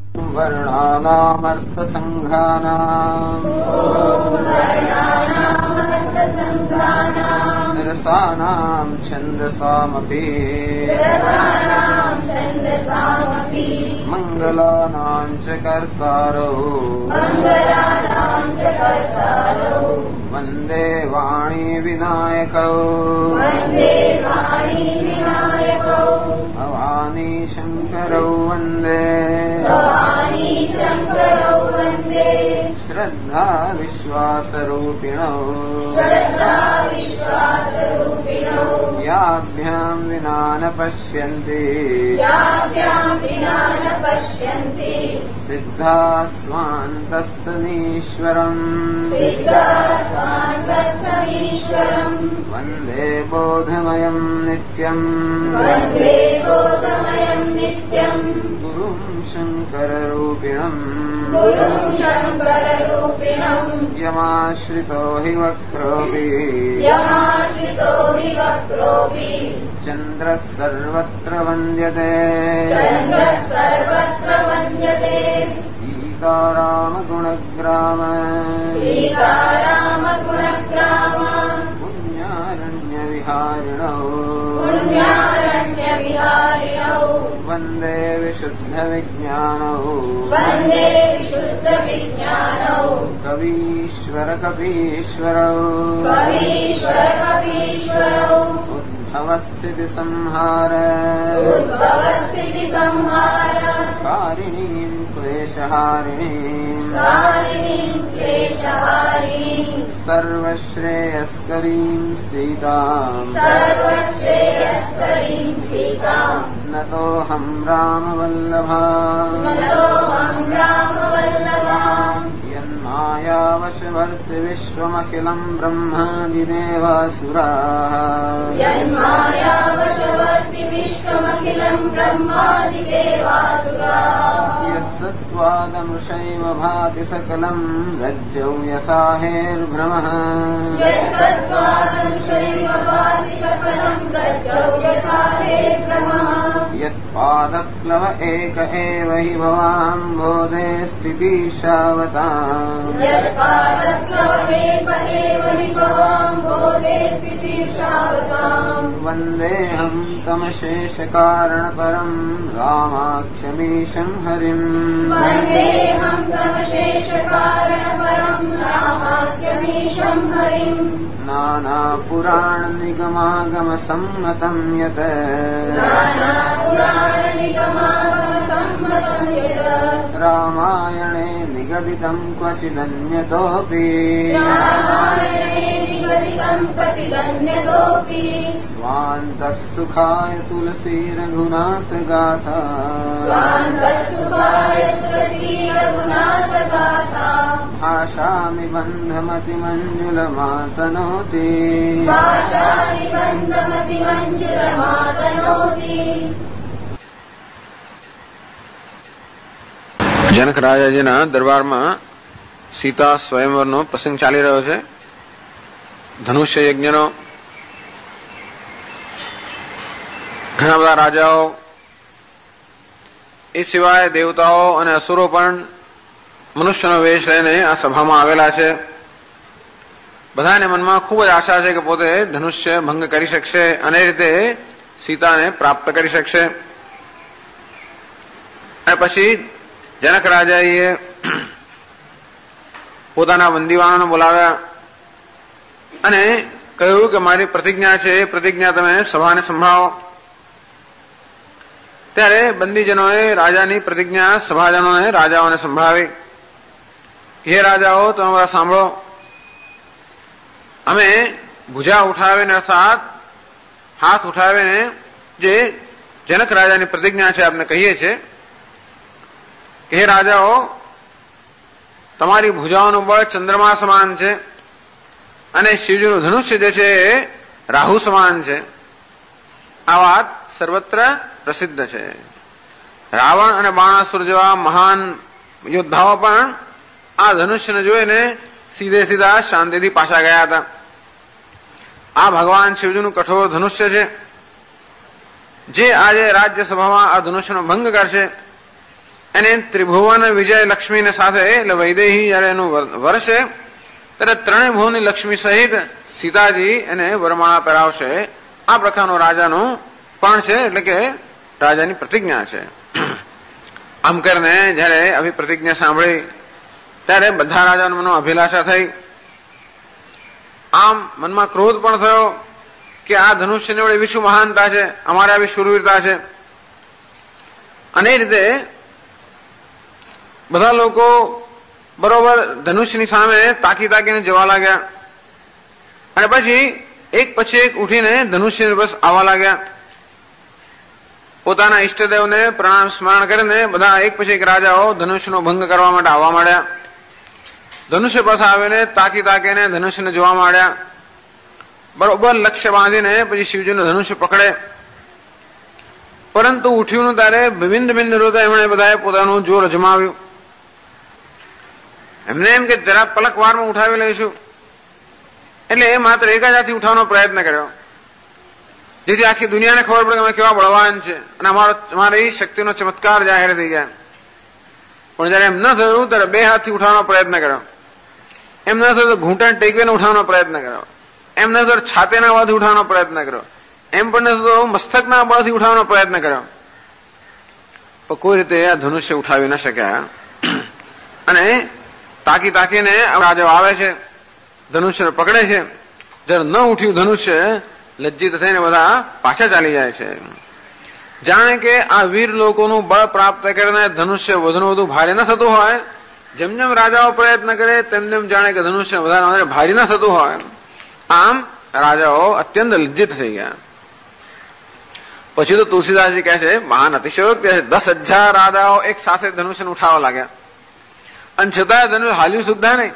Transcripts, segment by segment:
वर्णानामर्थसङ्घानाम् रसानाम् छन्दसामपि मङ्गलानाम् च कर्तारौ वन्दे वाणी विनायकौ भवानी शङ्करौ वन्दे श्रद्धा विश्वासरूपिणौ याभ्याम् विना न पश्यन्ति सिद्धा स्वान्तस्तमीश्वरम् वन्दे बोधमयम् नित्यम् गुरुम् शङ्कररूपिणम् यमाश्रितो हि वक्रोऽपि चन्द्रः सर्वत्र वन्द्यते सीतारामगुणग्राम पुण्यारण्यविहारिणौ वन्दे विशुद्धविज्ञानौ कवीश्वरकपीश्वरौ उद्भवस्थितिसंहार कारिणीम् क्लेशहारिणीम् सर्वश्रेयस्करीम् सीताम् नतोऽहम् रामवल्लभा यन्मायावशवर्ति विश्वमखिलम् ब्रह्मादिदेवासुराः यत्सत्त्वादमृषैव भाति सकलम् रज्जौ यथा हेर्भ्रमः यत्पादप्लव एक एव हि भवाम्भोधे स्थितिशावताम् वन्देऽहम् तमशेषकारणपरम् रामाख्यमीशम् हरिम् नानापुराणनिगमागमसम्मतम् यत् रामायणे निगदितम् क्वचिदन्यतोऽपि स्वान्तः सुखाय तुलसी रघुनाथ गाथा भाषा निबन्धमतिमञ्जुलमातनोति जनक राजाजीना दरबाરમાં સીતા સ્વયંવરનો પ્રસંગ ચાલી રહ્યો છે. ધનુષ્ય યજ્ઞનો ઘણા બધા રાજાઓ એ સિવાય દેવતાઓ અને અસુરો પણ મનુષ્યનો વેશ લઈને આ સભામાં આવેલા છે. બધાને મનમાં ખૂબ જ આશા છે કે પોતે ધનુષ્ય ભંગ કરી શકશે અને એ રીતે સીતાને પ્રાપ્ત કરી શકશે. અને પછી જનક રાજાએ પોતાના બંદીવાનોને બોલાવ્યા અને કહ્યું કે મારી પ્રતિજ્ઞા છે એ પ્રતિજ્ઞા તમે સભાને સંભળાવો. ત્યારે બંદીજનોએ રાજાની પ્રતિજ્ઞા સભાજનોને રાજાઓને સંભળાવી. હે રાજાઓ, તમે બધા સાંભળો. અમે ભુજા ઉઠાવીને અર્થાત હાથ ઉઠાવીને જે જનક રાજાની પ્રતિજ્ઞા છે આપને કહીએ છીએ કે હે રાજાઓ, તમારી ભુજાઓનું બળ ચંદ્રમા સમાન છે અને શિવજીનું ધનુષ્ય જે છે એ રાહુ સમાન છે. આ વાત સર્વત્ર પ્રસિદ્ધ છે. રાવણ અને બાણાસુર જેવા મહાન યોદ્ધાઓ પણ આ ધનુષ્યને જોઈને સીધે સીધા શાંતિથી પાછા ગયા હતા. આ ભગવાન શિવજીનું કઠોર ધનુષ્ય છે જે આજે રાજ્યસભામાં આ ધનુષ્યનો ભંગ કરશે એને ત્રિભુવન વિજય લક્ષ્મીને સાથે એટલે વૈદેહી જયારે એનું વર્ષે ત્યારે ત્રણેય ભુવનની લક્ષ્મી સહિત સીતાજી એને વરમાળા પહેરાવશે. આ પ્રકારનું રાજાનું પણ છે, એટલે કે રાજાની પ્રતિજ્ઞા છે. આમ કરીને જયારે આવી પ્રતિજ્ઞા સાંભળી ત્યારે બધા રાજાનું મનમાં અભિલાષા થઈ. આમ મનમાં ક્રોધ પણ થયો કે આ ધનુષ્યની વડે એવી શું મહાનતા છે, અમારે આવી શૂરવીરતા છે. અને એ રીતે બધા લોકો બરોબર ધનુષ્યની સામે તાકીને જવા લાગ્યા અને પછી એક પછી એક ઉઠીને ધનુષ્ય બસ આવવા લાગ્યા. પોતાના ઈષ્ટદેવને પ્રણામ સ્મરણ કરીને બધા એક પછી એક રાજાઓ ધનુષ્યનો ભંગ કરવા માટે આવવા માંડ્યા. ધનુષ્ય પાસે આવીને તાકીને ધનુષ્યને જોવા માંડ્યા. બરોબર લક્ષ્ય બાંધીને પછી શિવજીનું ધનુષ્ય પકડે, પરંતુ ઉઠ્યું ત્યારે ભિન્ન રોતા એમણે બધાએ પોતાનું જોર અજમાવ્યું. એમને એમ કે જરા પલક વારમાં ઉઠાવી લઈશું, એટલે એ માત્ર એક જ હાથથી ઉઠાવવાનો પ્રયત્ન કર્યો, જેથી આખી દુનિયાને ખબર પડે કે અમે કેવા બળવાન છે અને અમારી શક્તિનો ચમત્કાર જાહેર થઈ જાય. પણ જયારે એમ ન થયું ત્યારે બે હાથથી ઉઠાવવાનો પ્રયત્ન કર્યો. એમ ન થયું તો ઘૂંટણ ટેકવીને ઉઠાવવાનો પ્રયત્ન કર્યો. એમ ન થયું છાતીના બળથી ઉઠાવવાનો પ્રયત્ન કર્યો. એમ પણ ન થયું મસ્તકના બળથી ઉઠાવવાનો પ્રયત્ન કર્યો. પણ કોઈ રીતે આ ધનુષ્ય ઉઠાવી ન શક્યા. અને તાકીને રાજાઓ આવે છે, ધનુષ્ય પકડે છે. જયારે ન ઉઠ્યું ધનુષ્ય, લજ્જિત થઈને બધા પાછા ચાલી જાય છે. જાણે કે આ વીર લોકોનું બળ પ્રાપ્ત કરીને ધનુષ્ય વધુ ભારે ન થતું હોય. જેમ જેમ રાજાઓ પ્રયત્ન કરે તેમ જાણે કે ધનુષ્ય વધારે ભારી ન થતું હોય. આમ રાજાઓ અત્યંત લજ્જિત થઈ ગયા. પછી તો તુલસીદાસજી કહે છે, મહાન અતિશયોક્તિ છે, 10,000 રાજાઓ એક સાથે ધનુષ્યને ઉઠાવવા લાગ્યા અને છતાં ધનુષ્ય હાલ્યું સુદ્ધા નહીં.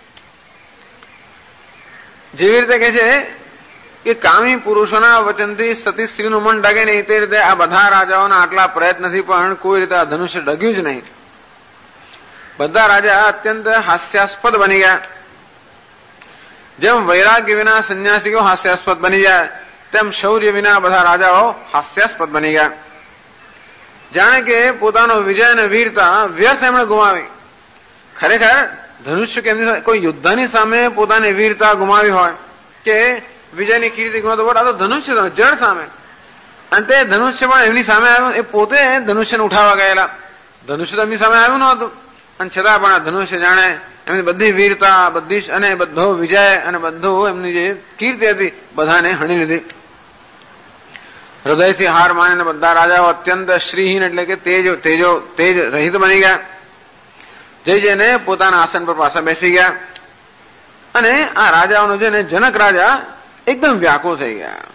જેવી રીતે કહે છે કે કામી પુરુષોના વચનથી સતી સ્ત્રીનું મન ડગે નહીં, તે રીતે આ બધા રાજાઓના આટલા પ્રયત્નથી પણ કોઈ રીતે આ ધનુષ્ય ડગ્યું જ નહીં. બધા રાજા અત્યંત હાસ્યાસ્પદ બની ગયા. જેમ વૈરાગ્ય વિના સંન્યાસીઓ હાસ્યાસ્પદ બની જાય, તેમ શૌર્ય વિના બધા રાજાઓ હાસ્યાસ્પદ બની ગયા. જાણે કે પોતાનો વિજય અને વીરતા વ્યર્થ એમણે ગુમાવી. ખરેખર ધનુષ્ય કે કોઈ યુદ્ધની સામે પોતાની વીરતા ગુમાવી હોય કે વિજયની કીર્તિ ગુમાવતો, આ તો ધનુષ્ય જળ સામે. અને તે ધનુષ્ય પણ એમની સામે આવ્યું. એ પોતે ધનુષ્યને ઉઠાવવા ગયેલા. ધનુષ્ય તો એમની સામે આવ્યું નહોતું, અને છતાં પણ આ ધનુષ્ય જાણે એમની બધી વીરતા, બધી અને બધો વિજય અને બધું એમની જે કીર્તિ હતી બધાને હણી લીધી. હૃદયથી હાર માનીને બધા રાજાઓ અત્યંત શ્રીહીન એટલે કે તેજ રહિત બની ગયા. જઈને પોતાના આસન પર પાછા બેસી ગયા. અને આ રાજાઓનો છે ને જનક રાજા એકદમ વ્યાકુળ થઈ ગયા.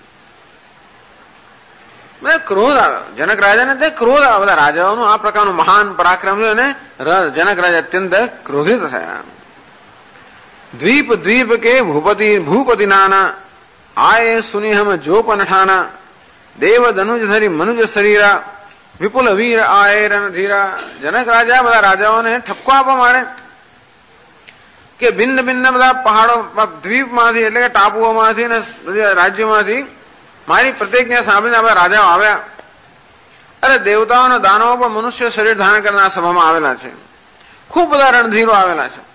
ક્રોધ આવ્યો જનક રાજાને. તે ક્રોધ આવ્યો બધા રાજાઓનું આ પ્રકારનું મહાન પરાક્રમ છે અને જનક રાજા અત્યંત ક્રોધિત થયા. દ્વીપ કે ભૂપતિ નાના આય સુનિહમ જોપ નઠાના દેવ ધનુજ ધરી મનુજ શરીરા વિપુલ વીર આય રન ધીરા. જનક રાજા બધા રાજાઓને ઠપકો આપવા માંડે કે ભિન્ન બધા પહાડો દ્વીપમાંથી એટલે કે ટાપુઓમાંથી અને રાજ્યોમાંથી મારી પ્રતિજ્ઞા સાંભળીને બધા રાજાઓ આવ્યા. અરે દેવતાઓ અને દાનવો પણ મનુષ્ય શરીર ધારણ કરનાર સભામાં આવેલા છે. ખૂબ બધા રણધીરો આવેલા છે.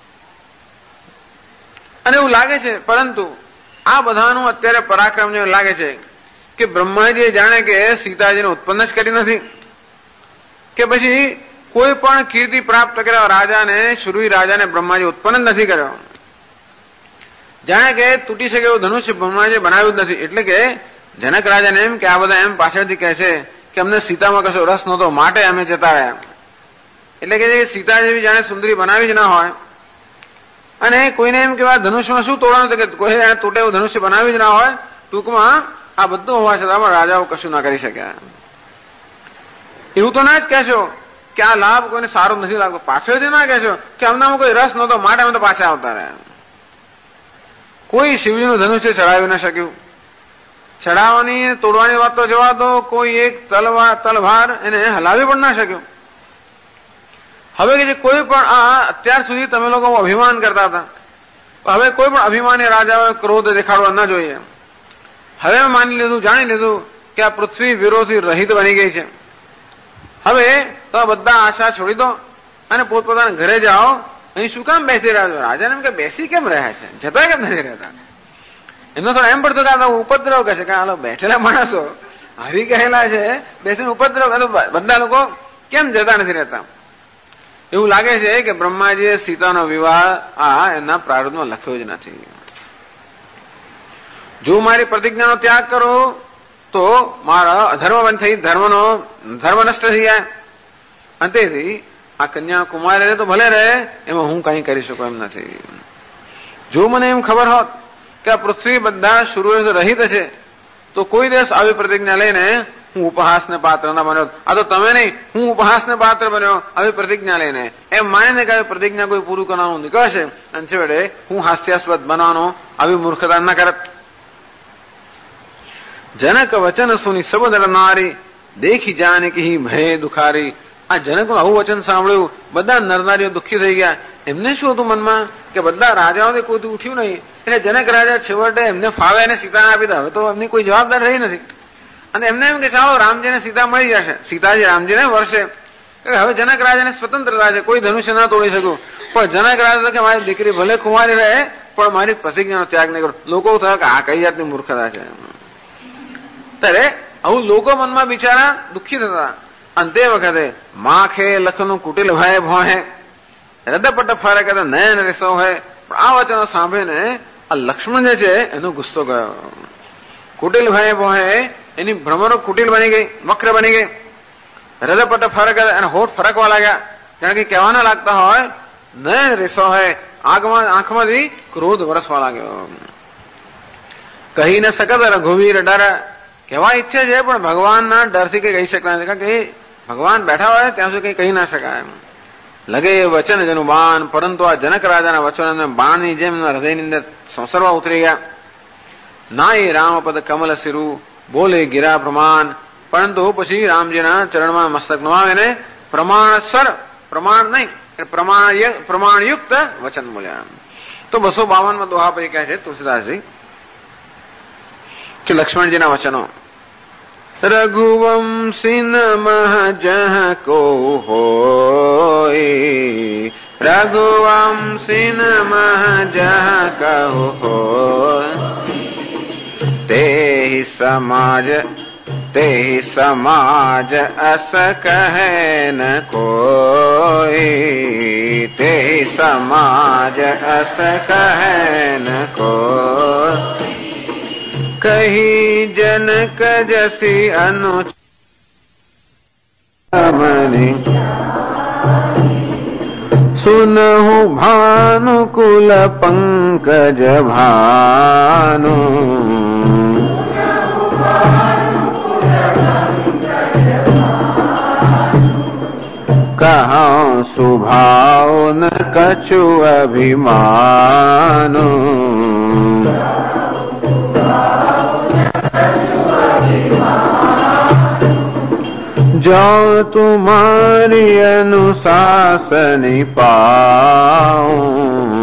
અને એવું લાગે છે, પરંતુ આ બધાનું અત્યારે પરાક્રમ જેવું લાગે છે કે બ્રહ્માજીએ જાણે કે સીતાજીને ઉત્પન્ન જ કરી નથી, કે પછી કોઈ પણ કીર્તિ પ્રાપ્ત કર્યા રાજાને, શુરવીર રાજાને બ્રહ્માજી ઉત્પન્ન જ નથી કર્યો. જાણે કે તૂટી શકે એવું ધનુષ્ય બ્રહ્માજીએ બનાવ્યું જ નથી. એટલે કે જનક રાજાને એમ કે આ બધા એમ પાછળથી કહે છે કે અમને સીતામાં કશો રસ નહોતો માટે અમે જતા રહ્યા. એટલે કે સીતા જેવી જાણે સુંદરી બનાવી જ ના હોય. અને કોઈને એમ કેવા ધનુષ્યમાં શું તોડવાનું, કે કોઈ તૂટે એવું ધનુષ્ય બનાવી જ ના હોય. ટૂંકમાં આ બધું હોવા છતાં પણ રાજાઓ કશું ના કરી શક્યા. એવું તો ના જ કહેશો કે આ લાભ કોઈને સારો નથી લાગતો. પાછળથી ના કહેશો કે અમનામાં કોઈ રસ નહોતો માટે અમે તો પાછા આવતા રહ્યા. કોઈ શિવજીનું ધનુષ્ય ચડાવી ન શક્યું. ચડાવવાની તોડવાની વાત તો જવા દો, કોઈ એક તલવાર એને હલાવી પણ ના શક્યું. હવે કે કોઈ પણ આ અત્યાર સુધી તમે લોકો અભિમાન કરતા હતા, હવે કોઈ પણ અભિમાની રાજાઓએ ક્રોધ દેખાડવા ન જોઈએ. હવે માની લીધું, જાણી લીધું કે આ પૃથ્વી વીરોથી રહિત બની ગઈ છે. હવે તો બધા આશા છોડી દો અને પોતપોતાના ઘરે જાઓ. અહીં શું કામ બેસી રહ્યા છો? રાજાને એમ કે બેસી કેમ રહ્યા છે, જતા કેમ નથી રહેતા? એમનો થોડો એમ પડતો કે ઉપદ્રવ કહેશે કે હાલો બેઠેલા માણસો હરી કહેલા છે, બેસીને ઉપદ્રવ કરે તો બધા લોકો કેમ જતા નથી રહેતા? એવું લાગે છે કે બ્રહ્માજીએ સીતાનો વિવાહ એના પ્રારંભમાં લખ્યો જ નથી. જો મારી પ્રતિજ્ઞાનો ત્યાગ કરો તો મારા અધર્મ બંધ થઈ ધર્મ નષ્ટ થઈ જાય. અને તેથી આ કન્યા કુમારી રહે તો ભલે રહે, એમાં હું કઈ કરી શકું એમ નથી. જો મને એમ ખબર હોત કે આ પૃથ્વી બધા સૂર્ય રહિત છે તો કોઈ દિવસ આવી પ્રતિજ્ઞા લઈને હું ઉપહાસને પાત્ર ના બન્યો. આ તો તમે નહીં, હું ઉપહાસને પાત્ર બન્યો આવી પ્રતિજ્ઞા લઈને, એમ માનીને કે આવી પ્રતિજ્ઞા કોઈ પૂરું કરવાનું નીકળશે અને છેવટે હું હાસ્યાસ્પદ બનવાનો આવી મૂર્ખતા ન કરત. જનક વચન સુની સબ નર નારી દેખી જાનકી ભય દુખારી. આ જનક આવું વચન સાંભળ્યું, બધા નરનારીઓ દુઃખી થઈ ગયા. એમને શું હતું મનમાં કે બધા રાજાઓને કોઈ ઉઠ્યું નહીં, એટલે જનક રાજા છેવટે એમને ફાવે અને સીતા આપી દે. હવે તો એમની કોઈ જવાબદાર રહી નથી અને એમને એમ કે ચાલો રામજીને સીતા મળી જશે. સીતાજી રામજીને વર્ષે હવે જનક રાજાને સ્વતંત્રતા છે, કોઈ ધનુષ્ય ના તોડી શકું. પણ જનક રાજા કે મારી દીકરી ભલે કુંવારી રહે પણ મારી પ્રતિજ્ઞાનો ત્યાગ નહીં કરું. લોકો થયો કે આ કઈ જાતની મૂર્ખતા છે. ત્યારે આવું લોકો મનમાં બિચારા દુઃખી થતા. અને તે વખતે માખે લખનું કુટિલ ભય ભોહે હૃદયપટ ફરે કે નયન રેસો હે. પણ આ વચનો સાંભળીને આ લક્ષ્મણ જે છે એનો ગુસ્સો ગયો. કુટિલ ભય ભોહે એની ભ્રમરો કુટિલ બની ગઈ, વક્ર બની ગઈ. હૃદયપટ ફરક અને હોઠ ફરકવા લાગ્યા, જાણે કે કહેવાના લાગતા હોય નયન રેસો હે. આંખમાંથી ક્રોધ વરસવા લાગ્યો. કહી ન શકત રઘુવીર ડર. કહેવા ઈચ્છે છે પણ ભગવાનના ડરથી કઈ કહી શકતા નથી, કારણ કે ભગવાન બેઠા હોય ત્યાં સુધી કઈ કહી ના શકાય. લગે એ વચન જેનું બાણ, પરંતુ આ જનક રાજાના વચન બાણની જેમ હૃદયની અંદર સંસરવા ઉતરી ગયા. ના એ રામપદ કમલ સિરુ બોલે ગિરા પ્રમાણ. પરંતુ પછી રામજીના ચરણમાં મસ્તક નવાવીને પ્રમાણસર, પ્રમાણ નહીં પ્રમાણયુક્ત વચન બોલ્યા. તો 252 દોહા પછી કહે છે તુલસીદાસજી કે લક્ષ્મણજીના વચનો રઘુવંશી નમઃ જહ કો હોય, રઘુવંશી નમઃ જહ કહો હોય. તે સમાજ અસ કહે ન કોઈ, તે સમાજ અસ કહે ન કોઈ. કહી જનક જસી અનુચમની સુનહુ ભાનુકુલ પંકજ ભાનુ. કહો સુભાવ ન કछु અભિમાનો. जो तुम्हारी अनुशासनी पाऊं,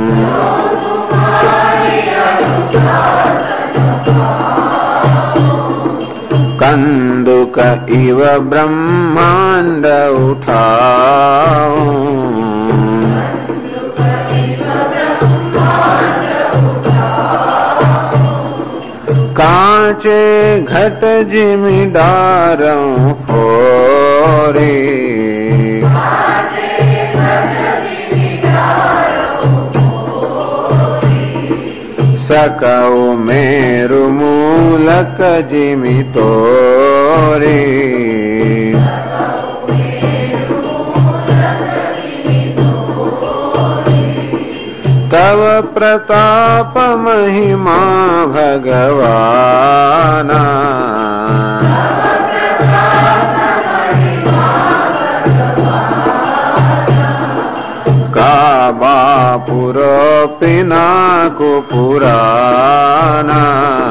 कंदुक इव ब्रह्मांड उठाऊं. कांचे घट जिमीदारों फोरे, सकौ मेरु मूलक जिमी तोरे. तव प्रताप महिमा भगवाना, काबा पुरो पिनाको पुराना.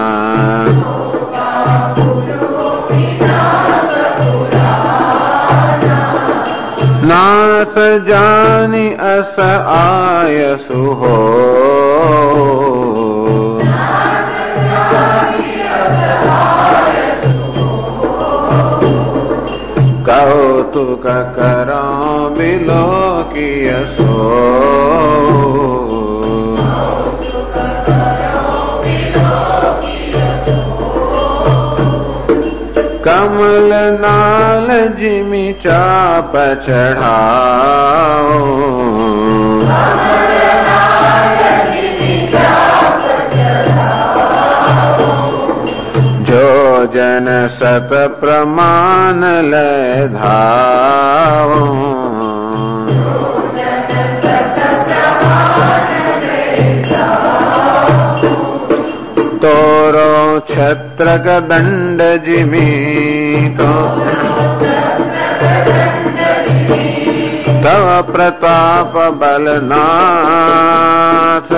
नाथ जानी अस आयसु हो, कहो कौतुक करो बिलोकिय सो, कमल नाल जिमि चाप चढ़ाओ, जो जन सत प्रमाण लय धाओ, तोरो छत्रक दंड जिमि तो, तव प्रताप बलनाथ,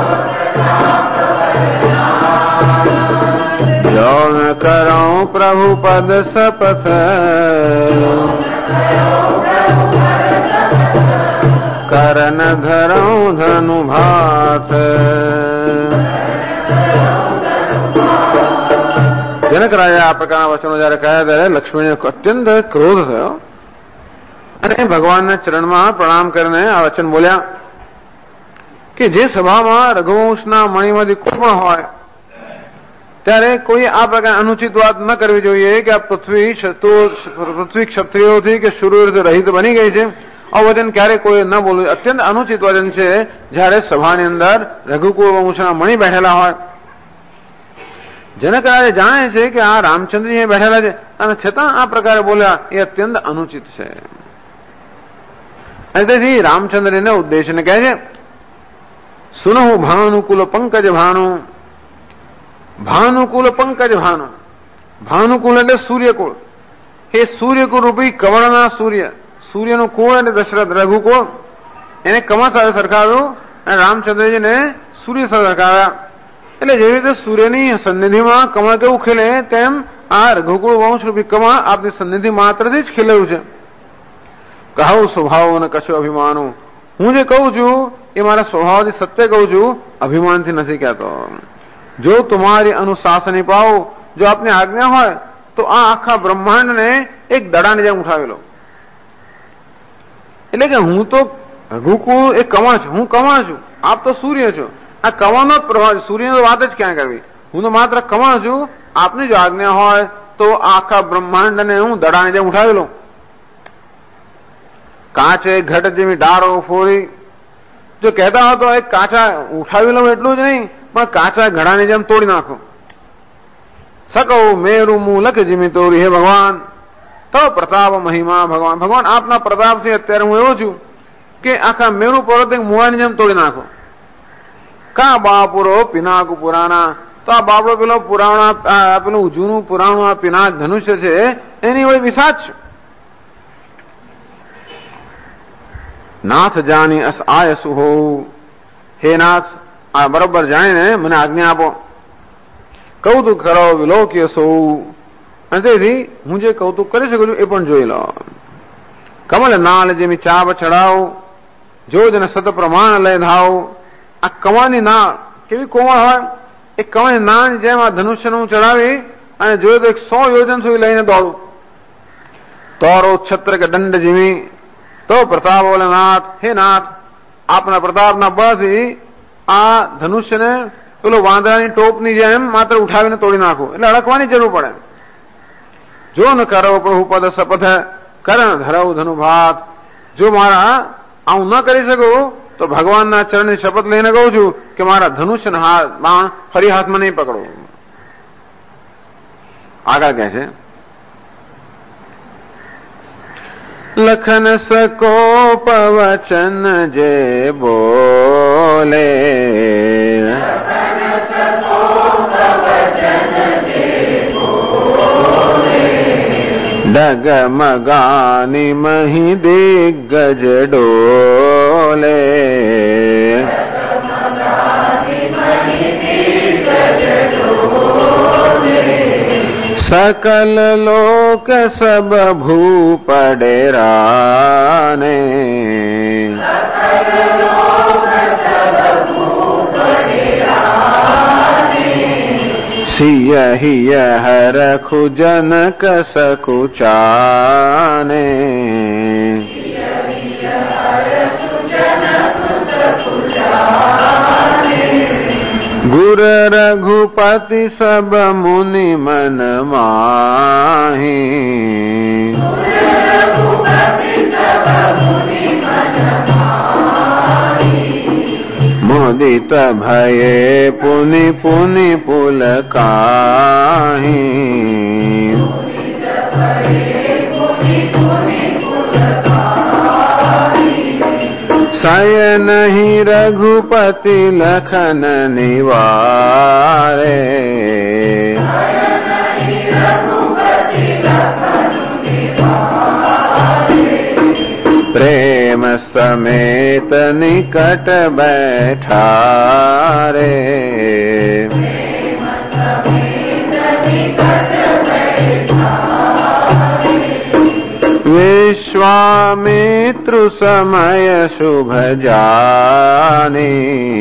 जो न करो प्रभु पद सपथ, करन धरो धनु भात। જનક રાજા આ પ્રકારના વચનો જયારે કહ્યા ત્યારે લક્ષ્મીને અત્યંત ક્રોધ થયો અને ભગવાનના ચરણમાં પ્રણામ કરીને આ વચન બોલ્યા કે જે સભામાં રઘુવંશના મણીમાંથી કોઈ પણ હોય ત્યારે કોઈ આ પ્રકાર અનુચિત વાત ન કરવી જોઈએ કે આ પૃથ્વી ક્ષત્રિયોથી કે શૂરોથી રહિત બની ગઈ છે. આવું વચન ક્યારે કોઈ ન બોલવું. અત્યંત અનુચિત વચન છે જયારે સભાની અંદર રઘુકુળ વંશના મણી બેઠેલા હોય. જનક રાજા જાણે છે કે આ રામચંદ્રજી બેઠેલા છે અને છતાં આ પ્રકારે બોલ્યા એ અત્યંત અનુચિત છે. અને તેથી રામચંદ્રને ઉદ્દેશને કહે છે સુનહુ ભાનુકુલ પંકજ ભાનુ. ભાનુકુલ પંકજ ભાનુ. ભાનુકુલ એટલે સૂર્યકુળ. એ સૂર્યકુળ રૂપી કવળના સૂર્ય. સૂર્યનું કુળ એટલે દશરથ રઘુકુળ એને કમળ સાથે સરખાવ્યું અને રામચંદ્રજીને સૂર્ય સાથે સરખાવ્યા. એટલે જેવી રીતે સૂર્યની સન્નિધિમાં કમળ કેવું ખીલે તેમ આ રઘુકુળ વંશ રૂપી કમળ આપની સન્નિધિ માત્રથી જ ખીલ્યું છે. કહું સ્વભાવ અને કશું અભિમાનું. હું જે કહું છું એ મારા સ્વભાવથી સત્ય કહું છું, અભિમાનથી નથી કહેતો. જો તમારી અનુશાસની પાઉ, જો આપની આજ્ઞા હોય તો આ આખા બ્રહ્માંડને એક દડાની જેમ ઉઠાવી લો. એટલે કે હું તો રઘુકુળ એ કમળ છું, હું કમળ છું, આપ તો સૂર્ય છો. આ કમળનો જ પ્રભાવ, સૂર્યની વાત જ ક્યાં કરવી. હું તો માત્ર કમળ છું. આપની જો આજ્ઞા હોય તો આખા બ્રહ્માંડને હું દડાની જેમ ઉઠાવી લઉં. કાચે ઘટ જેવી ડાળો ફોડી. જો કહેતા હો તો એક કાચા ઉઠાવી લઉં એટલું જ નહીં, પણ કાચા ઘડાની જેમ તોડી નાખો. સકૌ મેરુ મૂલક જીમી તોડી. હે ભગવાન, તો પ્રતાપ મહિમા ભગવાન. ભગવાન આપના પ્રતાપથી અત્યારે હું એવો છું કે આખા મેરુ પર્વત મુવાની જેમ તોડી નાખો. કા બાપુરો પિનાક પુરાણા. તો આ બાપડો પેલો પુરાણા પેલું જૂનું પુરાણું આ પિનાક ધનુષ્ય છે એની વળી વિસાદ છે. નાથ જાની અસ આયસુ હો. હે નાથ, આ બરોબર જાણીને મને આજ્ઞા આપો. કૌતુક કરો વિલોક્ય સૌ. અને તેથી હું જે કૌતુક કરી શકું છું એ પણ જોઈ લો. કમલ નાળ જેમી ચાપ ચડાવો, જો જને સત પ્રમાણ લઈ ધાવ. આ કમળની નાળ કેવી કોમળ હોય. એ કમળની નાળ જેમ આ ધનુષ્યનું ચડાવી અને જોયું તો 100 યોજન સુધી લઈને દોડું. તોરો છત્ર કે દંડ જીવી. તો પ્રતાપ બોલે નાથ, હે નાથ, આપના પ્રતાપના બળથી આ ધનુષ્યને પેલો વાંદરાની ટોપની જેમ માત્ર ઉઠાવીને તોડી નાખું. એટલે અડકવાની જરૂર પડે. જો ન કરો પ્રભુ પદ શપથ, કરણ ધરવ ધનુ ભાત. જો મારા આવું ન કરી શકું તો ભગવાનના ચરણની શપથ લઈને કહું છું કે મારા ધનુષ્યના બાણ ફરી હાથમાં નહીં પકડો. આગળ કહે છે લખન સકો પવચન જે બોલે. ડગમગાની મહી દિગ્ગજ ડોલે. सकल लोक सब भूपड़े राने। सिय ही रखु जनक सकुचाने, गुर रघुपति सब मुनि मन माहि, मुदित भये पुनि पुनि पुलकाहि, शयन ही रघुपति लखन निवारे, प्रेम समेत निकट बैठारे, विश्वामित्र समय शुभ जाने,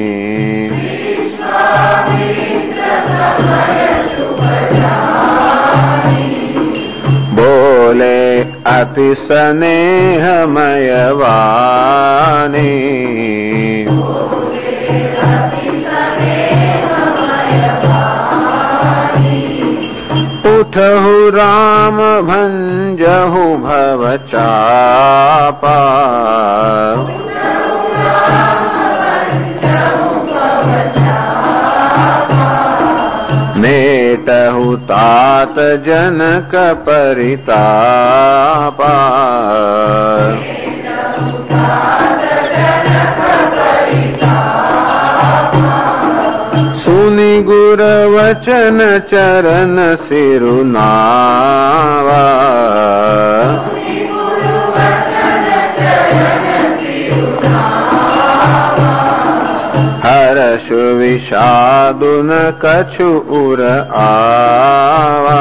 बोले अति स्नेहमय वाणी, उठहु राम भंजहु भव चापा, मेटहु तात जनक परितापा, सुनि गुर वचन चरण सिरुनावा, हर्ष विषादु न कछु उर आवा,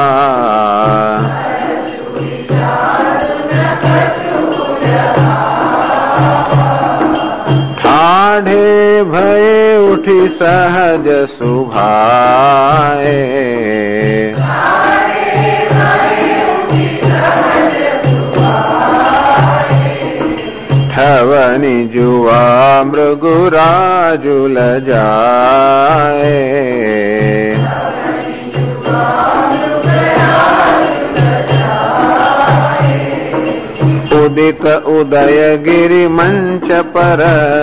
ठाढ़े भये उठी सहज सुभाए, ठवनि जुआ मृगुराजुल जाए, उदित उदय गिरि मंच पर,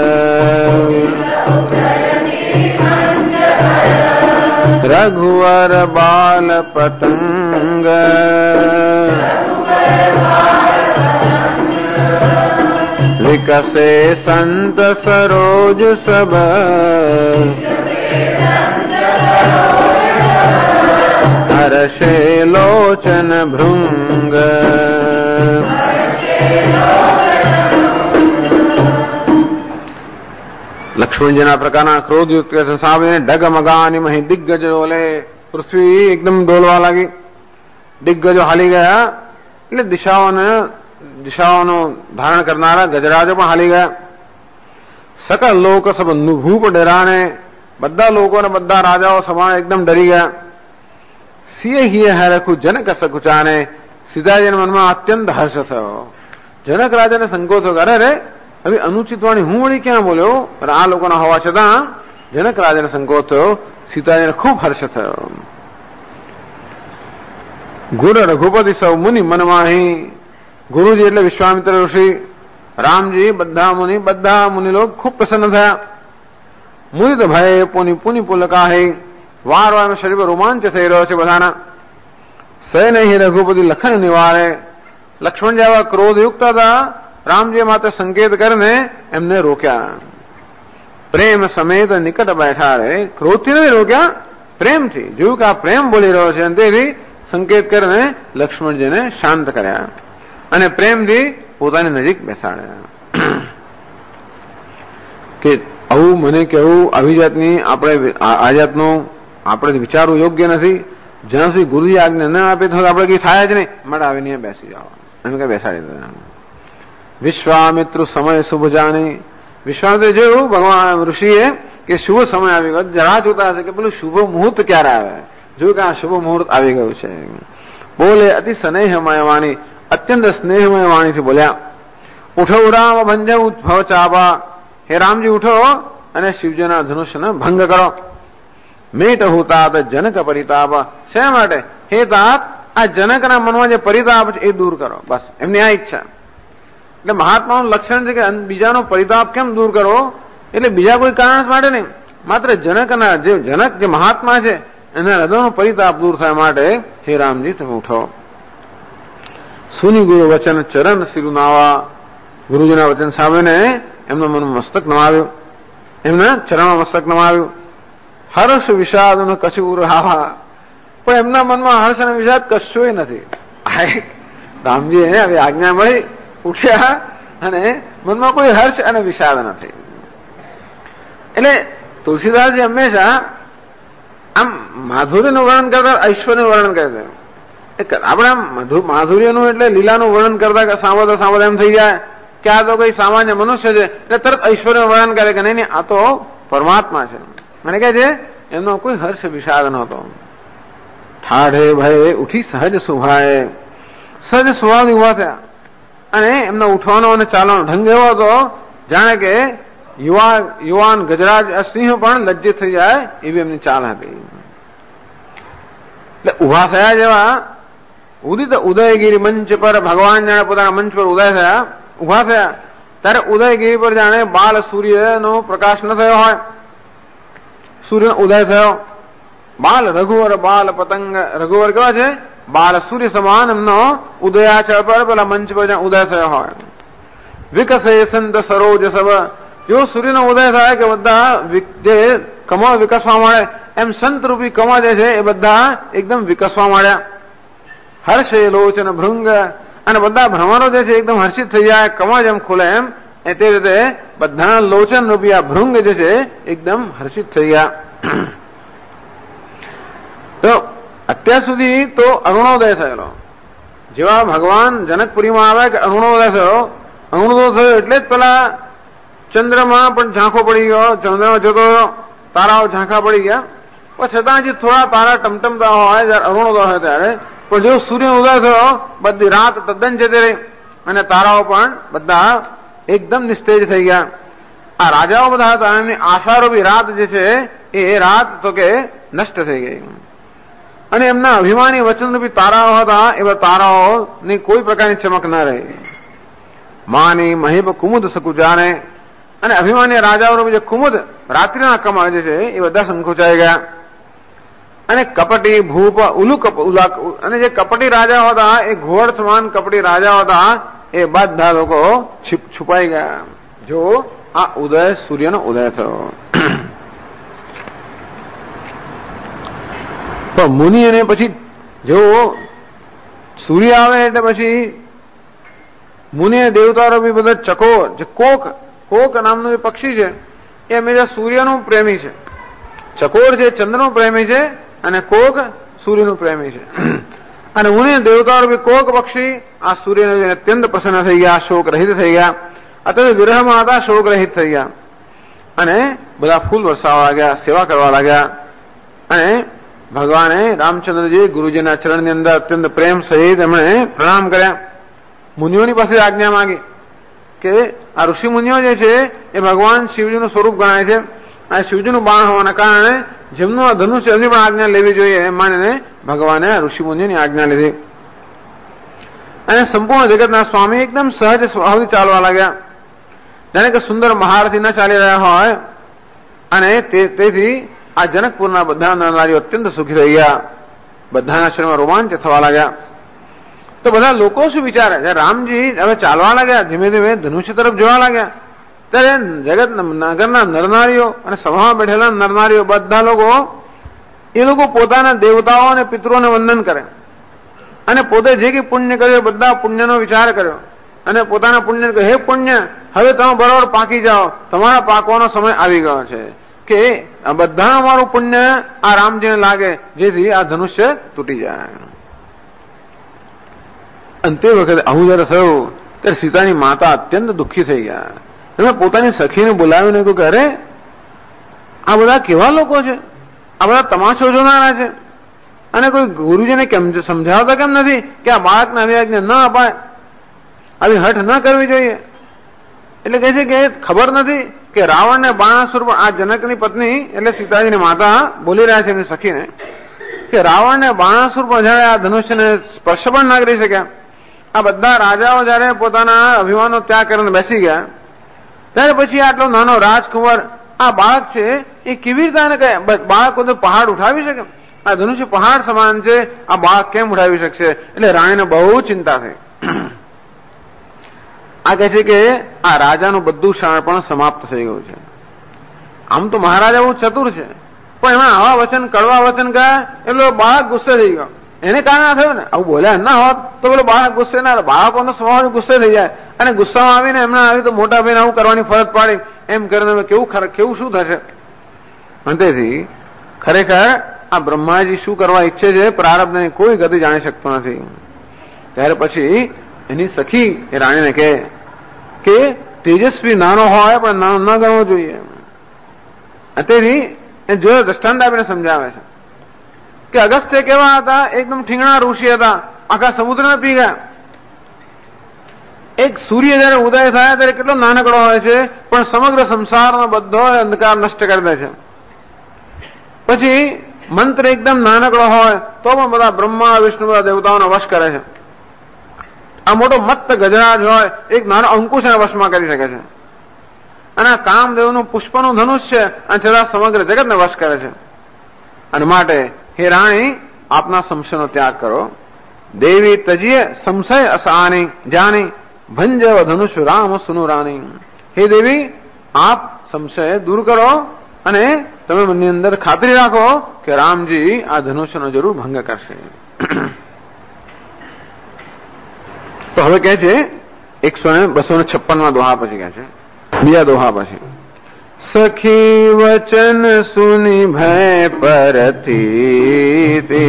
रघुवर बाल पतंग, विकसे संत सरोज सब, हर्षे लोचन भृंग, લક્ષ્મણજીના પ્રકારના ક્રોધયુક્ત સામે ડગમગાની મહી દિગ્ગજ ડોલે, પૃથ્વી એકદમ ડોલવા લાગી, દિગ્ગજો હાલી ગયા, એટલે દિશાઓનો ધારણ કરનારા ગજરાજો પણ હાલી ગયા. સકલ લોક સબ ભૂપ ડરાને, બધા લોકો ને બધા રાજાઓ સભા એકદમ ડરી ગયા. સિંહ હિય હરખું જનક સકુચાને, સીતાજીના મનમાં અત્યંત હર્ષ થયો. જનક રાજાને સંકોચ થયો, અરે રે હવે અનુચિત વાણી હું વળી ક્યાં બોલ્યો, અને આ લોકોના હોવા છતાં જનક રાજાને સંકોચ થયો. સીતાજીને ખૂબ હર્ષ થયો. ગુરુ રઘુપતિ સૌ મુનિ મનમાહી, ગુરુજી એટલે વિશ્વામિત્ર ઋષિ, રામજી, બધા મુનિ લોક ખૂબ પ્રસન્ન થયા. મુનિત ભય પુનિ પુનિ પુલકાહી, વાર વાર શરીર પર રોમાંચ થઈ રહ્યો છે બધાના. સૈન હિ રઘુપતિ લખન નિવારે, લક્ષ્મણ જેવા ક્રોધયુક્ત હતા, રામજી માત્ર સંકેત કરીને એમને રોક્યા. પ્રેમ સમેત નિકટ બેઠા રહે, ક્રોધથી નથી રોક્યા, પ્રેમથી. જોયું કે આ પ્રેમ બોલી રહ્યો છે, અને તેથી સંકેત કરીને લક્ષ્મણજીને શાંત કર્યા અને પ્રેમથી પોતાની નજીક બેસાડ્યા. કે આવું મને કેવું, આવી જાતની આ જાતનું આપણે વિચારવું યોગ્ય નથી. જ્યાં સુધી ગુરુજી આજ્ઞા ન આપે તો આપણે કઈ થાય જ નહીં, માટે આવીને બેસી જાઓ, એમ કઈ બેસાડી દે. વિશ્વામિત્ર સમય શુભ જાણી, વિશ્વામિત્ર જોયું ભગવાન ઋષિએ કે શુભ સમય આવી ગયો. જરા જોતા હશે કે પેલું શુભ મુહૂર્ત ક્યારે આવે, જોયું કે આ શુભ મુહૂર્ત આવી ગયું છે. બોલે અતિ સ્નેહમય વાણી, અત્યંત સ્નેહમય વાણીથી બોલ્યા, ઉઠો રામ ભંજન ઉદ્ભવ ચાપા, હે રામજી ઉઠો અને શિવજીના ધનુષ્યને ભંગ કરો. મેટ હું તાત જનક પરિતાપ, શા માટે? હે તાત, આ જનકના મનમાં જે પરિતાપ છે એ દૂર કરો. બસ એમની આ ઈચ્છા. એટલે મહાત્માનું લક્ષણ છે કે બીજાનો પરિતાપ કેમ દૂર કરવો, એટલે બીજા કોઈ કારણ માટે નહીં, માત્ર જનકના જનક જે મહાત્મા છે એના હૃદયનો પરિતાપ દૂર થાય માટે હે રામજી તમે ઉઠો. સુની ગુરુ વચન ચરણ શિરુનાવા, ગુરુજીના વચન સાંભળીને એમના મનમાં મસ્તક નમાવ્યું, એમના ચરણમાં મસ્તક નમાવ્યું. હર્ષ વિષાદ કશું રહાવા, પણ એમના મનમાં હર્ષ અને વિષાદ કશું નથી. રામજી હવે આજ્ઞા મળી, ઉઠ્યા અને મનમાં કોઈ હર્ષ અને વિષાદ નથી. એટલે તુલસીદાસજી હંમેશા આમ માધુર્યનું વર્ણન કરતા ઐશ્વર્યનું વર્ણન કરે છે. આપણે આમ માધુર્યનું એટલે લીલાનું વર્ણન કરતા સાંભળતા સાંભળતા એમ થઈ જાય કે આ તો કઈ સામાન્ય મનુષ્ય છે, એટલે તરત ઐશ્વર્યનું વર્ણન કરે કે નહીં આ તો પરમાત્મા છે. મને કહે છે એમનો કોઈ હર્ષ વિષાદ નહોતો. ઠાઢે ભય ઉઠી સહજ સુભાએ, સહજ સ્વભાવ ઉભા થયા અને એમનો ઉઠવાનો અને ચાલવાનો ઢંગ એવો હતો જાણે કે યુવાન ગજરાજ સિંહ પણ લજ્જિત થઈ જાય એવી એમની ચાલ હતી. એટલે ઉભા થયા જેવા ઉદિત ઉદયગીરી મંચ પર ભગવાન જાણે પોતાના મંચ પર ઉદય થયા, ઉભા થયા ત્યારે ઉદયગીરી પર જાણે બાલ સૂર્યનો પ્રકાશ ન થયો હોય, સૂર્યનો ઉદય થયો. બાલ રઘુવર બાલ પતંગ, રઘુવર કેવા છે? બાલ સૂર્ય સમાન એમનો ઉદયાચળ પર પેલા મંચ પર ઉદય થયો હોય. વિકસે સંત સરોજ સબ, જો સૂર્યનો ઉદય થાય કે બધા જે કમળ વિકસવા મળે એમ સંત રૂપી કમળ જે છે એ બધા એકદમ વિકસવા મળ્યા. હર્ષે લોચન ભૃંગ, અને બધા ભ્રમરો જે છે એકદમ હર્ષિત થઈ જાય, કમળ જેમ ખુલે એમ તે રીતે બધા લોચન રૂપી આ ભૃંગ જે છે એકદમ હર્ષિત થઈ ગયા. તો અત્યાર સુધી તો અરુણોદય થયેલો, જેવા ભગવાન જનકપુરીમાં આવે કે અરુણોદય થયો, અરુણોદય થયો એટલે જ પેલા ચંદ્રમાં પણ ઝાંખો પડી ગયો, ચંદ્રમાં જતો તારાઓ ઝાંખા પડી ગયા, પણ છતાં હજી થોડા તારા ટમટમતા હોય જયારે અરુણોદય હોય ત્યારે. પણ જો સૂર્ય ઉદય થયો બધી રાત તદ્દન જતી રહી અને તારાઓ પણ બધા એકદમ નિસ્તેજ થઈ ગયા. આ રાજાઓ બધા હતા એમની આશારૂપી રાત જે છે એ રાત તો કે નષ્ટ થઈ ગઈ. અને એમના અભિમાની વચનરૂપી તારાઓ હતા એવા તારાઓની કોઈ પ્રકારની ચમક ન રહી. માની મહિબ કુમુદ સકુજાને, અને અભિમાની રાજાઓ જે કુમુદ રાત્રિના કમળ જે છે એ બધા સંકોચાઈ ગયા. અને કપટી ભૂપ ઉલુક, અને જે કપટી રાજાઓ હતા એ ઘોડ સમાન કપટી રાજાઓ હતા એ બધા લોકો છુપાઈ ગયા. જો આ ઉદય સૂર્યનો ઉદય થયો. પણ મુનિ અને પછી જો સૂર્ય આવે એટલે પછી મુનિ દેવતાઓ બી બધા ચકોર, જે કોક નામનું જે પક્ષી છે એ હંમેશા સૂર્યનું પ્રેમી છે. ચકોર જે ચંદ્રનું પ્રેમી છે અને કોક સૂર્યનું પ્રેમી છે. અને મુનિ દેવતાઓ બી કોક પક્ષી આ સૂર્યને અત્યંત પ્રસન્ન થઈ ગયા, શોક રહિત થઈ ગયા, અત્યારે વિરહમાં હતા, શોક રહિત થઈ ગયા અને બધા ફૂલ વરસાવવા લાગ્યા, સેવા કરવા લાગ્યા. અને ભગવાને રામચંદ્રજી ગુરુજીના ચરણની અંદર અત્યંત પ્રેમ સહિત એમણે પ્રણામ કર્યા. મુનિઓની પાસે આજ્ઞા માંગી કે આ ઋષિ મુનિઓ જે છે એ ભગવાન શિવજીનું સ્વરૂપ ગણાય છે, અને શિવજીનું બાણ હોવાના કારણે જેમનું આ ધનુષ્ય એમની પણ આજ્ઞા લેવી જોઈએ એમ માનીને ભગવાને આ ઋષિ મુનિઓની આજ્ઞા લીધી. અને સંપૂર્ણ જગતના સ્વામી એકદમ સહજ સ્વભાવથી ચાલવા લાગ્યા, જાણે કે સુંદર મહારથી ન ચાલી રહ્યા હોય. અને તેથી આ જનકપુરના બધા નારીઓ અત્યંત સુખી થઈ ગયા, બધાના શરીરમાં રોમાંચ થવા લાગ્યા. તો બધા લોકો શું વિચારે, રામજી હવે ચાલવા લાગ્યા, ધીમે ધીમે ધનુષ્ય તરફ જોવા લાગ્યા, ત્યારે જગત નગરના નરનારીઓ અને સભામાં બેઠેલા નરનારીઓ બધા લોકો એ લોકો પોતાના દેવતાઓ અને પિતૃઓને વંદન કરે અને પોતે જે કઈ પુણ્ય કર્યો બધા પુણ્યનો વિચાર કર્યો અને પોતાના પુણ્ય કહે, હે પુણ્ય હવે તમે બરોબર પાકી જાઓ, તમારા પાકવાનો સમય આવી ગયો છે કે આ બધા અમારું પુણ્ય આ રામજીને લાગે જેથી આ ધનુષ્ય તૂટી જાય. અને તે વખતે આવું જયારે થયું ત્યારે સીતાની માતા અત્યંત દુઃખી થઈ ગયા. એમણે પોતાની સખીને બોલાવીને કહ્યું કે અરે આ બધા કેવા લોકો છે, આ બધા તમાશો જોનારા છે, અને કોઈ ગુરુજીને કેમ સમજાવતા કેમ નથી કે આ બાળકને આવી આજ્ઞા ન અપાય, આવી હઠ ન કરવી જોઈએ? એટલે કહે છે કે ખબર નથી કે રાવણને બાણાસુર, આ જનકની પત્ની એટલે સીતાજીની માતા બોલી રહ્યા છે એમની સખીને કે રાવણને બાણાસુર પણ જયારે આ ધનુષ્યને સ્પર્શ પણ ના કરી શક્યા. આ બધા રાજાઓ જયારે પોતાના અભિમાનો ત્યાગ કરીને બેસી ગયા ત્યારે પછી આટલો નાનો રાજકુંવર આ બાળક છે એ કેવી રીતે આને કહે? બાળક બધું પહાડ ઉઠાવી શકે? આ ધનુષ્ય પહાડ સમાન છે, આ બાળક કેમ ઉઠાવી શકશે? એટલે રાણીને બહુ ચિંતા થઈ. આ કહે છે કે આ રાજાનું બધું શાણપણ સમાપ્ત થઈ ગયું છે. આમ તો મહારાજા બહુ ચતુર છે, પણ એમાં આવા વચન, કડવા વચન ગયા એટલે બાળક ગુસ્સે થઈ ગયો. એને કારણે આ થયું ને, આવું બોલ્યા ના હોત તો પેલો બાળક ગુસ્સે ના, બાળકોનો સ્વભાવ ગુસ્સે થઈ જાય અને ગુસ્સામાં આવીને એમને આવી તો મોટા ભાઈને આવું કરવાની ફરજ પાડી એમ કરીને કેવું શું થશે? અંતેથી ખરેખર આ બ્રહ્માજી શું કરવા ઈચ્છે છે પ્રારબ્ધની કોઈ ગતિ જાણી શકતો નથી. ત્યારે પછી એની સખી એ રાણીને કહે કે તેજસ્વી નાનો હોય પણ નાનો ન ગણવો જોઈએ. તેથી એ જો દ્રષ્ટાંત આપીને સમજાવે છે કે અગસ્ત્ય કેવા હતા? એકદમ ઠીંગણા ઋષિ હતા, આખા સમુદ્રને પી ગયા. એક સૂર્ય જયારે ઉદય થાય ત્યારે કેટલો નાનકડો હોય છે પણ સમગ્ર સંસારનો બધો અંધકાર નષ્ટ કરી દે છે. પછી મંત્ર એકદમ નાનકડો હોય તો પણ બધા બ્રહ્મા વિષ્ણુ બધા દેવતાઓનો વશ કરે છે. આ મોટો મત્ત ગજરાજ હોય એક નાનો અંકુશ એને વશમાં કરી શકે છે. અને આ કામદેવનું પુષ્પનું ધનુષ છે અને છતાં સમગ્ર જગતને વશ કરે છે. અને માટે હે રાણી, આપના સંશયનો ત્યાગ કરો. દેવી તજીએ સંશય અસાની જાની ભંજવ ધનુષ રામ સુનુ રાની. હે દેવી, આપ સંશય દૂર કરો અને તમે મનની અંદર ખાતરી રાખો કે રામજી આ ધનુષ્યનો જરૂર ભંગ કરશે. તો હવે કહે છે 156 દોહા પછી કહે છે, બીજા દોહા પછી, સખી વચન સુની ભય પરતી,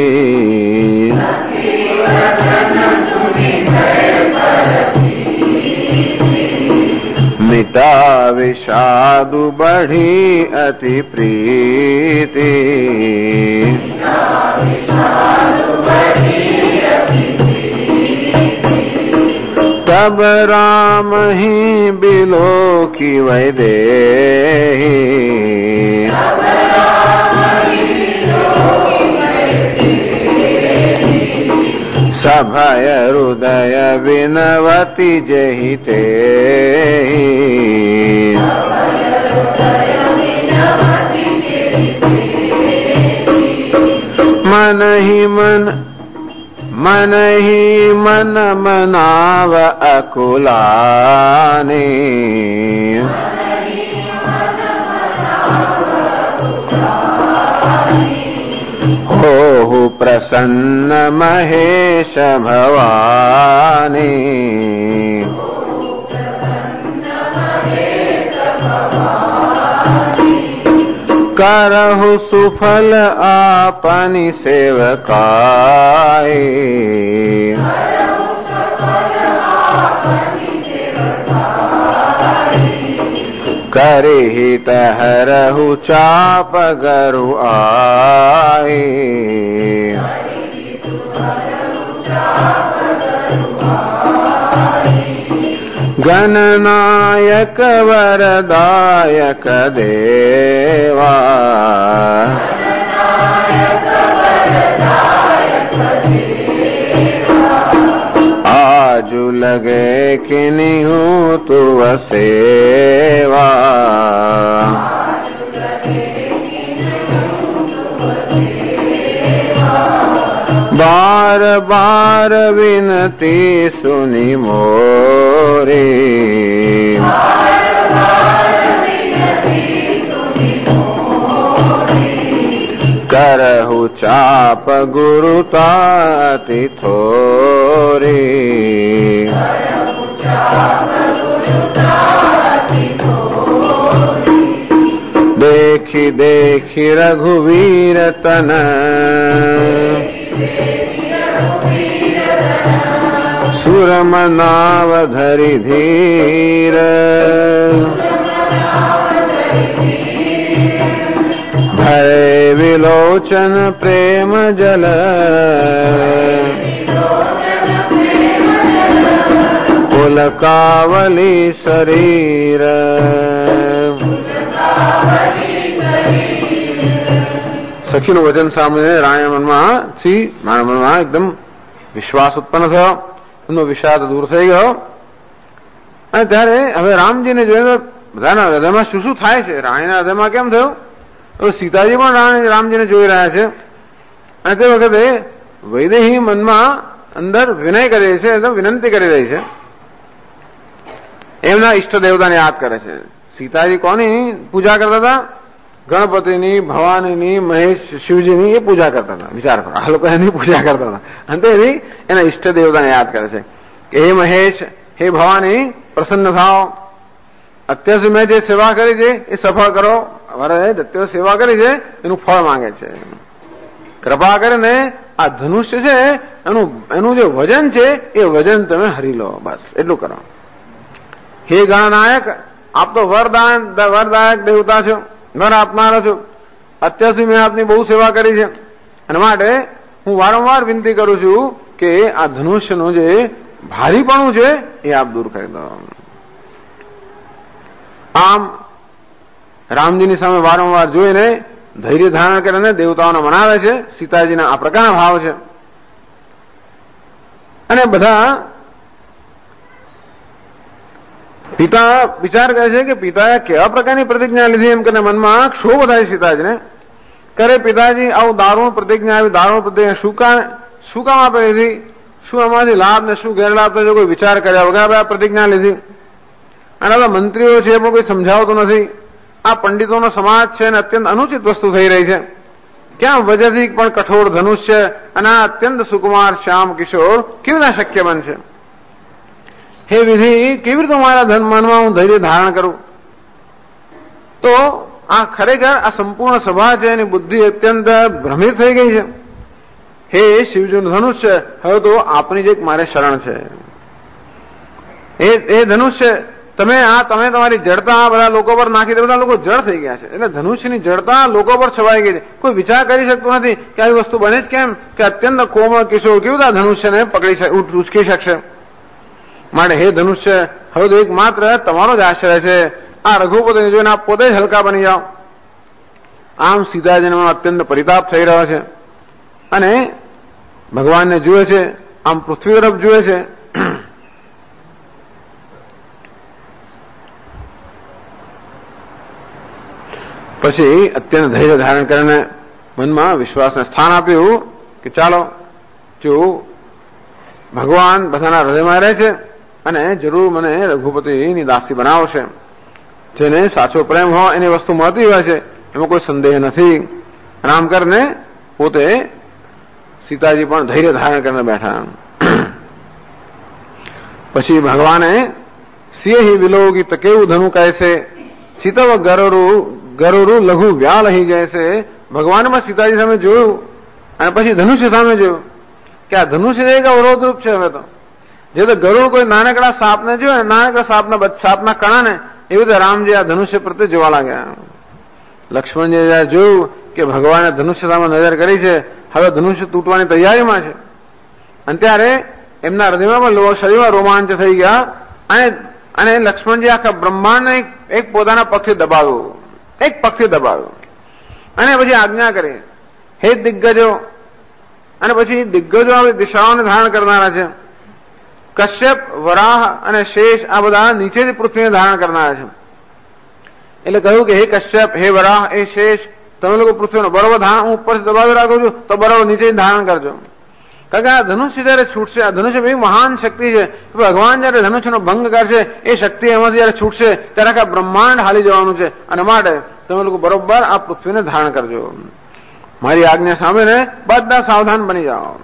મિટા વિષાદુ બઢી અતિ પ્રીતિ, तब राम ही बिलो की वैदेही, सभय हृदय विनवती जहि ते, मन ही मन मनाव अकुलाने, हो प्रसन्न महेश भवानी, करहु सुफल आपनी सेवकाई, करहित हरहु चाप गरु आई, गणनायक वरदायक देवा, आजु लगे किन्हु तु सेवा, बार बार विनती सुनी मोरे, करहु चाप गुरुताति थोरे, देखी देखी रघुवीर तन, सुरमनाव धरि धीर, भय विलो त्रिलोचन प्रेम जल पुलकावली शरीर સખીનું વચન સાંભળીને રાણીના મારા મનમાં એકદમ વિશ્વાસ ઉત્પન્ન થયો, એમનો વિષાદ દૂર થઈ ગયો. અને ત્યારે હવે રામજીને જોઈને બધાના હૃદયમાં શું શું થાય છે, રાણીના હૃદયમાં કેમ થયું? હવે સીતાજી પણ રામજીને જોઈ રહ્યા છે. અને તે વખતે વૈદેહી મનમાં અંદર વિનય કરી રહી છે, એકદમ વિનંતી કરી રહી છે, એમના ઈષ્ટ દેવતાને યાદ કરે છે. સીતાજી કોની પૂજા કરતા હતા? ગણપતિની, ભવાનીની, મહેશ, શિવજીની એ પૂજા કરતા હતા. વિચાર કરો, આ લોકો એની પૂજા કરતા હતા. અંતે એના ઈષ્ટ દેવતાને યાદ કરે છે કે હે મહેશ, હે ભવાની, પ્રસન્ન થાઓ. અત્યાર સુધી મેં જે સેવા કરી છે એ સફળ કરો. અમારે અત્યાર સેવા કરી છે એનું ફળ માંગે છે. કૃપા કરીને આ ધનુષ્ય છે એનું જે વજન છે એ વજન તમે હરી લો, બસ એટલું કરો. હે ગણનાયક, આપ તો વરદાયક દેવતા છો, વર આપનારો છો. અત્યાર સુધી મેં આપની બહુ સેવા કરી છે, અને માટે હું વારંવાર વિનંતી કરું છું કે આ ધનુષ્યનું જે ભારીપણું છે એ આપ દૂર કરી દો. આમ રામજીની સામે વારંવાર જોઈને ધૈર્ય ધારણ કરીને દેવતાઓને મનાવે છે. સીતાજીના આ પ્રકારના ભાવ છે. અને બધા પિતા વિચાર કરે છે કે પિતાએ કેવા પ્રકારની પ્રતિજ્ઞા લીધી, એમ કરીને મનમાં ક્ષોભ થાય સીતાજીને. કરે પિતાજી આવું દારૂણ પ્રતિજ્ઞા આવી, દારૂણ પ્રતિજ્ઞા શું કામ આપે લીધી? શું આમાંથી લાભ ને શું ગેરલાભ થયો કોઈ વિચાર કર્યા વગર આ પ્રતિજ્ઞા લીધી? અને બધા મંત્રીઓ છે પણ કોઈ સમજાવતું નથી. આ પંડિતોનો સમાજ છે અને અત્યંત અનુચિત વસ્તુ થઈ રહી છે. ક્યાં વજથી પણ કઠોર ધનુષ્ય અને આ અત્યંત સુકુમાર શ્યામ કિશોર કેવી રીતે શક્ય બનશે? હે વિધિ, કેવી રીતે મારા મનમાં હું ધૈર્ય ધારણ કરું? તો આ ખરેખર આ સંપૂર્ણ સભા છે એની બુદ્ધિ અત્યંત ભ્રમિત થઈ ગઈ છે. હે શિવજીનું ધનુષ્ય, હવે તો આપની જ એક મારે શરણ છે. એ ધનુષ્ય તમે તમારી જડતા બધા લોકો પર નાખી દે, બધા લોકો જડ થઈ ગયા છે. એટલે ધનુષ્યની જડતા લોકો પર છવાઈ ગઈ છે. કોઈ વિચાર કરી શકતું નથી કે આવી વસ્તુ બને જ કેમ, કે અત્યંત કોમળ કિશોર કેવું આ ધનુષ્યને ઉચકી શકશે? માટે હે ધનુષ્ય, હવે તો એક માત્ર તમારો જ આશ્રય છે. આ રઘુપતિને જોઈને આપ પોતે જ હલકા બની જાઓ. આમ સીતાજીને અત્યંત પરિતાપ થઈ રહ્યો છે અને ભગવાનને જુએ છે, આમ પૃથ્વી તરફ જુએ છે. પછી અત્યંત ધૈર્ય ધારણ કરીને મનમાં વિશ્વાસને સ્થાન આપ્યું કે ચાલો, જો ભગવાન બધાના હૃદયમાં રહે છે અને જરૂર મને રઘુપતિની દાસી બનાવશે. જેને સાચો પ્રેમ હોય એની વસ્તુ મળતી હોય છે, એમાં કોઈ સંદેહ નથી. આમ કરીને પોતે સીતાજી પણ ધૈર્ય ધારણ કરીને બેઠા. પછી ભગવાને સિંહ વિલોગી તકેવું ધનુ કહે છે, સીતવ ગરુરુ લઘુ વ્યાલ અહીં જાય છે. ભગવાનમાં સીતાજી સામે જોયું અને પછી ધનુષ્ય સામે જોયું કે આ ધનુષ્ય એક અવરોધરૂપ છે. હવે તો જે તો ગરુડ કોઈ નાનકડા સાપને જોયે, નાનકડા સાપના કણાને, એવી રીતે રામજી આ ધનુષ્ય પ્રત્યે જોવા લાગ્યા. લક્ષ્મણજી જયારે જોયું કે ભગવાને ધનુષ્ય સામે નજર કરી છે, હવે ધનુષ્ય તૂટવાની તૈયારીમાં છે, અને ત્યારે એમના હૃદયમાં પણ શરીરમાં રોમાંચ થઈ ગયા. અને લક્ષ્મણજી આખા બ્રહ્માંડને એક પોતાના પક્ષે દબાવ્યું અને પછી આજ્ઞા કરી, હે દિગ્ગજો. અને પછી દિગ્ગજો આવી દિશાઓને ધારણ કરનારા છે. કશ્યપ, વરાહ અને શેષ આ બધા નીચેની પૃથ્વીને ધારણ કરનારા છે. એટલે કહ્યું કે હે કશ્યપ, હે વરાહ, હે શેષ, તમે લોકો પૃથ્વીનો બરોબર ધારણ, હું ઉપર દબાવી રાખું છું તો બરોબર નીચે ધારણ કરજો. કારણ કે આ ધનુષ્ય જયારે છૂટશે, આ ધનુષ્ય એવી મહાન શક્તિ છે, ભગવાન જયારે ધનુષ્યનો ભંગ કરશે એ શક્તિ એમાંથી જયારે છૂટશે ત્યારે આખા બ્રહ્માંડ હાલી જવાનું છે. અને માટે તમે લોકો બરોબર આ પૃથ્વીને ધારણ કરજો. મારી આજ્ઞા સામે બધા સાવધાન બની જાઓ.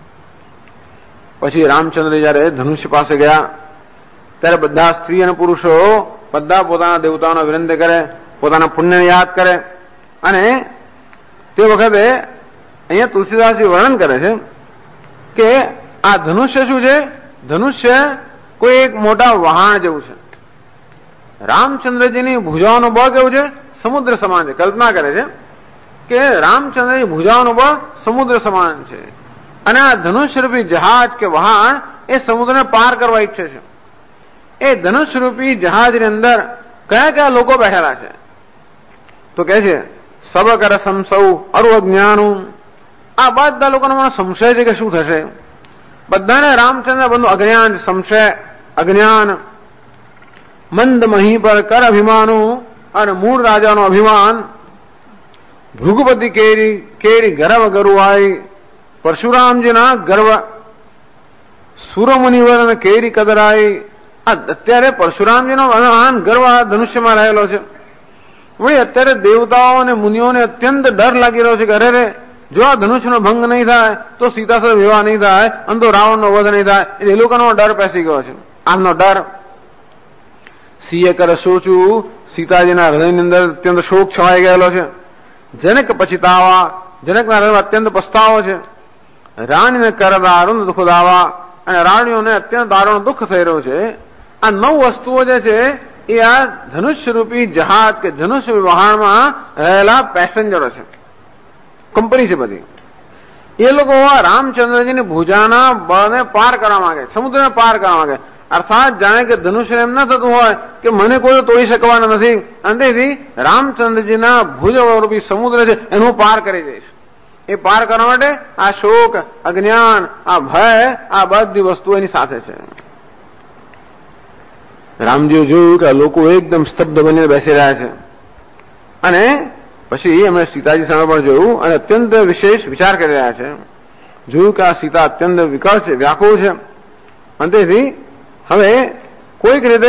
પછી રામચંદ્ર જયારે ધનુષ્ય પાસે ગયા ત્યારે બધા સ્ત્રી અને પુરુષો બધા પોતાના દેવતાઓને વિનંતી કરે, પોતાના પુણ્યને યાદ કરે. અને તે વખતે અહીંયા તુલસીદાસજી વર્ણન કરે છે કે આ ધનુષ્ય શું છે? ધનુષ્ય કોઈ એક મોટા વહાણ જેવું છે. રામચંદ્રજીની ભુજાઓનું બળ કેવું છે? સમુદ્ર સમાન છે. કલ્પના કરે છે કે રામચંદ્રની ભુજાઓનો બળ સમુદ્ર સમાન છે અને આ ધનુષરૂપી જહાજ કે વહાણ એ સમુદ્રને પાર કરવા ઈચ્છે છે. એ ધનુષરૂપી જહાજની અંદર કયા કયા લોકો બેઠેલા છે? તો કે છે સબકર સમસૌ અરુ અજ્ઞાનું. આ બધા લોકોનો મને સંશય છે કે શું થશે. બધાને રામચંદ્ર બંધુ અજ્ઞાન, સંશય, અજ્ઞાન. મંદ મહી પર કર અભિમાનું અને મૂળ રાજાનું અભિમાન. ભૃગુપતિ કેરી ગર્વ ગરુવાઈ. પરશુરામજીના ગર્વ. સુરમુનિવર અને કેરી કદરાઈ. આ અત્યારે પરશુરામજીનો મહાન ગર્વ ધનુષ્યમાં રહેલો છે. વળી અત્યારે દેવતાઓ અને મુનિઓને અત્યંત ડર લાગી રહ્યો છે કે અરે રે, જો આ ધનુષ્યનો ભંગ નહીં થાય તો સીતા સાથે વિવાહ નહીં થાય અને તો રાવણનો વધ નહીં થાય. એ લોકોનો ડર પેસી ગયો છે. આમનો ડર સિંહે કરે સોચું. સીતાજીના હૃદયની અંદર અત્યંત શોક છવાઈ ગયેલો છે. જનક પછીતાવા. જનકના હૃદયમાં અત્યંત પસ્તાવો છે. રાણીને કર દારૂણ દુઃખ દાવા. અને રાણીઓને અત્યંત દારૂણ દુઃખ થઈ રહ્યું છે. આ 9 વસ્તુઓ જે છે એ આ ધનુષ્યરૂપી જહાજ કે ધનુષ્ય વહાણમાં રહેલા પેસેન્જરો છે, કંપની છે બધી. એ લોકો રામચંદ્રજીની ભુજાના બળને પાર કરવા માંગે, સમુદ્રને પાર કરવા માંગે. અર્થાત જાણે કે ધનુષ્ય એમ ના થતું હોય કે મને કોઈ તોડી શકવાના નથી, અને તેથી રામચંદ્રજીના ભુજરૂપી સમુદ્ર છે એનું પાર કરી દઈશ. એ પાર કરવા માટે આ શોક, અજ્ઞાન, આ ભય, આ બધી વસ્તુઓ એની સાથે છે. રામજી જોયું કે લોકો એકદમ સ્તબ્ધ બનીને બેસી રહ્યા છે. અને પછી એમણે સીતાજી સામે પણ જોયું અને અત્યંત વિશેષ વિચાર કરી રહ્યા છે. જોયું કે આ સીતા અત્યંત વિકળ છે, વ્યાકુળ છે. અને તેથી હવે કોઈક રીતે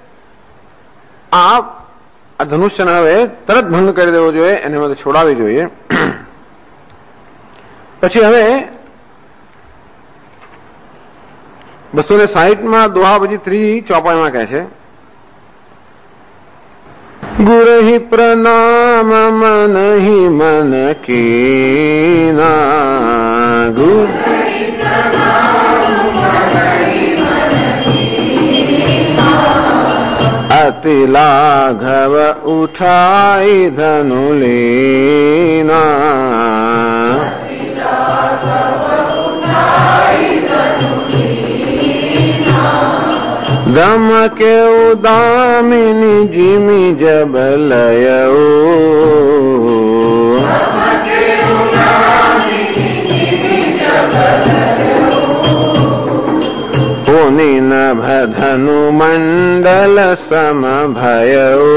આ ધનુષ્યને હવે તરત ભંગ કરી દેવો જોઈએ, એને હવે છોડાવવી જોઈએ. પછી હવે 260 દોહા પછી 3 ચોપાઈમાં કહે છે ગુરહિ પ્રણામ મનહિ મન કીના. અતિ લાઘવ ઉઠાઈ ધનુ લેના. દમકે ઉદામિની જીમી જબ લયો. પુનિ નભ ધનુ મંડલ સમ ભયો.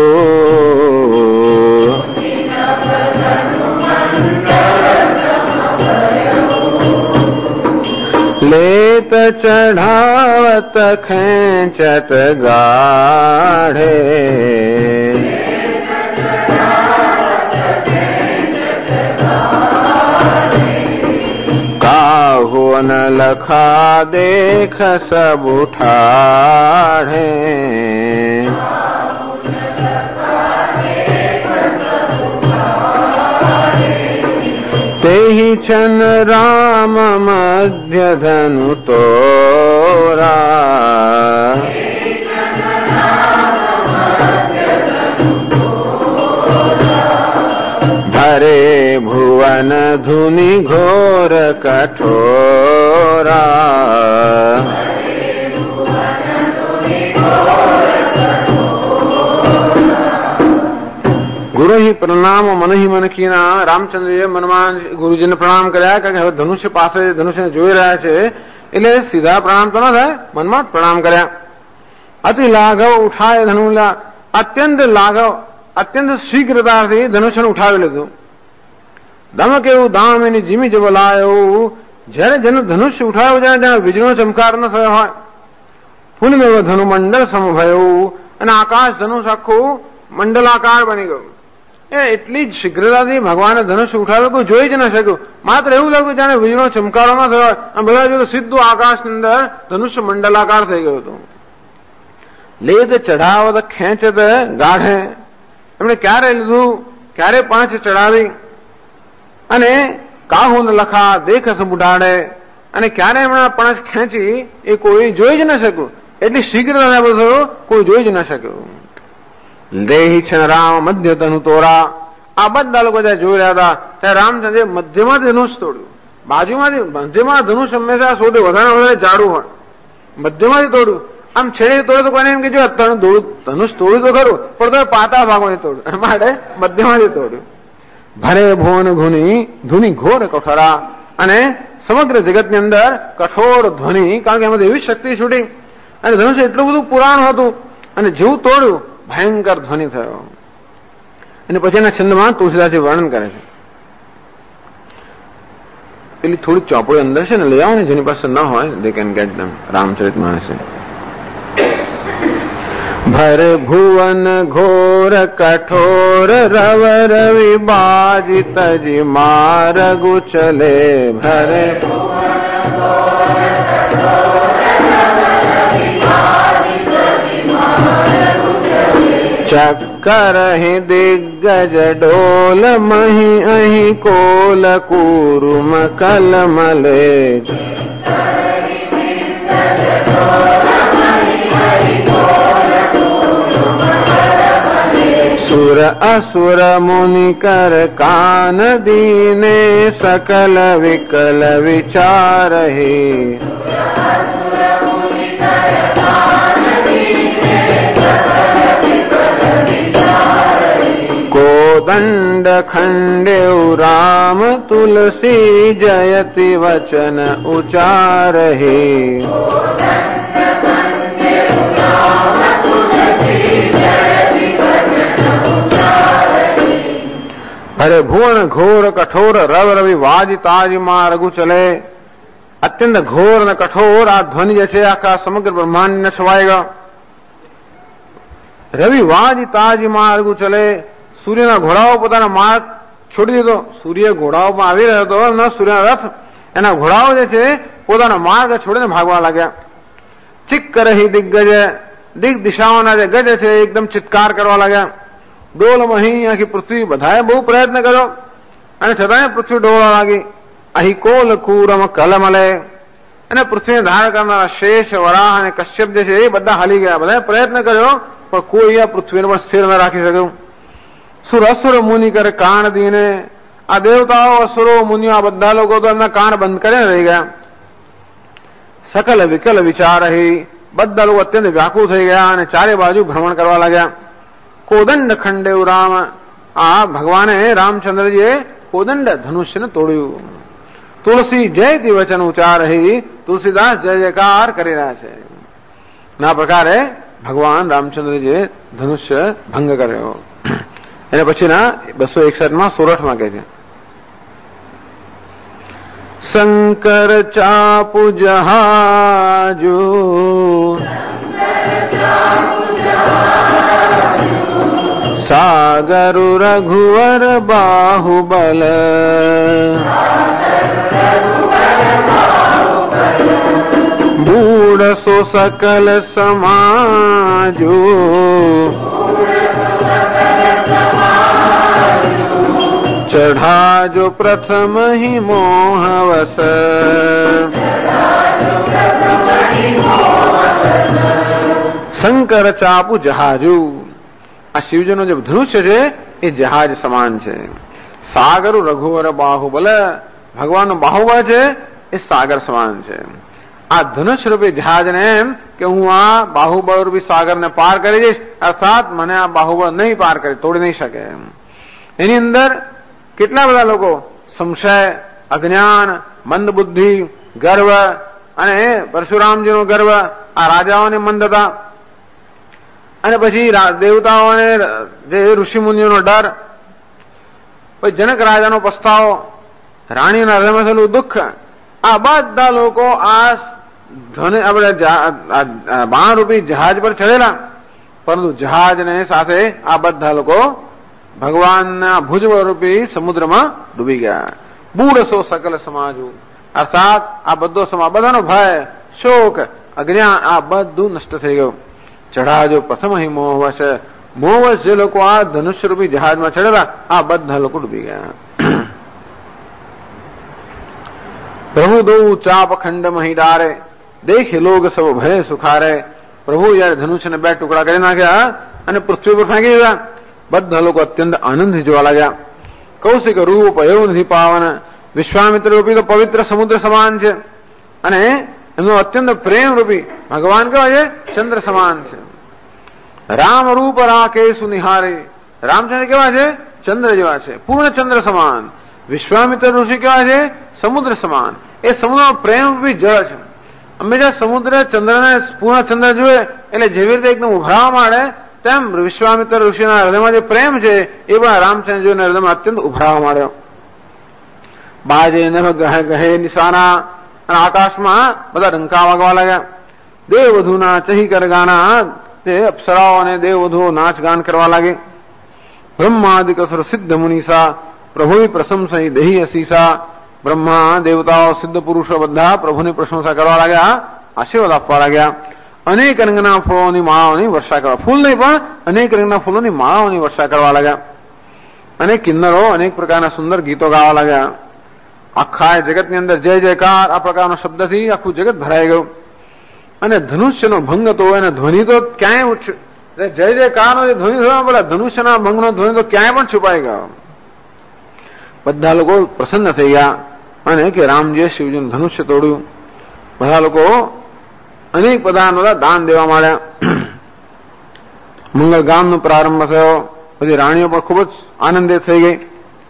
લેત ચઢાવત ખેંચત ગાઢે. કાહુ ન લખા દેખ સબ ઉઠાઢે. તેહી છન રામ મધ્ય ધનુ તોરા. ભરે ભુવન ધુનિ ઘોર કઠોરા. ગુરુહિ પ્રણામ મનહિ મન કીના. રામચંદ્રજીએ મનમાં ગુરુજીને પ્રણામ કર્યા, કારણ કે હવે ધનુષ્ય પાસે ધનુષ્યને જોઈ રહ્યા છે એટલે સીધા પ્રણામ તો ન થાય, મનમાં પ્રણામ કર્યા. અતિ લાઘવ ઉઠાય ધનુલા. અત્યંત લાઘવ, અત્યંત શીઘ્રતાથી ધનુષ્યને ઉઠાવી લીધું. દમક એવું દામ એની જીમી જ બોલાયો. જયારે જેનું ધનુષ્ય ઉઠાવ્યું જાય ત્યાં વીજળીનો ચમકાર ન થયો હોય. પુનમેવ ધનુ મંડળ સમભયું. અને આકાશ ધનુષ આખું મંડલાકાર બની ગયું. એટલી જ શીઘ્રતાથી ભગવાને ધનુષ્ય ઉઠાવ્યું કોઈ જોઈ જ ન શક્યું. માત્ર એવું લાગ્યું જાણે વીજળીનો ચમકારો ન થયો અને બધા જોયું સીધું આકાશની અંદર ધનુષ્ય મંડલાકાર થઈ ગયું હતું. લેદ ચઢાવત ખેંચત ગાઢે. એમણે ક્યારે લીધું, ક્યારે પાંચ ચડાવી. અને કાહુન લખા દેખ બુઢાડે. અને ક્યારે એમણે પાંચ ખેંચી એ કોઈ જોઈ જ ન શક્યું. એટલી શીઘ્રતા બધું કોઈ જોઈ જ ન શક્યું. દેહી છે રામ મધ્ય ધનુ તોરા. આ બધા લોકો જયારે જોઈ રહ્યા હતા ત્યારે રામચંદ્રે મધ્યમાંથી ધનુષ તોડ્યું. બાજુમાંથી મધ્યમાં ધનુષ હંમેશા સૌથી વધારે જાડું હોય, મધ્યમાંથી તોડ્યું. આમ છેડે તોડે તો કોને એમ કે જો ધનુષ તોડ્યું તો ખરું, પણ તો પાતા ભાગમાંથી તોડ્યું, માટે મધ્યમાંથી તોડ્યું. ભરે ભુવન ધુની ઘોર કઠોરા, અને સમગ્ર જગતની અંદર કઠોર ધ્વનિ, કારણ કે એમાંથી એવી શક્તિ છૂટી અને ધનુષ એટલું બધું પુરાણું હતું અને જેવું તોડ્યું ભયંકર ધ્વનિ થયો. અને પછી એના છંદમાં તુલસીદાસજી વર્ણન કરે છે. પેલી થોડી ચોપડી અંદર છે ને, લઈ આવો ને, જેની પાસે ન હોય they can get them. Ramcharit Manas. ભર ભુવન ઘોર કઠોર રવ રવિ બાજી તજી માર્ગ ચલે. ભરે ચક્કર હિ દિગ્ગજ ડોલ મહી અહીં કોલ કુરુમ કલમલે. સુર અસુર મુનિ કર કાન દીને સકલ વિકલ વિચાર હે. કોદંડ ખંડેવ રામ તુલસી જયતિ વચન ઉચાર હે. અરે ભુવન ઘોર કઠોર રવ રવિ વાજ તાજમાં રઘુ ચલે. અત્યંત ઘોર અને કઠોર આ ધ્વનિ જે છે આખા સમગ્ર બ્રહ્માંડ ને છવાઈ ગયો. રવિ વાજ તાજમાં રઘુ ચલે. સૂર્યના ઘોડાઓ પોતાના માર્ગ છોડી દીધો. સૂર્ય ઘોડાઓમાં આવી રહ્યો હતો, ન સૂર્યના રથ, એના ઘોડાઓ જે છે પોતાના માર્ગ છોડીને ભાગવા લાગ્યા. ચિક્કર હિ દિગ્ગજ, દિગ દિશાઓના જે ગજ છે એકદમ ચિત્કાર કરવા લાગ્યા. ડોલ મહી, આખી પૃથ્વી, બધાએ બહુ પ્રયત્ન કર્યો અને છતાંય પૃથ્વી ડોળવા લાગી. અહીં કોલ કુરમ કલમલે, અને પૃથ્વીને ધાર કરનારા શેષ, વરાહ અને કશ્યપ જે છે એ બધા હાલી ગયા. બધાએ પ્રયત્ન કર્યો પણ કોઈ આ પૃથ્વીને પણ સ્થિર ન રાખી શક્યું. સુર અસુર મુનિ કરે કાન દીને, આ દેવતાઓ, અસુરો, મુનિઓ, આ બધા લોકો તો એમના કાન બંધ કરીને રહી ગયા. સકલ વિકલ વિચાર હી, બધા લોકો અત્યંત વ્યાકુળ થઈ ગયા અને ચારે બાજુ ભ્રમણ કરવા લાગ્યા. કોદંડ ખંડેવ રામ, આ ભગવાને રામચંદ્રજીએ કોદંડ ધનુષ્યને તોડ્યું. તુલસી જયતિ વચન ઉચ્ચાર હી, તુલસીદાસ જય જયકાર કરી રહ્યા છે. આ પ્રકારે ભગવાન રામચંદ્રજીએ ધનુષ્ય ભંગ કર્યો. એને પછીના 261 સોરઠમાં કહે છે, શંકર ચાપુ જહાજુ સાગરુ રઘુવર બાહુબલ. બૂઢસો સકલ સમાજુ ચઢાજો પ્રથમ હિ મોહવસ. શંકર ચાપુ જહાજુ, આ શિવજીનો જે ધનુષ્ય છે એ જહાજ સમાન છે. સાગર રઘુવર બાહુબલ, ભગવાનનો બાહુબળ છે એ સાગર સમાન છે. આ ધનુષ રૂપી જહાજને એમ કે હું આ બાહુબળ રૂપી સાગરને પાર કરી દઈશ, અર્થાત મને આ બાહુબળ નહીં પાર કરી, તોડી નહીં શકે. એની અંદર કેટલા બધા લોકો સંશય, અજ્ઞાન, મંદ બુદ્ધિ, ગર્વ, અને પરશુરામજીનો ગર્વ, આ રાજાઓની મંદતા, અને પછી દેવતાઓને જે ઋષિ મુનિઓનો ડર, પછી જનક રાજાનો પસ્તાવો, રાણીના હૃદયમાં થયેલું દુઃખ, આ બધા લોકો આ આપણે બાણરૂપી જહાજ પર ચડેલા, પરંતુ જહાજને સાથે આ બધા લોકો ભગવાનના ભુજબળરૂપી સમુદ્રમાં ડૂબી ગયા. બૂઢસો સકલ સમાજુ, અર્થાત આ બધો બધાનો ભય, શોક, અજ્ઞાન, આ બધું નષ્ટ થઈ ગયું. ચઢાજો પ્રથમ હિ મોહવશ, મોહવશ જે લોકો આ ધનુષ્ય રૂપી જહાજમાં ચડેલા, આ બધા લોકો ડૂબી ગયા. પ્રભુ દો ચાપ ખંડ મહી ડારે, દેખે લોગ સબ ભય સુખારે. પ્રભુ જયારે ધનુષ્યને બે ટુકડા કરી નાખ્યા અને પૃથ્વી પર ફેંકી દીધા, બધા લોકો અત્યંત આનંદથી જોવા લાગ્યા. કૌશિક રૂપ એવું નથી પાવન, વિશ્વામિત્ર રૂપી તો પવિત્ર સમુદ્ર સમાન છે, અને એમનો અત્યંત પ્રેમ રૂપી ભગવાન કેવા છે? ચંદ્ર સમાન છે. રામ રૂપ રાકે સુનિહારે, રામચંદ્ર કેવા છે? ચંદ્ર જેવા છે, પૂર્ણ ચંદ્ર સમાન. વિશ્વામિત્ર ઋષિ કેવા છે? સમુદ્ર સમાન. એ સમુદ્ર પ્રેમ રૂપી જળ છે. હંમેશા સમુદ્ર ચંદ્રને પૂર્ણ ચંદ્ર જોયે એટલે જેવી રીતે એકદમ ઉભરાવા માંડે, તેમ વિશ્વામિત્ર ઋષિના હૃદયમાં જે પ્રેમ છે એ પણ રામચંદ્રજીના હૃદયમાં અત્યંત ઉભરાવા માંડ્યો. બાજે નભ ગહે ગહે નિશાના, અને આકાશમાં બધા ડંકા વાગવા લાગ્યા. દેવવધુના ચહી કર ગાના, જે અપ્સરાઓ અને દેવવધુઓ નાચ ગાન કરવા લાગે. બ્રહ્માદિક અસુર સિદ્ધ મુનિસા પ્રભુ પ્રશંસા દેહી અસીસા, બ્રહ્મા દેવતાઓ સિદ્ધ પુરુષો બધા પ્રભુની પ્રશંસા કરવા લાગ્યા, આશીર્વાદ આપવા લાગ્યા. અનેક રંગના ફૂલોની માળાઓની વર્ષા કરવા, ફૂલ નહીં પણ અનેક રંગના ફૂલોની માળાઓની વર્ષા કરવા લાગ્યા. અને કિન્નરો અનેક પ્રકારના સુંદર ગીતો ગાવા લાગ્યા. આખા જગતની અંદર જય જયકાર આ પ્રકારનો શબ્દથી આખું જગત ભરાઈ ગયું. અને ધનુષ્યનો ભંગ તો એને ધ્વનિ તો ક્યાંય જય જયકારનો જે ધ્વનિ થયો, બોલા ધનુષ્યના ભંગનો ધ્વનિ તો ક્યાંય પણ છુપાઈ ગયો. બધા લોકો પ્રસન્ન થઈ ગયા અને કે રામજીએ શિવજીનું ધનુષ્ય તોડ્યું. બધા લોકો અનેક બધા દાન દેવા માંડ્યા. મંગળ ગામનો પ્રારંભ થયો. બધી રાણીઓ પણ ખૂબ જ આનંદિત થઈ ગઈ.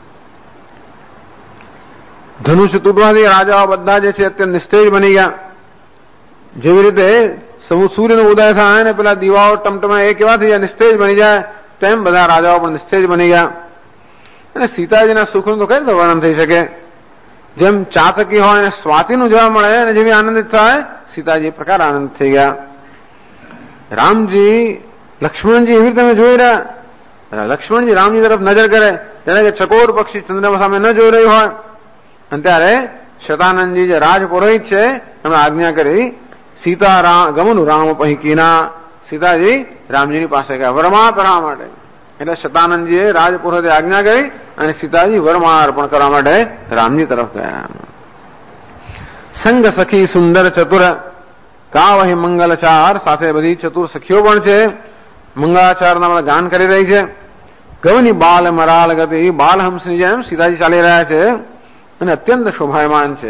ધનુષ્ય તૂટવાથી રાજાઓ બધા જે છે અત્યંત નિસ્તેજ બની ગયા. જેવી રીતે સૂર્યનો ઉદય થાય ને પેલા દીવાઓ ટમટમા એ કેવા થઈ જાય, નિસ્તેજ બની જાય, તેમ બધા રાજાઓ પણ નિસ્તેજ બની ગયા. અને સીતાજીના સુખનું તો કઈ રીતે વર્ણન થઈ શકે? જેમ ચાતકી હોય અને સ્વાતિનું જોવા મળે અને જેવી આનંદિત થાય, સીતાજી એ પ્રકાર આનંદ થઈ ગયા. રામજી લક્ષ્મણજી એવી રીતે જોઈ રહ્યા. લક્ષ્મણજી રામજી તરફ નજર કરે જાણે કે ચકોર પક્ષી ચંદ્રમા સામે ન જોઈ રહ્યું હોય. અને ત્યારે શતાનંદજી જે રાજ પુરોહિત છે એમણે આજ્ઞા કરી, સીતા ગમનું રામ પૈકીના, સીતાજી રામજીની પાસે ગયા વરમાળ કરવા માટે. એટલે શતાનંદજીએ રાજપુરોહિતે આજ્ઞા કરી અને સીતાજી વરમાળ અર્પણ કરવા માટે રામજી તરફ ગયા. સંગ સખી સુંદર ચતુર કાવહી મંગલચાર, સાથે બધી ચતુર સખીઓ પણ છે, મંગળાચારના ગાન કરી રહી છે. ગવની બાલ મરાલ ગતિ, બાલહંસની જેમ સીતાજી ચાલી રહ્યા છે અને અત્યંત શોભાયમાન છે.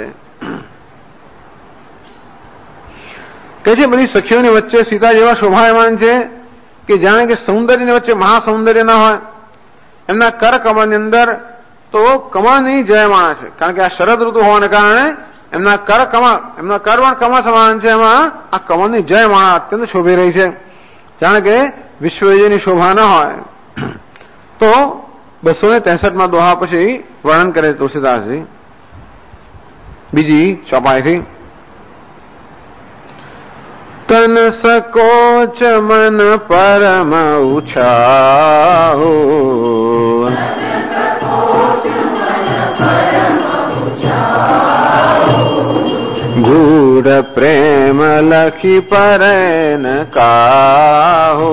કે છે બધી સખીઓની વચ્ચે સીતા જેવા શોભાયમાન છે કે જાણે કે સૌંદર્યની વચ્ચે મહાસૌંદર્ય ના હોય. એમના કર કમળની અંદર તો કમળની જયમાળા છે, કારણ કે આ શરદ ઋતુ હોવાને કારણે એમના કર પણ કમળ સમાન છે. એમાં આ કમળની જયમાળા અત્યંત શોભી રહી છે, જાણે કે વિશ્વવિજયની શોભા ના હોય. તો 263 દોહા પછી વર્ણન કરે તુલસીદાસજી બીજી ચોપાઈથી. તન સકોચ મન પરમ ઉછાહો, ગૂઢ પ્રેમ લખી પરન કાહો,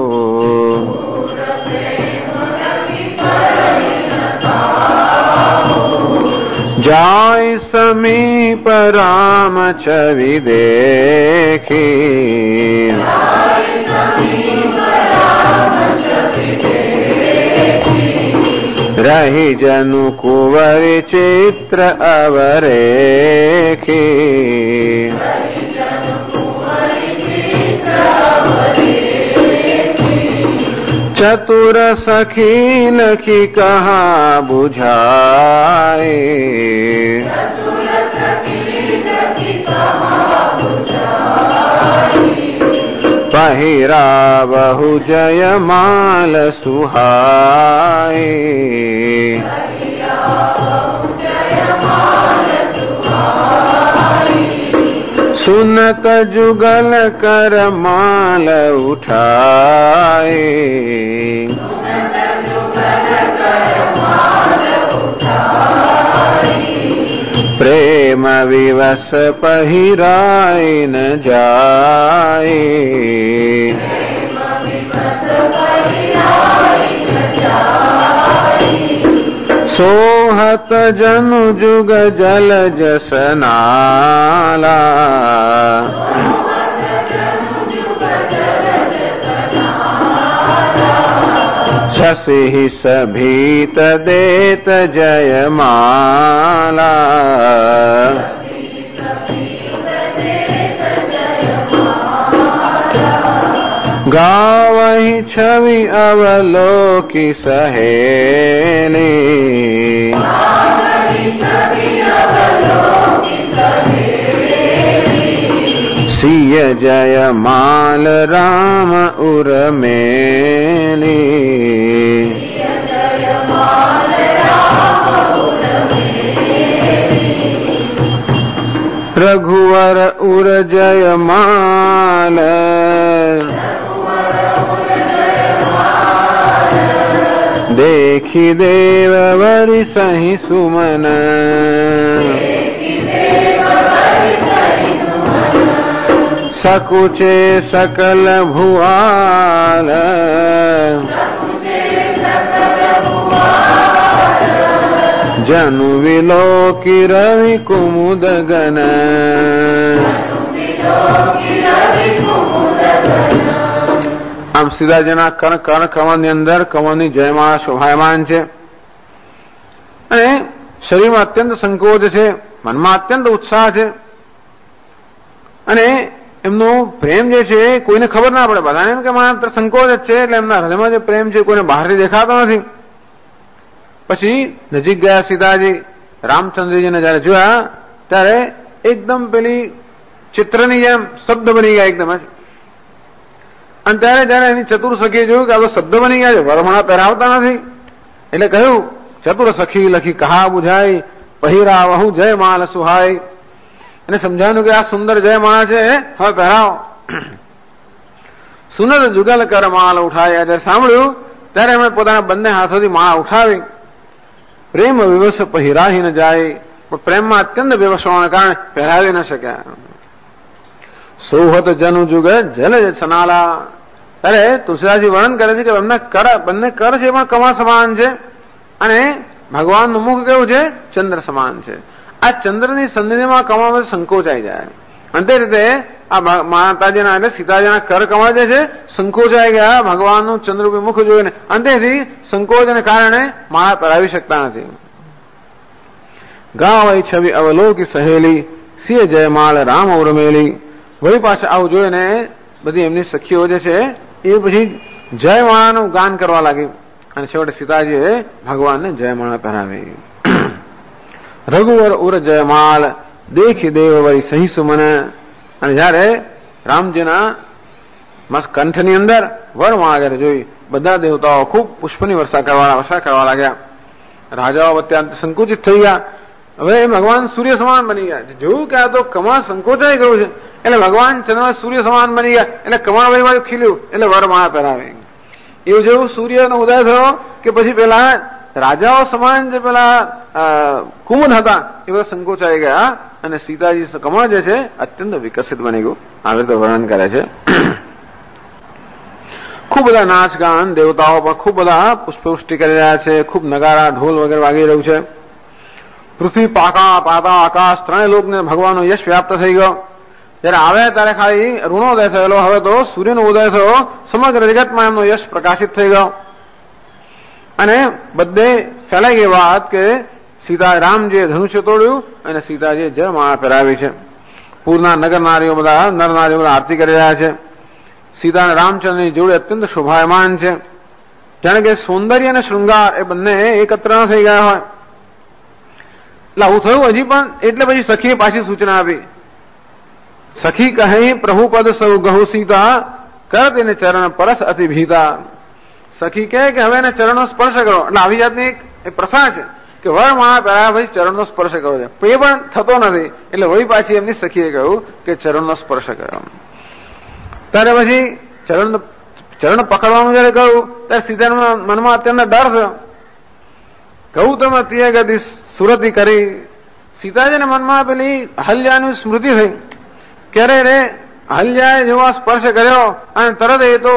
જાય સમીપ રામ છવિ દેખી, રહી જનુ કુંવર ચિત્ર અવરેખી, ચતુર સખી લખી કહા બુઝાએ, पहिरा बहु जयमाल सुहाए, सुनत जुगल कर माल उठाए, प्रेम विवश पहिराय न जाए, सोहत जनु जुग जल जसनाला, शशि सभीत देत जयमाला गावहि छवि अवलोकि सहेली सिय जयमाल राम उर्मेली रघुवर उर जयमाल देखी देववरि सहि सुमन सकुचे सकल भुआल जनु विलोकि रवि कुमुद गण આમ સીતાજીના કણ કમળની અંદર કમળની જયમાળા શોભાયમાન છે અને શરીરમાં અત્યંત સંકોચ છે, મનમાં અત્યંત ઉત્સાહ છે અને એમનો પ્રેમ જે છે કોઈને ખબર ના પડે, બધાને એમ કે માત્ર સંકોચ જ છે એટલે એમના હૃદયમાં જે પ્રેમ છે કોઈને બહારથી દેખાતો નથી. પછી નજીક ગયા સીતાજી, રામચંદ્રજીને જયારે જોયા ત્યારે એકદમ પેલી ચિત્રની જેમ શબ્દ બની ગયા એકદમ જ. અને ત્યારે જયારે એની ચતુર સખીએ જોયું કે આ તો શબ્દ બની ગયા છે, વરમણા પહેરાવતા નથી એટલે કહ્યું ચતુર સખી લખી કહા બુઝાઈ પહેરા વહુ જય માલ સુહાય. એને સમજાવ્યું કે આ સુંદર જય માળા છે હવે પહેરાવો. સુનદ જુગલ કર માલ ઉઠાય. જયારે સાંભળ્યું ત્યારે એમણે પોતાના બંને હાથોથી માળા ઉઠાવી. પ્રેમ વિવશ પહેરાહી ન જાય, પ્રેમમાં અત્યંત વિવશ હોવાને કારણે પહેરાવી ન શક્યા. સોહત જનુ જુગ જલ સનાલા. ત્યારે તુલસીદાસજી વર્ણન કરે છે કે બંને કર છે પણ કમળ સમાન છે અને ભગવાનનું મુખ કેવું છે? ચંદ્ર સમાન છે. આ ચંદ્રની સંધિમાં કમળમાં સંકોચાઈ જાય અને તે રીતે આ માતાજીના એટલે સીતાજીના કર કમળ જે છે સંકોચાઈ ગયા ભગવાનનું ચંદ્રરૂપી મુખ જોઈને, અંતેથી સંકોચને કારણે માળા પહેરાવી શકતા નથી. ગાવઈ છવિ અવલોકી સહેલી સિંહ જયમાલ રામ ઉર્મેલી. વળી પાછા આવું જોઈને બધી એમની સખીઓ જે છે એ પછી જયમાળાનું ગાન કરવા લાગી અને છેવટે સીતાજીએ ભગવાનને જયમાળા પહેરાવી. રઘુવર ઉર જયમાલ દેખી દેવ વરી સહી સુમન. અને જયારે રામજીના મસ્ત કંઠની અંદર વરમાળા જયારે જોઈ બધા દેવતાઓ ખૂબ પુષ્પની વર્ષા કરવા લાગ્યા. રાજાઓ અત્યંત સંકુચિત થઈ ગયા. હવે ભગવાન સૂર્ય સમાન બની ગયા. જોયું કે આ તો કમળ સંકોચાઈ ગયું છે એટલે ભગવાન ચંદ્ર સૂર્ય સમાન બની ગયા એટલે કમળ વળી ખીલ્યું એટલે વરમાળા પહેરાવે. એવું જેવું સૂર્યનો ઉદય થયો કે પછી પેલા રાજાઓ સમાન જે પેલા કુમુદ હતા એ બધા સંકોચાઈ ગયા અને સીતાજી કમળ જે છે અત્યંત વિકસિત બની ગયું. આવી રીતે વર્ણન કરે છે. ખૂબ બધા નાચ ગાન, દેવતાઓ પણ ખૂબ બધા પુષ્પવૃષ્ટિ કરી રહ્યા છે, ખૂબ નગારા ઢોલ વગેરે વાગી રહ્યું છે. પૃથ્વી પાતાળ આકાશ ત્રણેય લોકને ભગવાનનો યશ વ્યાપ્ત થઈ ગયો. જયારે આવે ત્યારે ખાલી ઋણોદય થયેલો, હવે તો સૂર્યનો ઉદય થયો, સમગ્ર જગતમાં એમનો યશ પ્રકાશિત થઈ ગયો. અને બધે ફેલાઈ ગઈ વાત કે સીતા રામજીએ ધનુષ્ય તોડ્યું અને સીતાજીએ જયમાળા પહેરાવી છે. પૂરના નર નારીઓ બધા આરતી કરી રહ્યા છે. સીતા અને રામચંદ્રની જોડી અત્યંત શોભાયમાન છે, જાણે કે સૌંદર્ય અને શૃંગાર એ બંને એકત્ર ન થઈ ગયા હોય. એટલે આવું થયું હજી પણ. એટલે પછી સખીએ પાછી સૂચના આપી. સખી કહે પ્રભુપદ સૌ ગહુ સીતા કર તેને ચરણ પરસ અતિ ભીતા. સખી કહે કે હવે એને ચરણનો સ્પર્શ કરો. એટલે આવી જાતની એક પ્રથા છે કે વરમાળા પહેરાયા પછી ચરણનો સ્પર્શ કરો છે, એ પણ થતો નથી. એટલે વળી પાછી એમની સખીએ કહ્યું કે ચરણનો સ્પર્શ કરો. ત્યારે પછી ચરણ પકડવાનું જયારે કહ્યું ત્યારે સીતાના મનમાં અત્યંત ડર થયો. ગૌતમ તિય ગતિ સુરતી કરી. સીતાજીના મનમાં પેલી અહલ્યાની સ્મૃતિ થઈ. ક્યારે રે અહલ્યાએ જેવો સ્પર્શ કર્યો અને તરત એ તો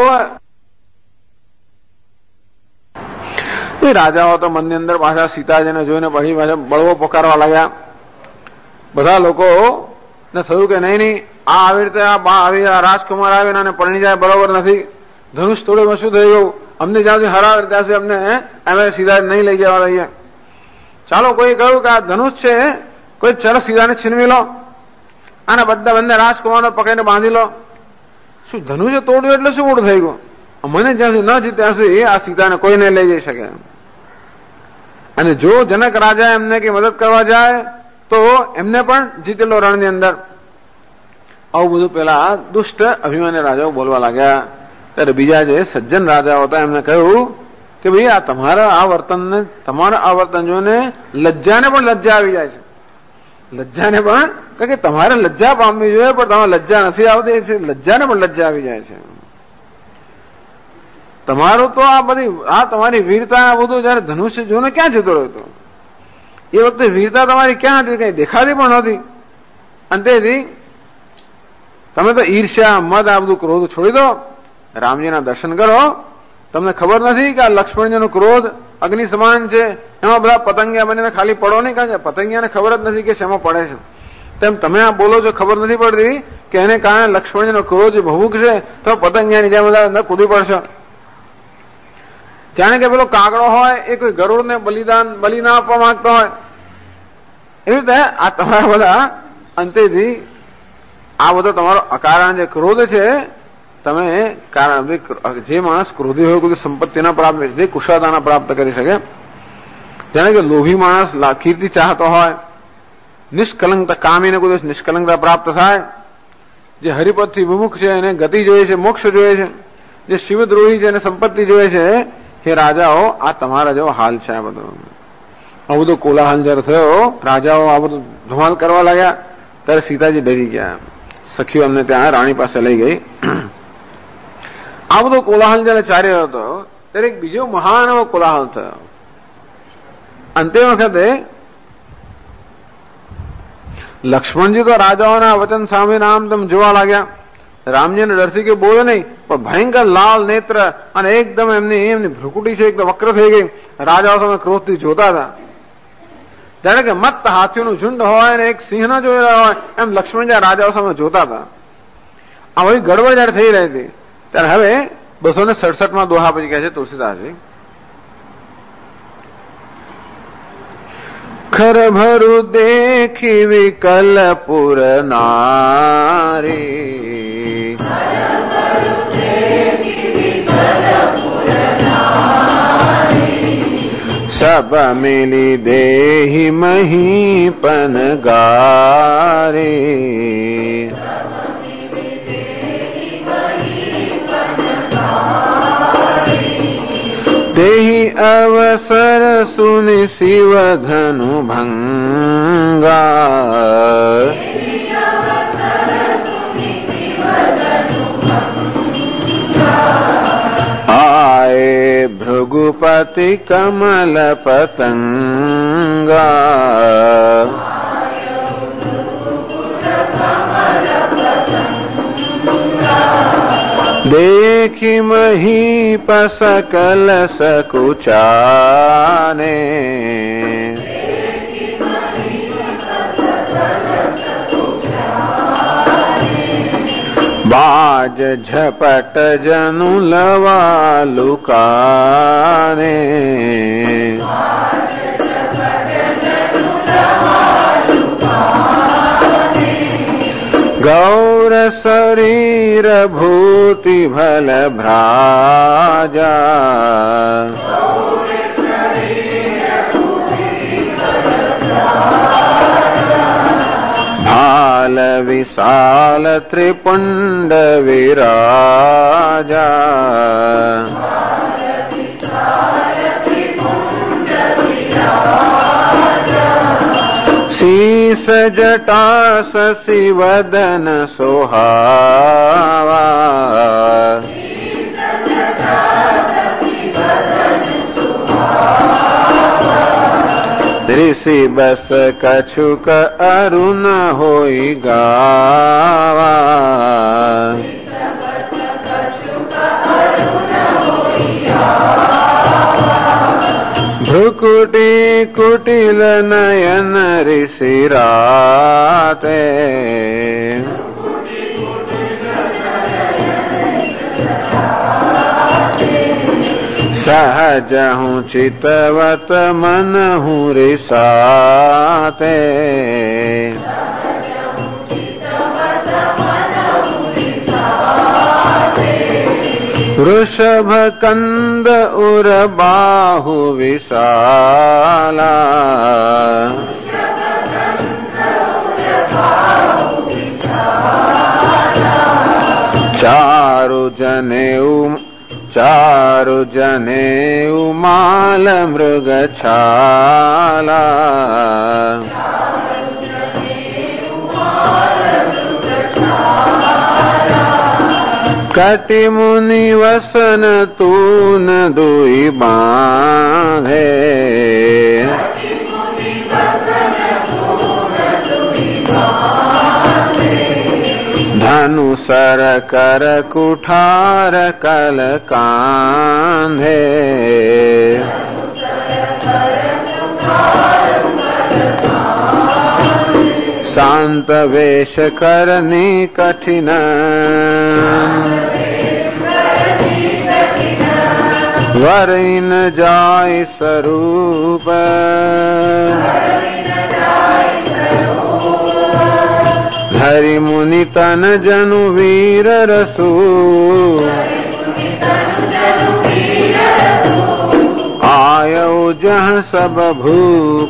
રાજાઓ તો મનની અંદર પાછા સીતાજીને જોઈને પછી પાછા બળવો પોકારવા લાગ્યા. બધા લોકો ને થયું કે નહીં આવી રીતે આ રાજકુમાર આવીને પરણી જાય બરોબર નથી. ધનુષ તોડે શું થઈ ગયું? અમને જ્યાંથી હરાવે ત્યાંથી અમને અમે સીધા નહીં લઈ જવા રહીએ. ચાલો કોઈ કહ્યું કે આ ધનુષ છે, કોઈ ચલો સીધાને છીનવી લો અને બધા બંને રાજકુમારો પકડીને બાંધી લો. શું ધનુષે તોડ્યું એટલે શું મોડું થઈ ગયું? મને જ્યાં સુધી ન જીત્યા સુધી આ સીતાને કોઈને લઈ જઈ શકે. અને જો જનક રાજા એમને કઈ મદદ કરવા જાય તો એમને પણ જીતેલો રણની અંદર. આવું બધું પેલા દુષ્ટ અભિમાની રાજાઓ બોલવા લાગ્યા. ત્યારે બીજા જે સજ્જન રાજાઓ હતા એમને કહ્યું કે ભાઈ આ તમારા આ વર્તન જોઈને લજ્જાને પણ લજ્જા આવી જાય છે. લજ્જાને પણ કે તમારે લજ્જા પામવી જોઈએ, પણ તમારે લજ્જા નથી આવતી, લજ્જાને પણ લજ્જા આવી જાય છે. તમારું તો આ તમારી વીરતા બધું જયારે ધનુષ્ય જોઈને ક્યાં જતો રહ્યો? એ વખતે વીરતા તમારી ક્યાં હતી? કઈ દેખાતી પણ નથી. અને તેથી તમે તો ઈર્ષ્યા, મદ, આ બધું ક્રોધ છોડી દો, રામજીના દર્શન કરો. તમને ખબર નથી કે આ લક્ષ્મણજીનો ક્રોધ અગ્નિ સમાન છે, એમાં બધા પતંગિયા બનીને ખાલી પડો નહીં, કારણ કે પતંગિયાને ખબર જ નથી કે શેમાં પડે છે. તેમ તમે આ બોલો છો, ખબર નથી પડતી કે એને કારણે લક્ષ્મણજીનો ક્રોધ ભભૂક છે, તો પતંગિયાની જેમ બધા અંદર કૂદી પડશે. જાણે કે પેલો કાગડો હોય એ કોઈ ગરુડને બલિ ના આપવા માંગતો હોય, એવી રીતે આ તમારા બધા અંતેથી આ બધો તમારો અકારણ જે ક્રોધ છે, તમે જે માણસ ક્રોધી હોય કોઈ સંપત્તિના પ્રાપ્ત જે કુશળતાના પ્રાપ્ત કરી શકે. જાણે કે લોભી માણસ કીર્તિ ચાહતો હોય, નિષ્કલંકતા કામીને કોઈ નિષ્કલંકતા પ્રાપ્ત થાય. જે હરિપદથી વિમુખ છે એને ગતિ જોઈએ છે, મોક્ષ જોઈએ છે. જે શિવદ્રોહી છે એને સંપત્તિ જોઈએ છે. હે રાજાઓ, આ તમારા જેવો હાલ છે. આ બધો કોલાહલ જયારે થયો, રાજાઓ આ બધું ધમાલ કરવા લાગ્યા, ત્યારે સીતાજી ડરી ગયા. સખીઓ અમને ત્યાં રાણી પાસે લઈ ગઈ. આ બધો કોલાહલ જયારે ચાલ્યો હતો ત્યારે એક બીજો મહાન એવો કોલાહલ થયો. અંતે વખતે લક્ષ્મણજી તો રાજાઓના વચન સાંભળીને આમ તેમ જોવા લાગ્યા. રામજીને ડરથી કે બોલે નહીં, પણ ભયંકર લાલ નેત્ર અને એકદમ એમની ભ્રુકુટી છે એકદમ વક્ર થઈ ગઈ. રાજાઓ સામે ક્રોધથી જોતા હતા. જાણે કે મત્ત હાથીઓનું ઝુંડ હોય અને એક સિંહ ના જોઈ રહ્યા હોય એમ લક્ષ્મણજી રાજાઓ સામે જોતા હતા. આ બધી ગડબડ જયારે થઈ રહી હતી ત્યારે હવે 267 દોહા પછી કહે છે તુલસીદાસજી, ખર ભરું દેખી વિકલ પુર નારી, સબ મિલી દેહી મહી પન ગારી, દેહી અવસર સુનિ શિવ ધનુ ભંગા, આય ભૃગુપતિ કમલ પતંગા, देखी मही पसकल सकुचाने, बाज झपट जनु लवा लुकाने, गौर शरीर भूति भल भ्राजा, भाल विशाल त्रिपुंड विराजा, शीस जटा शशि वदन सोहावा, ऋषि बस कछुक अरुण होई गावा, भ्रुकुटी कुटिल नयन ऋषि राते, સહજહું ચિતવત મનહું રિસાતે વૃષભ કંદ ઉર બાહુ વિશાલા ચારુ જનેઉ માલ મૃગ છાલા કટિ મુનિ વસન તૂન દુઈ બાંધે ધનુસર કર કુઠાર કલ કાંધે શાંત વેશ કરની કઠિન વરિન જાય સ્વરૂપ હરિ મુનિ તન જનુ વીર રસુ આયૌ જહ સબ ભૂપ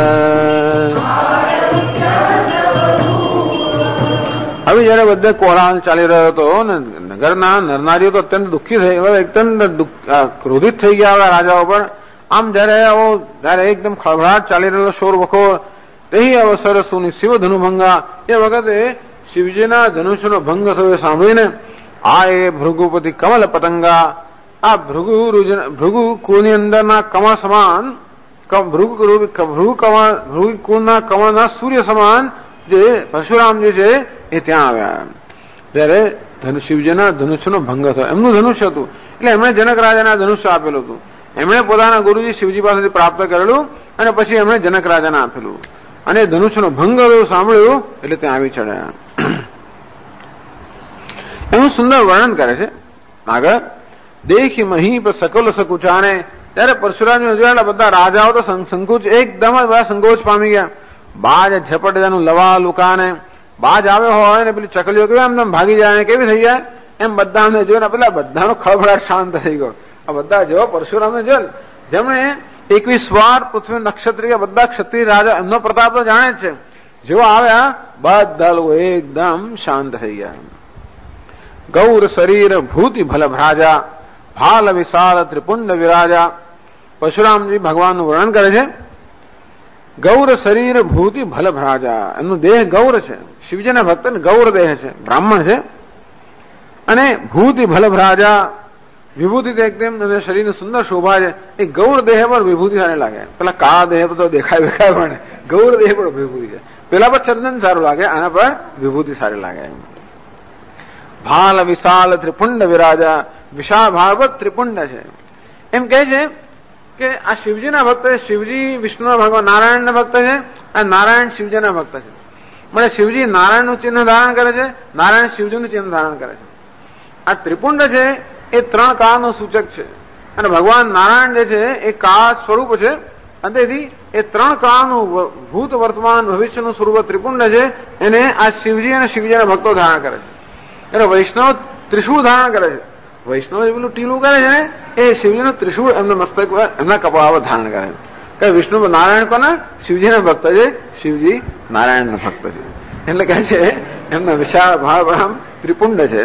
હવે જયારે બધે કોલાહલ ચાલી રહ્યો હતો ને નગરના નરનારીઓ તો અત્યંત દુઃખી થઈ અત્યંત ક્રોધિત થઈ ગયા હતા રાજાઓ પર આમ જયારે એકદમ ખળભળાટ ચાલી રહેલો શોર વખો તે અવસર સુની શિવ ધનુભંગા એ વખતે શિવજીના ધનુષનો ભંગ થયો સાંભળીને આ એ ભૃગુપતિ કમલ પતંગા આ ભૃગુ કુળની અંદરના કમળ સમાન ભૃગુ કુળના કમળના સૂર્ય સમાન જે પરશુરામજી છે એ ત્યાં આવ્યા ત્યારે શિવજીના ધનુષ્યનો ભંગ થયો એમનું ધનુષ્ય હતું એટલે એમણે જનક રાજાના ધનુષ્ય આપેલું હતું એમણે પોતાના ગુરુજી શિવજી પાસેથી પ્રાપ્ત કરેલું અને પછી એમણે જનક રાજાને આપેલું અને ધનુષ્યનો ભંગ સાંભળ્યું એટલે ત્યાં આવી ચડ્યા એનું સુંદર વર્ણન કરે છે આગળ દેખી મહી સકલ સકુચાને ત્યારે પરશુરામજી જોયેલા બધા રાજાઓ તો સંકોચ એકદમ જ બધા સંકોચ પામી ગયા બાજ ઝપટ જાનું લવા લુકાને બાજ આવ્યો હોય ને પેલી ચકલીઓ કેવી એમને ભાગી જાય કેવી થઈ જાય એમ બધા અમને જોયું પેલા બધાનો ખળભળાટ શાંત થઈ ગયો આ બધા જેવો પરશુરામને જોયેલ જેમણે 21 વાર પૃથ્વી નક્ષત્રીય બધા ક્ષત્રિય રાજા એમનો પ્રતાપ તો જાણે જ છે જેવો આવ્યા બધા લોકો એકદમ શાંત થઈ ગયા ગૌર શરીર ભૂતિ ભલ ભ્રાજા ભાલ વિશાળ ત્રિપુંડ વિરાજા પરશુરામજી ભગવાનનું વર્ણન કરે છે ગૌર શરીર ભૂતિ ભલ ભ્રાજા એમનું દેહ ગૌર છે શિવજીના ભક્ત ગૌર દેહ છે બ્રાહ્મણ છે અને ભૂતિ ભલ ભ્રાજા વિભૂતિ એકદમ અને શરીરની સુંદર શોભા છે એ ગૌર દેહ પર વિભૂતિ સારી લાગે પેલા કાળા દેહ પર તો દેખાય પણ ગૌર દેહ પર વિભૂતિ છે પેલા પર ચંદન સારું લાગે આના પર વિભૂતિ સારી લાગે ભાલ વિશાલ ત્રિપુંડ વિરાજા વિશાળ ભાગવત ત્રિપુંડ છે એમ કહે છે કે આ શિવજીના ભક્ત છે શિવજી વિષ્ણુના ભગવાન નારાયણના ભક્ત છે અને નારાયણ શિવજીના ભક્ત છે એટલે શિવજી નારાયણનું ચિહ્ન ધારણ કરે છે નારાયણ શિવજીનું ચિહ્ન ધારણ કરે છે આ ત્રિપુંડ છે એ 3 કાળનું સૂચક છે અને ભગવાન નારાયણ જે છે એ કાળ સ્વરૂપ છે અને તેથી એ 3 કાળનું ભૂત વર્તમાન ભવિષ્યનું સ્વરૂપ ત્રિપુંડ છે એને આ શિવજી અને શિવજીના ભક્તો ધારણ કરે છે એટલે વૈષ્ણવ ત્રિશૂળ ધારણ કરે છે વૈષ્ણવ જે પેલું ટીલું કરે છે ને એ શિવજીનું ત્રિશૂળ એમના મસ્તક પર એમના કપાળ પર ધારણ કરે છે વિષ્ણુ નારાયણ કોના શિવજીના ભક્ત છે શિવજી નારાયણના ભક્ત છે એટલે કહે છે એમના વિશાળ ભાવ ત્રિપુંડ છે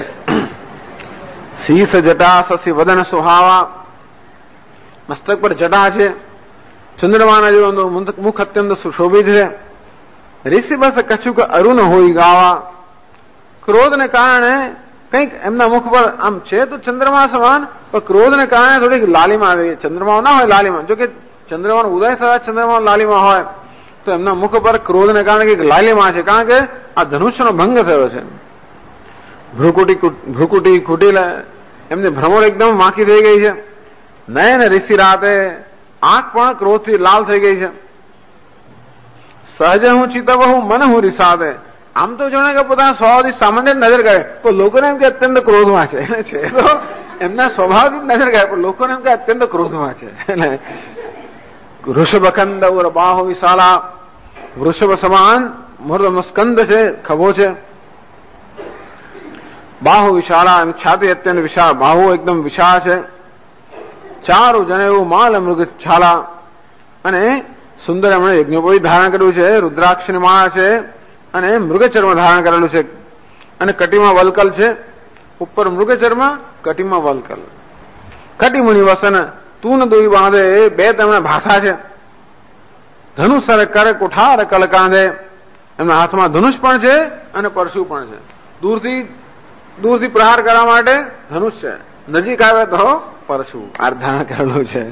શીશ જટા શશી વદન સુહાવા મસ્તક પર જટા છે ચંદ્રમાના જેવો મુખ અત્યંત સુશોભિત છે ઋષિ બસ કછુક અરુણ હોય ગાવા ક્રોધને કારણે કંઈક એમના મુખ પર આમ છે તો ચંદ્રમા સમાન પણ ક્રોધને કારણે થોડીક લાલીમાં આવી ચંદ્રમા ના હોય લાલીમાં જો કે ચંદ્રમાનો ઉદય થતા ચંદ્રમા લાલીમાં હોય તો એમના મુખ પર ક્રોધને કારણે કંઈક લાલીમાં છે કારણ કે આ ધનુષ્યનો ભંગ થયો છે ભ્રુકુટી ખૂટી એમને ભ્રમર એકદમ વાંકી થઈ ગઈ છે નયન ઋષિ રાતે આંખ પણ ક્રોધથી લાલ થઈ ગઈ છે સહજ હું ચિતવ હું મન હું રિસાદે આમ તો જાણે કે પોતાના સ્વભાવથી સામાન્ય નજર કરે તો લોકોને એમ કે અત્યંત ક્રોધમાં છે તો એમના સ્વભાવથી નજર ગયા, પણ લોકોને એમ કે અત્યંત ક્રોધમાં છે. એટલે વૃષભખંડ બાહો વિશાળા, વૃષભ સમાન મોરનો સ્કંદ છે, ખભો છે. બાહુ વિશાળા, છાતી અત્યંત વિશાળ, બાહુ એકદમ વિશાળ છે. ચારુ જનેવું માલ મૃગ છાલા, અને સુંદર એમણે યજ્ઞોપવિત ધારણ કર્યું છે, રુદ્રાક્ષની માળા છે, અને મૃગચર્મ ધારણ કરેલું છે, અને કટીમાં વલકલ છે. ઉપર મૃગચર્મ, કટીમાં વલકલ. કટીમુનિ વસન તું દોઈ બાંધે, બે તેમણે ભાષા છે. ધનુષ કર કુઠાર કલ કાંધે, એમના હાથમાં ધનુષ પણ છે અને પરશુ પણ છે. દૂરથી પ્રહાર કરવા માટે ધનુષ છે, નજીક આવે તો પરશુ આ ધારણ કરેલું છે.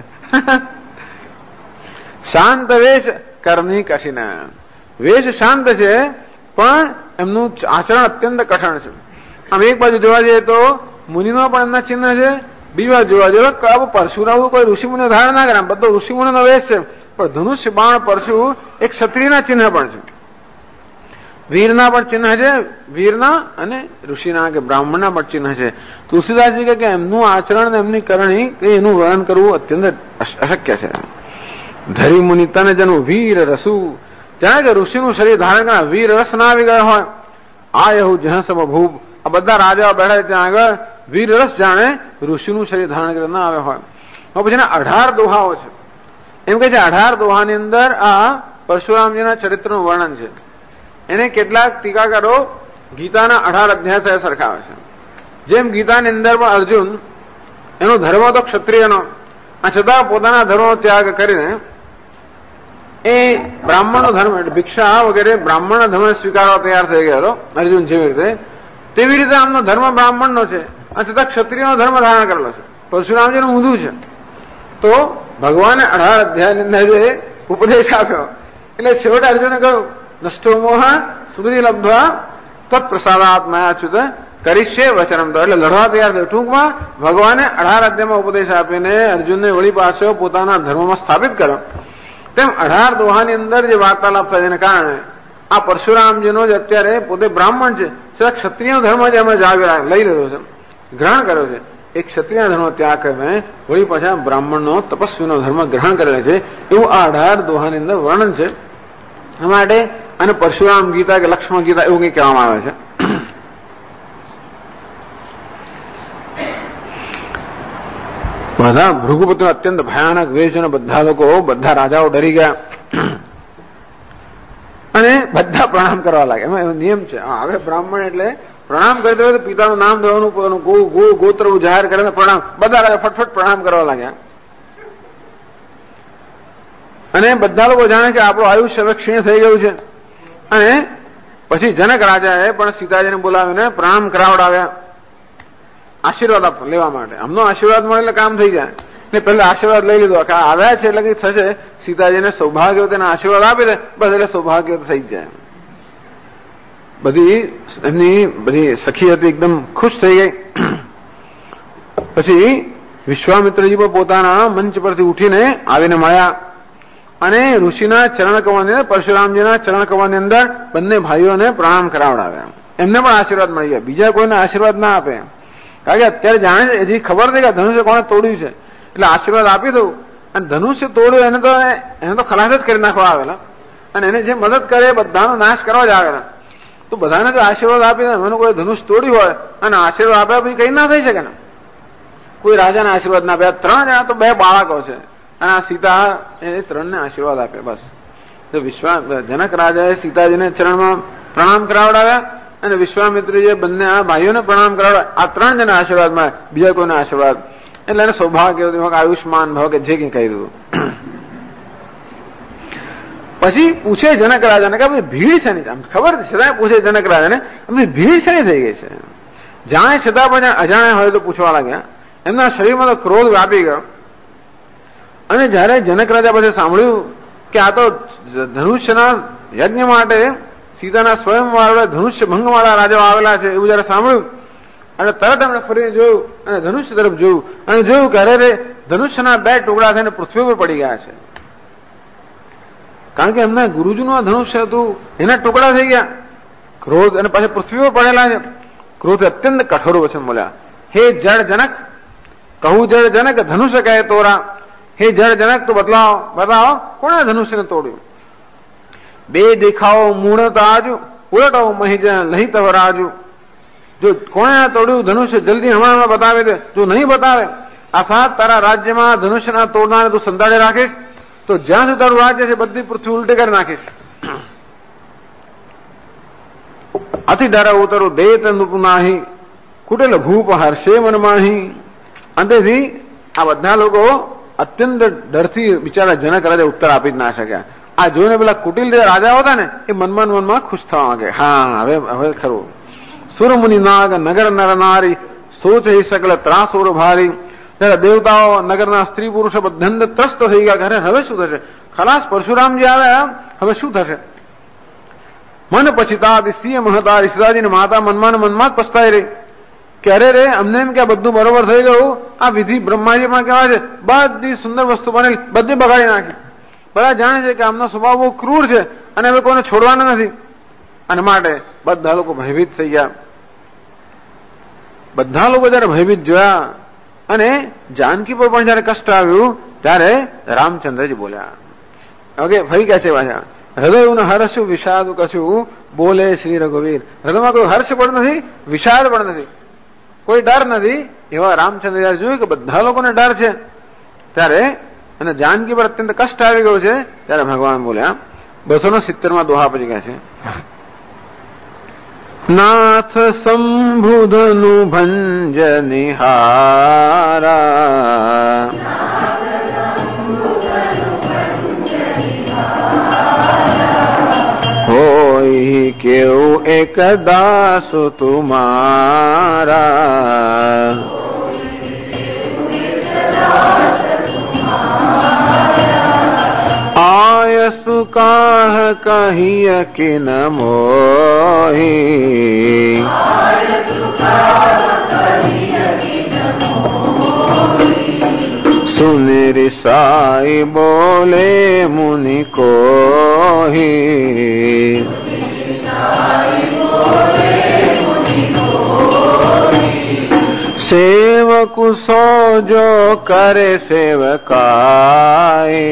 શાંત વેશ કરની કઠિન, વેશ શાંત છે પણ એમનું આચરણ અત્યંત કઠણ છે. આમ એક બાજુ જોવા જઈએ તો મુનિનો પણ એમના ચિહ્ન છે, બીજી બાજુ જોવા જઈએ પરશુરામ કોઈ ઋષિમુનિ ધારણ ના કરે, બધો ઋષિમુનિનો વેશ છે, પણ ધનુષ્ય બાણ પરશુ એક ક્ષત્રિયના ચિહ્ન પણ છે, વીરના પણ ચિહ્ન છે, વીરના અને ઋષિના કે બ્રાહ્મણના પણ ચિહ્ન છે. તુલસીદાસજી કે એમનું આચરણ એમની કરણી એનું વર્ણન કરવું અત્યંત અશક્ય છે. ધરી મુનિ તન જનું વીર રસુ, જાણે કે ઋષિનું શરીર ધારણ કરનાર વીર રસ ના આવી ગયા હોય. આ એવું જહસમ ભૂપ, આ બધા રાજાઓ બેઠા ત્યાં આગળ વીર રસ જાણે ઋષિનું શરીર ધારણ કરી ના આવ્યા હોય. પછી 18 દોહાઓ છે. એમ કે છે 18 દોહાની અંદર આ પરશુરામજીના ચરિત્રનું વર્ણન છે. એને કેટલાક ટીકાકારો ગીતાના 18 અધ્યાય સરખાવે છે. જેમ ગીતાની અંદર પણ અર્જુન એનો ધર્મ તો ક્ષત્રિયનો, આ છતાં પોતાના ધર્મનો ત્યાગ કરીને એ બ્રાહ્મણનો ધર્મ એટલે ભિક્ષા વગેરે બ્રાહ્મણના ધર્મ સ્વીકારવા તૈયાર થઈ ગયો અર્જુન જેવી રીતે, તેવી રીતે આમનો ધર્મ બ્રાહ્મણનો છે, અને છતાં ક્ષત્રિયનો ધર્મ ધારણ કરેલો છે. પરશુરામજીનું ઊંધું છે. તો ભગવાને 18 અધ્યાયની અંદર જે ઉપદેશ આપ્યો એટલે છેવટે અર્જુને કહ્યું નષ્ટો મોહ સુગતિ લબ્ધ્વા તત્પ્રસાદાત્મયાચ્યુત કરીશે વચનમ, તો એટલે લડવા તૈયાર થયો. ટૂંકમાં ભગવાને 18 અધ્યાયમાં ઉપદેશ આપીને અર્જુનને વળી પાછો પોતાના ધર્મમાં સ્થાપિત કર્યો. તેમ 18 દોહાની અંદર જે વાર્તાલાપ થાય જેને કારણે આ પરશુરામજીનો જ અત્યારે પોતે બ્રાહ્મણ છે, છતાં ક્ષત્રિય ધર્મ જ એમણે લઈ લીધો છે, ગ્રહણ કર્યો છે. એક ક્ષત્રિય ધર્મ ત્યાગ કરીને વળી પાછા બ્રાહ્મણનો તપસ્વીનો ધર્મ ગ્રહણ કરેલો છે, એવું આ 18 દોહાની અંદર વર્ણન છે. એ માટે અને પરશુરામ ગીતા કે લક્ષ્મણ ગીતા એવું કઈ કહેવામાં આવે છે. બધા ભૃગુપતિનો અત્યંત ભયાનક વેશ, અને બધા લોકો બધા રાજાઓ ડરી ગયા અને બધા પ્રણામ કરવા લાગ્યા. એમાં એવો નિયમ છે, હવે બ્રાહ્મણ એટલે પ્રણામ કરતો હોય તો પિતાનું નામ દેવાનું, પોતાનું ગોત્ર જાહેર કરીને પ્રણામ, બધા રાજા ફટફટ પ્રણામ કરવા લાગ્યા. અને બધા લોકો જાણે કે આપણું આયુષ્ય હવે ક્ષીણ થઈ ગયું છે. અને પછી જનક રાજાએ પણ સીતાજીને બોલાવીને પ્રણામ કરાવડાવ્યા, આશીર્વાદ લેવા માટે. અમનો આશીર્વાદ મળે એટલે કામ થઈ જાય. એટલે પહેલા આશીર્વાદ લઈ લીધો કે આવ્યા છે એટલે કઈ થશે, સીતાજીને સૌભાગ્ય તેના આશીર્વાદ આપી દે બસ, એટલે સૌભાગ્ય થઈ જાય. બધી એમની બધી સખી હતી એકદમ ખુશ થઈ ગઈ. પછી વિશ્વામિત્રજી પણ પોતાના મંચ પરથી ઉઠીને આવીને મળ્યા અને ઋષિના ચરણ કમળની, પરશુરામજીના ચરણ કમળની અંદર બંને ભાઈઓને પ્રણામ કરાવડાવ્યા. એમને પણ આશીર્વાદ મળી ગયા, બીજા કોઈને આશીર્વાદ ના આપે. કારણ કે અત્યારે જાણે હજી ખબર નથી કે ધનુષ્ય કોણે તોડ્યું છે, એટલે આશીર્વાદ આપી દઉં. અને ધનુષ્ય તોડ્યું એને તો ખલાસ જ કરી નાખવા આવેલા, અને એને જે મદદ કરે બધાનો નાશ કરવા જ આવેલા. તો બધાને જો આશીર્વાદ આપી દે, એનું કોઈ ધનુષ તોડ્યું હોય અને આશીર્વાદ આપ્યા પછી કઈ ના થઈ શકે ને. કોઈ રાજાને આશીર્વાદ ના આપ્યા, 3 જણા તો 2 બાળકો છે, અને આ સીતા એ 3ને આશીર્વાદ આપે બસ. તો જનક રાજાએ સીતાજીને ચરણમાં પ્રણામ કરાવડાવ્યા અને વિશ્વામિત્રીએ બંને આ ભાઈઓને પ્રણામ કરાવડાવ્યા. આ 3 જણા આશીર્વાદ માં, બીજા કોઈના આશીર્વાદ. એટલે એને સૌભાગ્ય, આયુષ્માન ભાવ કે જે કઈ કહી દીધું. પછી પૂછે જનક રાજાને કે ભીડ છે નહીં, ખબર છતાં પૂછે જનક રાજાને ભીડ છે થઈ ગઈ છે. જાણે છતાં પણ અજાણ્યા હોય તો પૂછવા લાગ્યા. એમના શરીરમાં તો ક્રોધ વ્યાપી ગયો. અને જયારે જનક રાજા પછી સાંભળ્યું કે આ તો ધનુષ્યના યજ્ઞ માટે સીતાના સ્વયંવાળા ધનુષ્ય ભંગ વાળા રાજાઓ આવેલા છે એવું જયારે સાંભળ્યું, અને તરત એમણે ફરીને જોયું અને ધનુષ્ય તરફ જોયું અને જોયું કે અરે ધનુષ્યના 2 ટુકડા થઈને પૃથ્વી પર પડી ગયા છે. કારણ કે એમના ગુરુજીનું આ ધનુષ્ય હતું, એના ટુકડા થઈ ગયા. ક્રોધ અને પાછા પૃથ્વી પર પડેલા છે. ક્રોધ અત્યંત કઠોર વચન બોલ્યા, હે જળ જનક, कहू जड़ जनक धनुष कहे तोरा। हे जड़ जनक तो बताओ कोने धनुष ने तोड़ू। बे दिखाओ मूणत आजू उलटो महिजन लही तव राजू। जो कोने तोड़ू धनुष जल्दी हमारा बतावे दे। जो नहीं बतावे अर्थात तारा राज्य में धनुष ना तोड़ना तू संताड़े राखीश तो ज्यां सुधी तारू राज्य से बधी पृथ्वी उल्टी कर नाखीश। अति डर उतरो देत नुपुनाही कुटिल भूप हर्षे मन माही। अंतेथी आ बधा लोगो અત્યંત ડરથી બિચારા જનક રાજા ઉત્તર આપી જ ના શક્યા। આ જોઈને પેલા કુટિલ જે રાજા હતા ને એ મનમાં ખુશ થવા માંગે। હા હવે ખરું। સુરમુનિ નાગ નગર નર નારી સોચ હી સકલ ત્રાસોર ભારી। ત્યારે દેવતાઓ નગરના સ્ત્રી પુરુષો બધા ત્રસ્ત થઈ ગયા। ઘરે હવે શું થશે? ખલાસ પરશુરામજી આવ્યા હવે શું થશે? મન પછીતા સિંહ મહતા સીતાજીની માતા મનમાં જ પછતાઈ રહી કે અરે રે અમને એમ કે બધું બરોબર થઈ ગયું। આ વિધિ બ્રહ્માજીમાં કહેવાય છે બધી સુંદર વસ્તુ બનેલી બધી બગાડી નાખી। બધા જાણે છે કે આમનો સ્વભાવ બહુ ક્રૂર છે અને હવે કોઈને છોડવાના નથી અને માટે બધા લોકો ભયભીત થઈ ગયા। બધા લોકો જયારે ભયભીત જોયા અને જાનકી પર પણ જયારે કષ્ટ આવ્યું ત્યારે રામચંદ્રજી બોલ્યા। ઓકે ફરી કહે છે પાછા હૃદય હર્ષ વિષાદ કશું બોલે શ્રી રઘુવીર। હૃદયમાં કોઈ હર્ષ પણ નથી વિષાદ પણ નથી કોઈ ડર નથી। એવા રામચંદ્ર જયારે જોયું કે બધા લોકોને ડર છે ત્યારે અને જાનકી પર અત્યંત કષ્ટ આવી ગયું છે ત્યારે ભગવાન બોલ્યા 270 દોહા પછી કહે છે નાથ સંભુધનુ ભંજ નિહારા હોય કેવું એક દાસ તુમારા। आयसु काह कहिय किन मोही। सुनिरि साई बोले मुनि कोही। सेवकु सो जो करे सेवकाई।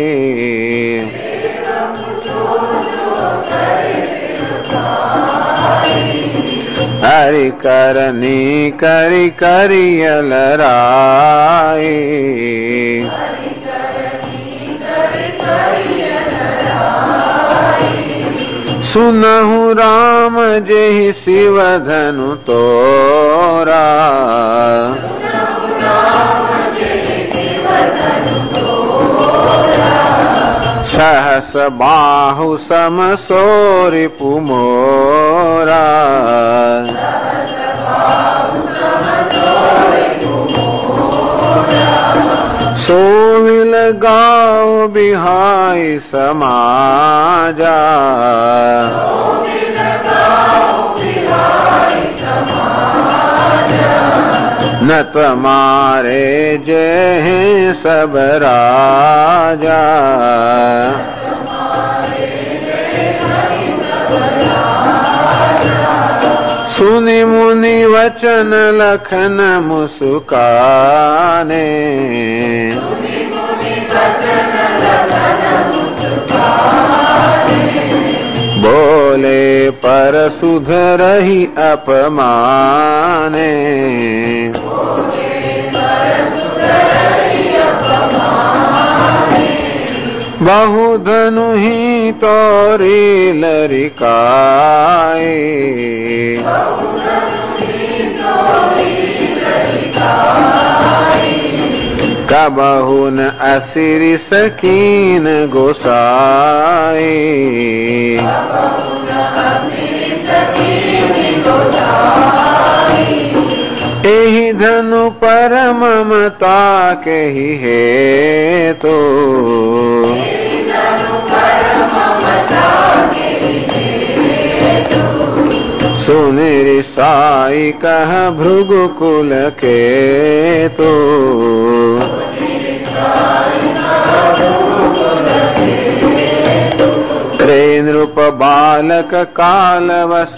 हरि करनी करी करियल राई। सुनहु राम जेहि शिव धनु तोरा। सहस बाहु सम सोरि पुमोरा। सोविल गाओ बिहाई समाजा। न तुम्हारे जय सब राजा। सुनि मुनि वचन लखन मुस्काने। बोले पर सुधरहि अपमाने। बहुधनु ही तोरी लरिकाए। कबहुन असिरि सकीन गोसाई। एहि धनु पर ममता के ही हेतु। सुनिरि साई कह भृगुकुल के तो। रे नृप बालक कालवस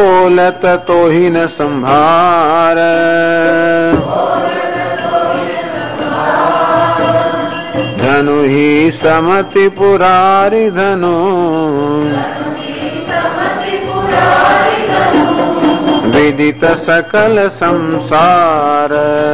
बोलत तो ही न संभार, धनु ही समति पुरारी धनु, विदित सकल संसार।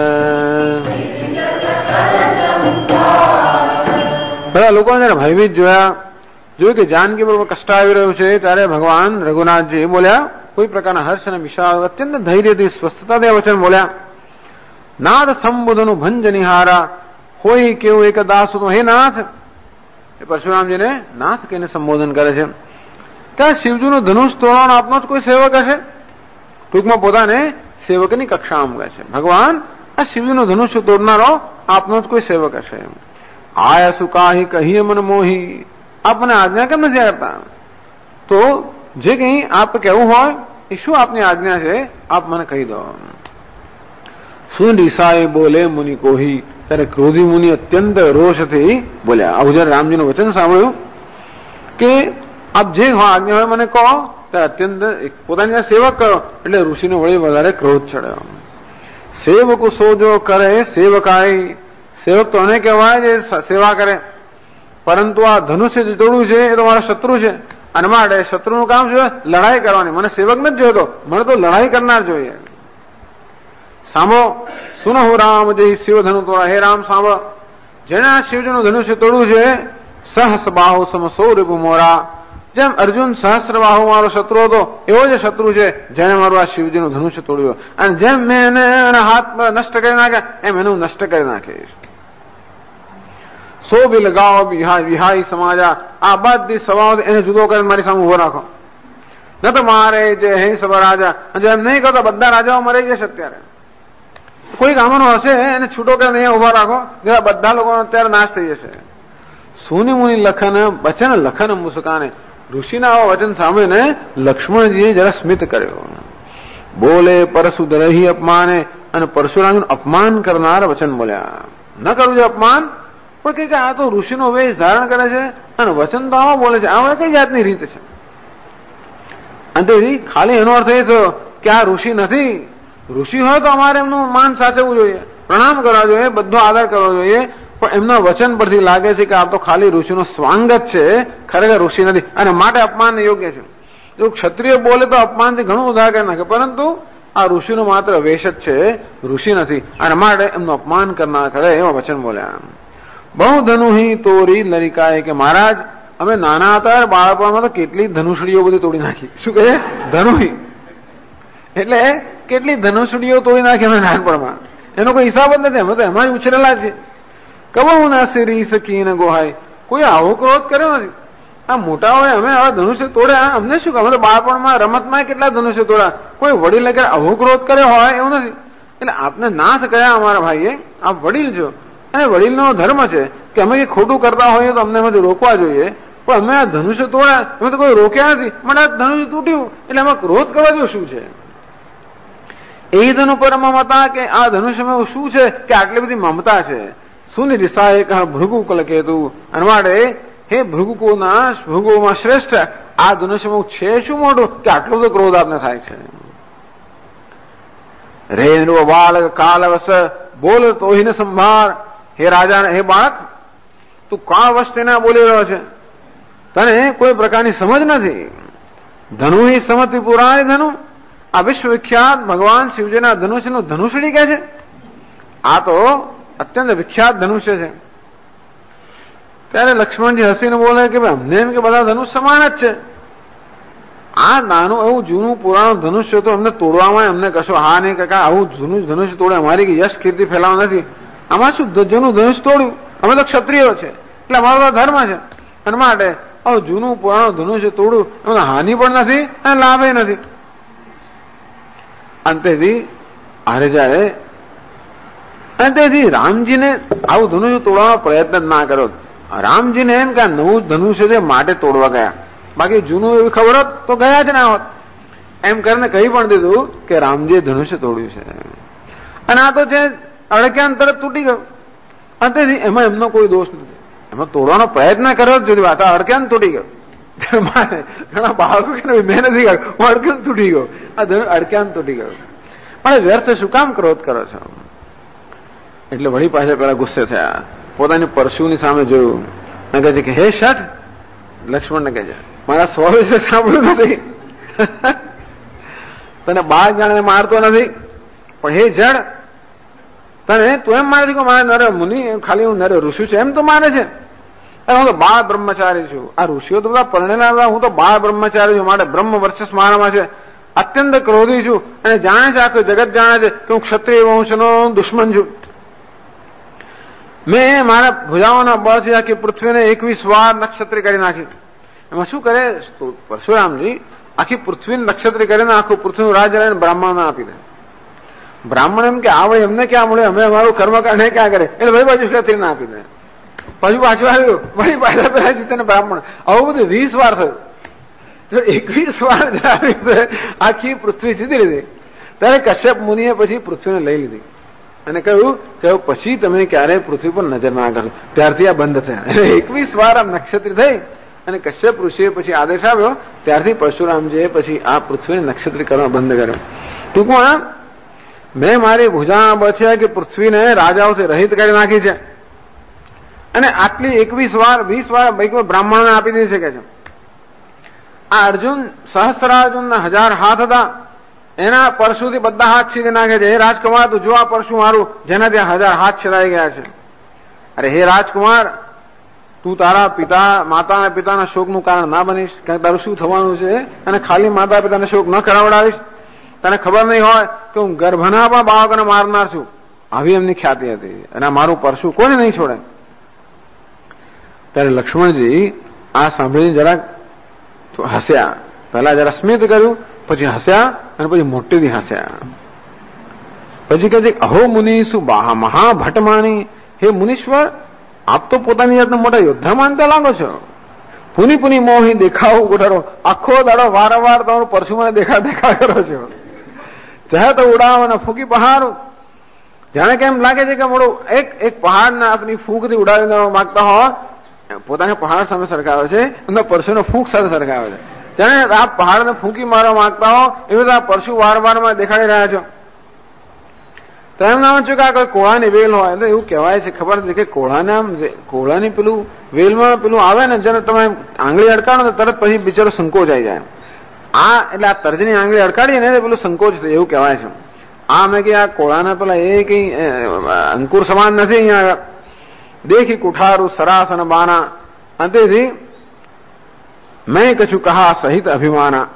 બધા લોકોને જયારે ભયભીત જોયું કે જાનકી બરોબર કષ્ટ આવી રહ્યું છે, ત્યારે ભગવાન રઘુનાથજી બોલ્યા, કોઈ પ્રકારના હર્ષ અને વિશાળ અત્યંત ધૈર્યથી સ્વસ્થતાથી વચન બોલ્યા, નાથ સંબોધનું ભંજનિહારા, હોય કેવું એક દાસ તો હે નાથ. એ પરશુરામજીને નાથ કહીને સંબોધન કરે છે. ત્યાં શિવજીનું ધનુષ તોડવાનો આપનો જ કોઈ સેવક હશે? ટૂંકમાં પોતાને સેવકની કક્ષામાં કહે છે, ભગવાન આ શિવજીનું ધનુષ્ય તોડનારો આપનો જ કોઈ સેવક હશે? આયા સુકાહી કહીએ મન મોહી, આપ મને આજ્ઞા કેમ નથી કરતા? તો જે કઈ આપ કહેવું હોય એ શું આપની આજ્ઞા છે, આપ મને કહી દો. સુન ઈસાએ બોલે મુનિ કોહી, ત્યારે ક્રોધી મુનિ અત્યંત રોષથી બોલ્યા. આવું જયારે રામજીનું વચન સાંભળ્યું કે આપ જે આજ્ઞા હોય મને કહો, ત્યારે અત્યંત પોતાની સેવક કરો, એટલે ઋષિને વળી વધારે ક્રોધ ચડ્યો. સેવક સોજો કરે સેવકાય, સેવક તો એને કહેવાય જે સેવા કરે, પરંતુ આ ધનુષ્ય જે તોડવું છે એ તો મારા શત્રુ છે, અને માટે શત્રુનું કામ છે લડાઈ કરવાની. મને સેવક નથી જોઈતો, મને તો લડાઈ કરનાર જોઈએ. સાંભળો, સુનહુ રામ જય શિવ ધનુ તોડા. હે રામ સાંભળો, જેને આ શિવજીનું ધનુષ્ય તોડવું છે, સહસ બાહુ સમ સૌરભ મોરા, જેમ અર્જુન સહસ્ર બાહુ મારો શત્રુ હતો એવો જ શત્રુ છે જેને મારું આ શિવજીનું ધનુષ્ય તોડ્યું, અને જેમ મેં એને હાથ નષ્ટ કરી નાખ્યા એમ એનું નષ્ટ કરી નાખીશ. સો બી લગાવો વિહાઈ સમાજા, આ બધી સવાઓ એને જુદો કરીને મારી સામે ઉભો રાખો. ન તો મારે જે હે સબ રાજા, જો એમ નહીં કરતો બધા રાજાઓ મરી જશે. અત્યારે કોઈ ગામનો હશે એને છૂટો કરીને અહીંયા ઉભા રાખો, જેવા બધા લોકો અત્યારે નાશ થઈ જશે. સુની મુનિ લખન બચન લખન મુસ્કાને, ઋષિના આવા વચન સાંભળીને લક્ષ્મણજીએ જરા સ્મિત કર્યો. બોલે પરશુદ રહી અપમાને, અને પરશુરામનું અપમાન કરનાર વચન બોલ્યા. ન કરવું છે અપમાન, પણ કે આ તો ઋષિનો વેશ ધારણ કરે છે અને વચન તો આવા બોલે છે, આ કઈ જાતની રીત છે? અને ખાલી એનો અર્થ એ થયો કે આ ઋષિ નથી. ઋષિ હોય તો અમારે એમનું માન સાચવવું જોઈએ, પ્રણામ કરવા જોઈએ, બધો આદર કરવો જોઈએ, પણ એમના વચન પરથી લાગે છે કે આ તો ખાલી ઋષિનો સ્વાંગત છે, ખરેખર ઋષિ નથી, અને માટે અપમાન યોગ્ય છે. જો ક્ષત્રિય બોલે તો અપમાનથી ઘણું ઉદાહરણ કરી નાખે, પરંતુ આ ઋષિનો માત્ર વેશ જ છે, ઋષિ નથી, અને માટે એમનું અપમાન કરનાર ખરે એવા વચન બોલ્યા. બહુ ધનુહી તોરી લરિકાએ, કે મહારાજ અમે નાના હતા બાળપણમાં તો કેટલી ધનુષડીઓ બધી તોડી નાખી. શું કહે? ધનુહી એટલે કેટલી ધનુષડીઓ તોડી નાખી અમે નાનપણમાં, એનો કોઈ હિસાબ જ નથી. અમે તો એમાં જ ઉછરેલા છે. કબહુ ના સિરી સકીને ગોહાય, કોઈ આવો ક્રોધ કર્યો નથી. આ મોટા હોય અમે આવા ધનુષ્ય તોડ્યા, અમને શું? અમે તો બાળપણમાં રમતમાં કેટલા ધનુષ્ય તોડ્યા. કોઈ વડીલ કે આવો ક્રોધ કર્યો હોય એવું નથી. એટલે આપને નાથ કયા અમારા ભાઈએ, આપ વડીલ છો, અને વડીલનો ધર્મ છે કે અમે ખોટું કરતા હોઈએ તો અમને એમાંથી રોકવા જોઈએ, પણ અમે આ ધનુષ્ય તોડ્યા, અમે તો કોઈ રોક્યા નથી, મને આ ધનુષ્ય તૂટ્યું એટલે એમાં ક્રોધ કરવા જેવું શું છે? એ ધનુ પર મમતા, કે આ ધનુષ્યમાં શું છે કે આટલી બધી મમતા છે? સુની દિશાએ કહા ભૃગુ કલકેતુ, અનવાડે હે ભૃગુમાં શ્રેષ્ઠ આ ધનુષ્યમાં છે શું મોટું કે આટલો બધો ક્રોધ આપને થાય છે? રેન્દ્ર બાળક કાલવસ બોલ તોહીને સંભાર. હે રાજા, હે બાળક, તું કાળવશ તેને બોલી રહ્યો છે, તને કોઈ પ્રકારની સમજ નથી. ધનુ હિ સમતિ પુરાય ધનુ, આ વિશ્વવિખ્યાત ભગવાન શિવજીના ધનુષ્યનું ધનુષડી કે છે. આ તો અત્યંત વિખ્યાત ધનુષ્ય છે. ત્યારે લક્ષ્મણજી હસીને બોલે કે ભાઈ અમને એમ કે બધા ધનુષ સમાન જ છે. આ નાનું એવું જૂનું પુરાણું ધનુષ્ય તો અમને તોડવામાં અમને કશો હા નહીં, કાકા આવું જૂનું ધનુષ્ય તોડે અમારી યશ કીર્તિ ફેલાવા નથી. આમાં શું જૂનું ધનુષ તોડ્યું? અમે તો ક્ષત્રિયો છે એટલે અમારો તો ધર્મ છે, અને માટે આવું જૂનું પુરાણું ધનુષ્ય તોડવું એમાં હાનિ પણ નથી અને લાભે નથી. અંતેથી હારે જ્યારે અંતેથી રામજીને આવું ધનુષ્ય તોડવાનો પ્રયત્ન જ ના કર્યો. રામજીને એમ કે આ નવું ધનુષ્ય છે માટે તોડવા ગયા, બાકી જૂનું એવી ખબર હોત તો ગયા જ ના હોત. એમ કરીને કહી પણ દીધું કે રામજીએ ધનુષ્ય તોડ્યું છે, અને આ તો છે અડક્યાન તરત તૂટી ગયું. અંતેથી એમાં એમનો કોઈ દોષ નથી, એમાં તોડવાનો પ્રયત્ન કર્યો જુદી વાત, અડક્યાન તૂટી ગયો. ઘણા બાળકો કે મેં નથી કર્યું, હું અડક્યામ તૂટી ગયો, આ ધનુષ અડક્યામ તૂટી ગયો. પણ વ્યર્થ શું કામ ક્રોધ કરો છો? એટલે વળી પાછા પેલા ગુસ્સે થયા, પોતાની પરશુની સામે જોયું અને કહે છે કે હે શઠ, લક્ષ્મણને કહે છે મારા સ્વ વિશે સાંભળ્યું નથી, તને બાળ જાણે મારતો નથી, પણ હે જડ તને તું એમ માને છે કે મારા નર મુનિ ખાલી હું નર ઋષિ છું એમ તો માને છે? હું તો બાળ બ્રહ્મચારી છું. આ ઋષિઓ તો બધા પરણેલા હતા, હું તો બાળ બ્રહ્મચારી છું, માટે બ્રહ્મ વર્ચસ્વ મારામાં છે, અત્યંત ક્રોધી છું અને જાણે છે, આખું જગત જાણે છે કે હું ક્ષત્રિય વંશનો દુશ્મન છું. મેં મારા ભુજાઓના બળથી આખી પૃથ્વીને 21 વાર નક્ષત્રી કરી નાખી. એમાં શું કરે પરશુરામજી? આખી પૃથ્વીને નક્ષત્રી કરીને આખું પૃથ્વીનું રાજ લઈને બ્રાહ્મણને આપી દે. બ્રાહ્મણ એમ કે આવડે એમને ક્યાં મળે, અમે અમારું કર્મકાંડ ક્યાં કરે, એટલે ભાઈ બાજુ ક્ષત્રિયને આપી દે. પછી પાછું આવ્યું, વળી પાછા પેલા જીતે બ્રાહ્મણ. આવું બધું 20 વાર થયું. જો 21 વાર આખી પૃથ્વી જીતી લીધી, ત્યારે કશ્યપ મુનિએ પછી પૃથ્વીને લઈ લીધી અને કહ્યું પછી તમે ક્યારેય પૃથ્વી પર નજર ના કરશો. ત્યારથી આ બંધ થયા. 21 વાર આ નક્ષત્રી થઈ અને કશ્યપ ઋષિએ પછી આદેશ આવ્યો, ત્યારથી પરશુરામજીએ પછી આ પૃથ્વીને નક્ષત્રી કરવા બંધ કર્યો. ટૂંકમાં મેં મારી ભુજા બચ્યા કે પૃથ્વીને રાજાઓથી રહિત કરી નાખી છે અને આટલી 21 વાર 20 વાર બ્રાહ્મણોને આપી દઈ શકે છે. આ અર્જુન સહસ્ત્રાર્જુનના 1000 હાથ હતા, એના પરશુથી બધા હાથ છીદી નાખે છે. હે રાજકુમાર, તું જો આ પરશુ મારું જેના ત્યાં 1000 હાથ છેદાઈ ગયા છે. અરે હે રાજકુમાર, તું તારા પિતા માતા અને પિતાના શોકનું કારણ ના બનીશ, કારણ તારું શું થવાનું છે અને ખાલી માતા પિતાને શોક ન કરાવડાવીશ. તને ખબર નહીં હોય કે હું ગર્ભના પણ બાળકોને મારનાર છું, આવી એમની ખ્યાતિ હતી અને મારું પરશુ કોને નહીં છોડે. ત્યારે લક્ષ્મણજી આ સાંભળીને જરાક હસ્યા. પહેલા જરા સ્મિત કર્યું, પછી હસ્યા અને પછી મોટેથી હસ્યા. પછી કહે છે અહો મુનિ શું મહાભટ્ટમાની, હે મુનીશ્વર, આપ તો પોતાની જાતને મોટા યોદ્ધા માનતા લાગો છો. પુની પુની મોહી દેખાવ ઉડાડો, આખો દાડો વારંવાર તમારું પરશુ મને દેખા કરો છો. ચાહે તો ઉડાવ અને ફૂંકી પહાડ, જાણે કે એમ લાગે છે કે મોડું એક પહાડને આપની ફૂંકથી ઉડાવી દેવા માંગતા હો. પોતાને પહાડ સામે સરખાવે છે, એમના પરશુને ફૂંક સાથે સરખાવે છે. જાણે આ પહાડને ફૂંકી મારવા માંગતા હો એવી રીતે આ પરશુ વારંવાર દેખાડી રહ્યા છો. તો એમ નામ છું કે આ કોઈ કોળાની વેલ હોય એટલે એવું કહેવાય છે, ખબર નથી કે કોળાની પેલું વેલમાં પેલું આવે ને, જેને તમે આંગળી અડકાડો ને તરત પછી બિચારો સંકોચ આવી જાય. આ એટલે આ તર્જની આંગળી અડકાડીએ ને પેલું સંકોચ થાય એવું કહેવાય છે. આ મેં કે આ કોળાના પેલા એ કઈ અંકુર સમાન નથી. અહીંયા દેખી કુઠારું સરાસ અને બાના અંતેથી મેં કશું કહા સહિત અભિમાના.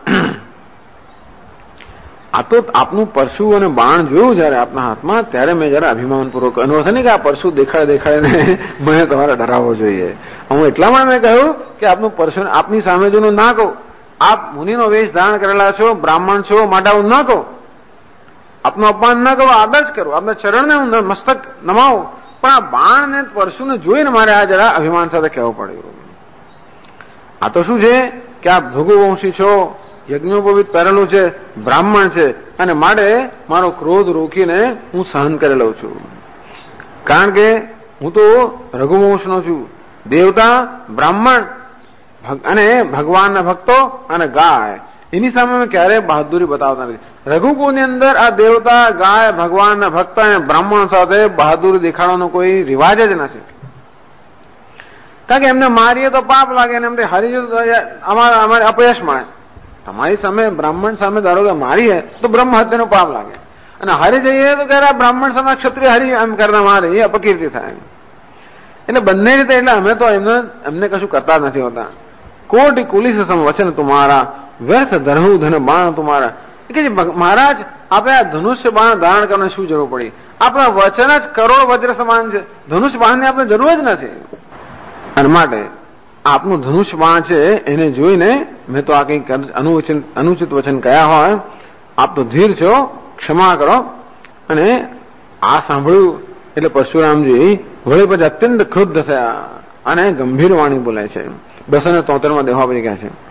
આ તો આપનું પરશુ અને બાણ જોયું જયારે આપના હાથમાં, ત્યારે મેં જરા અભિમાન પૂર્વક અનુભવ ને કે આ પરશુ દેખાડે મને તમારે ડરાવવો જોઈએ. હું એટલા માટે મેં કહ્યું કે આપનું પરશુ આપની સામે જો ના કહું, આપ મુનિનો વેશ ધારણ કરેલા છો, બ્રાહ્મણ છો, માટે હું ના કહું, આપનું અપમાન ના કહું, આદર જ કરું, આપના ચરણને હું મસ્તક નમાવું, પણ આ બાણ ને પરશુને જોઈને મારે આ જરા અભિમાન સાથે કહેવું પડ્યું. આ તો શું છે કે આ ભૃગુવંશી છો, યજ્ઞોપવિત પહેરેલું છે, બ્રાહ્મણ છે, અને માટે મારો ક્રોધ રોકીને હું સહન કરી લઉં છું. કારણ કે હું તો રઘુવંશનો છું, દેવતા, બ્રાહ્મણ અને ભગવાનના ભક્તો અને ગાય, એની સામે મેં ક્યારેય બહાદુરી બતાવતા નથી. રઘુકુળની અંદર આ દેવતા, ગાય, ભગવાનના ભક્ત અને બ્રાહ્મણ સાથે બહાદુરી દેખાડવાનો કોઈ રિવાજ જ નથી. કારણ કે એમને મારીએ તો પાપ લાગે અને એમને હારી જઈએ તો અમારે અપયશ મળે. તમારી સામે બ્રાહ્મણ સામે ધારો કે મારીએ તો બ્રહ્મ હત્યાનો પાપ લાગે, અને હારી જઈએ તો ક્યારે બ્રાહ્મણ સામે ક્ષત્રિય હરી એમ કરતા મારે એ અપકીર્તિ થાય. એટલે બંને રીતે એટલે અમે તો એમને કશું કરતા જ નથી હોતા. કોટી કુલિસ સમ વચન તુમારા, વ્યર્થ ધરહુ ધન બાણ તુમારા. કે મહારાજ આપણે આ ધનુષ્ય બાણ ધારણ કરવાની શું જરૂર પડી? આપણા વચન જ કરોડ વજ્ર સમાન છે, ધનુષ્ય બાણની આપણે જરૂર જ નથી. અને માટે આપનું ધનુષ બાણ છે એને જોઈને મેં તો આ કઈક અનુચિત વચન કયા હોય, આપ તો ધીર છો, ક્ષમા કરો. અને આ સાંભળ્યું એટલે પરશુરામજી વળી પછી અત્યંત ક્રુદ્ધ થયા અને ગંભીર વાણી બોલાય છે. 273 દેહવા પછી કહે છે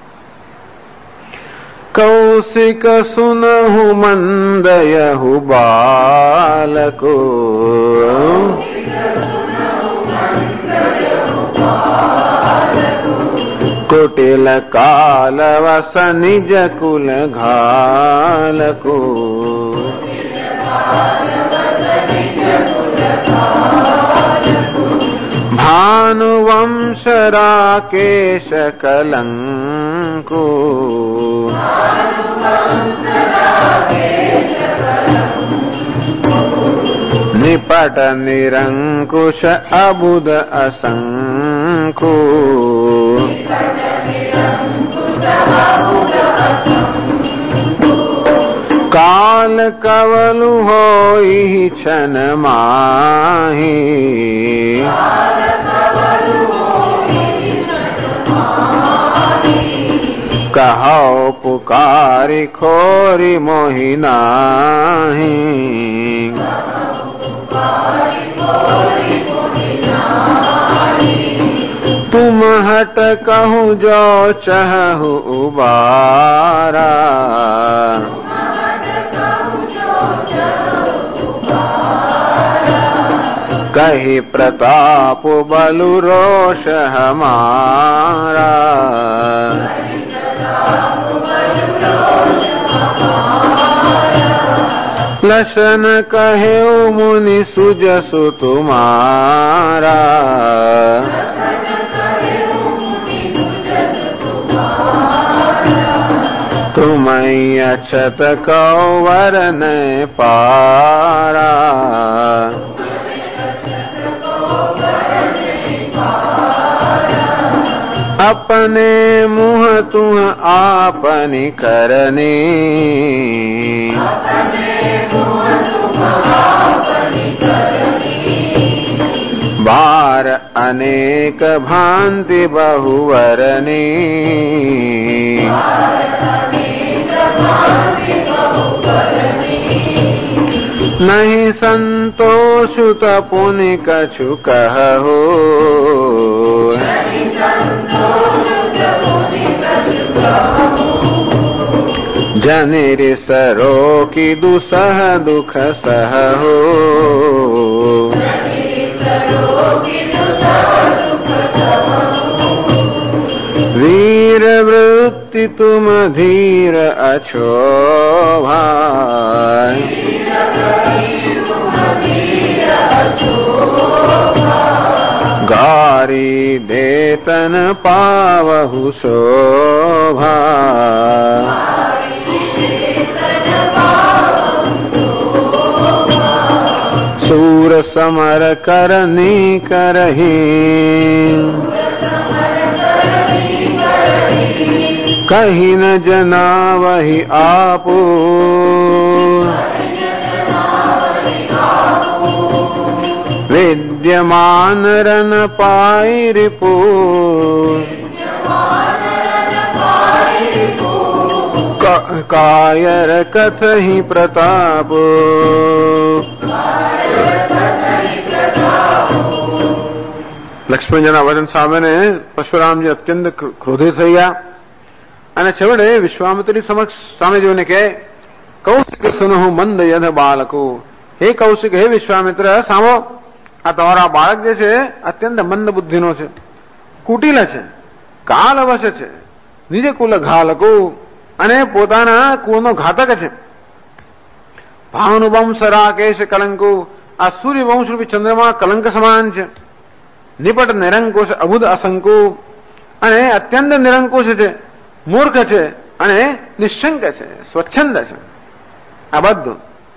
કૌશિક સુનહુ મંદયહુ બાલકો कुटिल कालवस निज कुल घालको भानुवंश राकेश कलंको निपट निरंकुश अबुद असंको काल कवलु होई छन माही कहो पुकारी खोरी मोहि नाही तुम हट कहूँ जो चहु उबारा कही प्रताप बलु रोष हमारा लसन कहे मुनि सुजसु तुम्हारा तुम अछत कौवर न पारा अपने मुँह तुम आपनि करनी बार अनेक भांति बहुवरनी नहीं संतोषुत पुनि कछु कहु जनिर सरो की दुसह दुख सहु वीर वृत्ति तुम धीर अछो भाई गारी देतन पावहु शोभा सूर समर करनी करही कहीं न जना वही आपो विद्यमान रन पाई रिपु कायर कथहि प्रताप લક્ષ્મણજીના વચન સામે પરશુરામજી અત્યંત ક્રોધિત થઈ ગયા અને છેવટે વિશ્વામિત્રી સમક્ષ સામે જોઈને કહે કૌશિક સુનહુ મંદ યથ બાળકો હે કૌશિક હે વિશ્વામિત્ર સાંભળો આ તમારા બાળક જે છે અત્યંત મંદ બુદ્ધિનો છે કુટિલ છે કાલ અવશ્ય છે નિજ કુલ ઘાલકો અને પોતાના કુળનો ઘાતક છે ભાનુવંશ રાકેશ કલંકો આ સૂર્યવંશ રૂપી ચંદ્રમાં કલંક સમાન છે નિપટ નિરંકુશ અબુદ અસંકુ અને અત્યંત નિરંકુશ છે મૂર્ખ છે અને નિશંક છે સ્વચ્છંદ છે આ બધું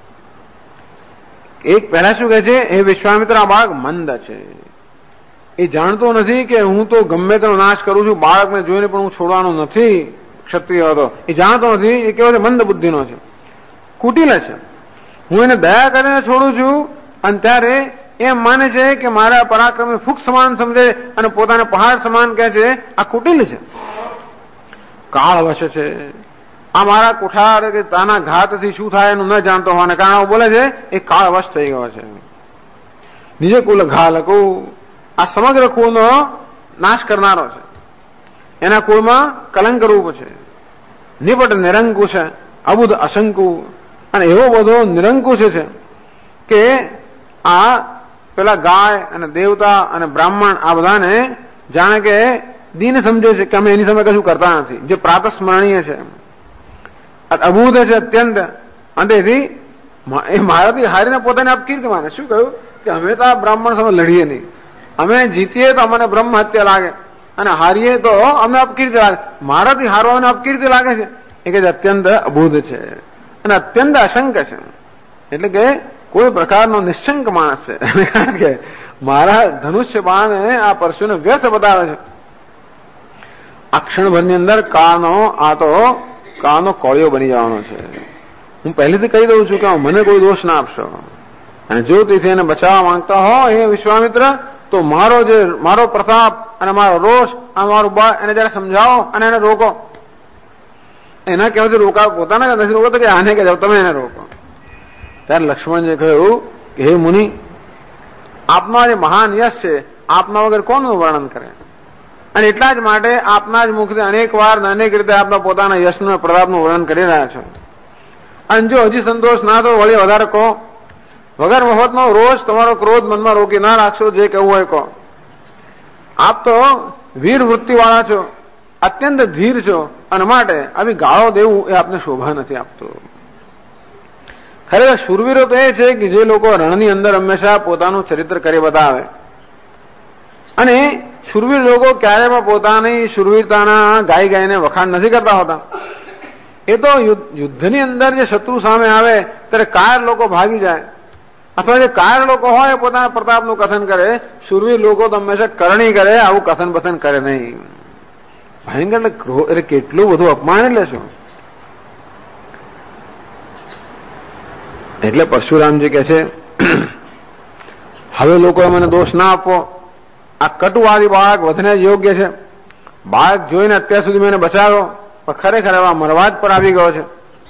એક પહેલા શું કહે છે એ વિશ્વામિત્ર આ બાળક મંદ છે એ જાણતો નથી કે હું તો ગમે તેનો નાશ કરું છું બાળકને જોઈને પણ હું છોડવાનો નથી ક્ષત્રિય હતો એ જાણતો નથી એ કેવો છે મંદ બુદ્ધિનો છે કુટિલ છે હું એને દયા કરીને છોડું છું અને ત્યારે એમ માને છે કે મારા પરાક્રમે ફૂક સમાન સમજે અને પોતાને પહાડ સમાન કહે છે આ કુટિલ છે કાળ વશ છે આ મારા કુઠાર કે તાના ઘાતથી શું થાય એનું ન જાણતો હોવાને કારણે બોલે છે એ કાળ વશ થઈ ગયો છે નિજ કુલ ઘાલકો આ સમગ્ર કુળનો નાશ કરનારો છે એના કુળમાં કલંક રૂપ છે નિપટ નિરંકુશ અબુધ અશંકુ અને એવો બધો નિરંકુશ છે કે આ પેલા ગાય અને દેવતા અને બ્રાહ્મણ આ બધાને જાણે કે દીન સમજે છે કે અમે એની સામે કશું કરતા નથી, જે પ્રાત સ્મરણીય છે, અભૂત છે અત્યંત. અને તેથી એ મારાથી હારીને પોતાને અપકીર્તિ માને. શું કહ્યું કે અમે તો આ બ્રાહ્મણ સામે લડીએ નહીં, અમે જીતીએ તો અમને બ્રહ્મ હત્યા લાગે અને હારીએ તો અમને અપકીર્તિ લાગે. મારાથી હારવાને અપકીર્તિ લાગે છે એ કે અત્યંત અભૂત છે અને અત્યંત અશંક છે. એટલે કે કોઈ પ્રકારનો નિશંક માણસ છે. કારણ કે મારા ધનુષ્ય બાણ આ પરશુને વ્યર્થ બતાવે છે. આ ક્ષણભરની અંદર કાળનો કોળિયો બની જવાનો છે. હું પહેલેથી કહી દઉં છું કે મને કોઈ દોષ ના આપશો, અને જો તેથી એને બચાવવા માંગતા હો એ વિશ્વામિત્ર, તો મારો પ્રતાપ અને મારો રોષ અને મારું બળ એને જયારે સમજાવો અને એને રોકો. એના કહેવાથી રોકાવ, પોતાના નથી રોકો તો કે આને કે જાવ તમે એને રોકો. ત્યારે લક્ષ્મણજીએ કહ્યું કે હે મુનિ, આપના જે મહાન યશ છે આપના વગર કોનું વર્ણન કરે, અને એટલા જ માટે આપના જ મુખથી અનેક વાર અનેક રીતે આપના પોતાના યશનું પ્રતાપનું વર્ણન કરી રહ્યા છો. અને જો હજી સંતોષ ના તો વળી વધારે કહો. વગર મફતનો રોજ તમારો ક્રોધ મનમાં રોકી ના રાખશો, જે કહેવું હોય કહો. આપ તો વીર વૃત્તિ વાળા છો, અત્યંત ધીર છો, અને માટે આવી ગાળો દેવું એ આપને શોભા નથી આપતું. ખરેખર શૂરવીરો તો એ છે કે જે લોકો રણની અંદર હંમેશા પોતાનું ચરિત્ર કરી બતાવે, અને શૂરવીર લોકો ક્યારેય પોતાની શૂરવીરતાના ગાઈને વખાણ નથી કરતા હોતા. એ તો યુદ્ધની અંદર જે શત્રુ સામે આવે ત્યારે કાયર લોકો ભાગી જાય, અથવા જે કાયર લોકો હોય પોતાના પ્રતાપનું કથન કરે. શૂરવીર લોકો તો હંમેશા કરણી કરે, આવું કથન બથન કરે નહીં. ભયંકર એટલે કેટલું બધું અપમાન એટલે શું. એટલે પરશુરામજી કે છે હવે લોકો મને દોષ ના આપો. આ કટુવાદી બાળક વધને જ યોગ્ય છે. બાળક જોઈને અત્યાર સુધી મેં બચાવ્યો, પણ ખરેખર એવા મરવા જ પર આવી ગયો છે.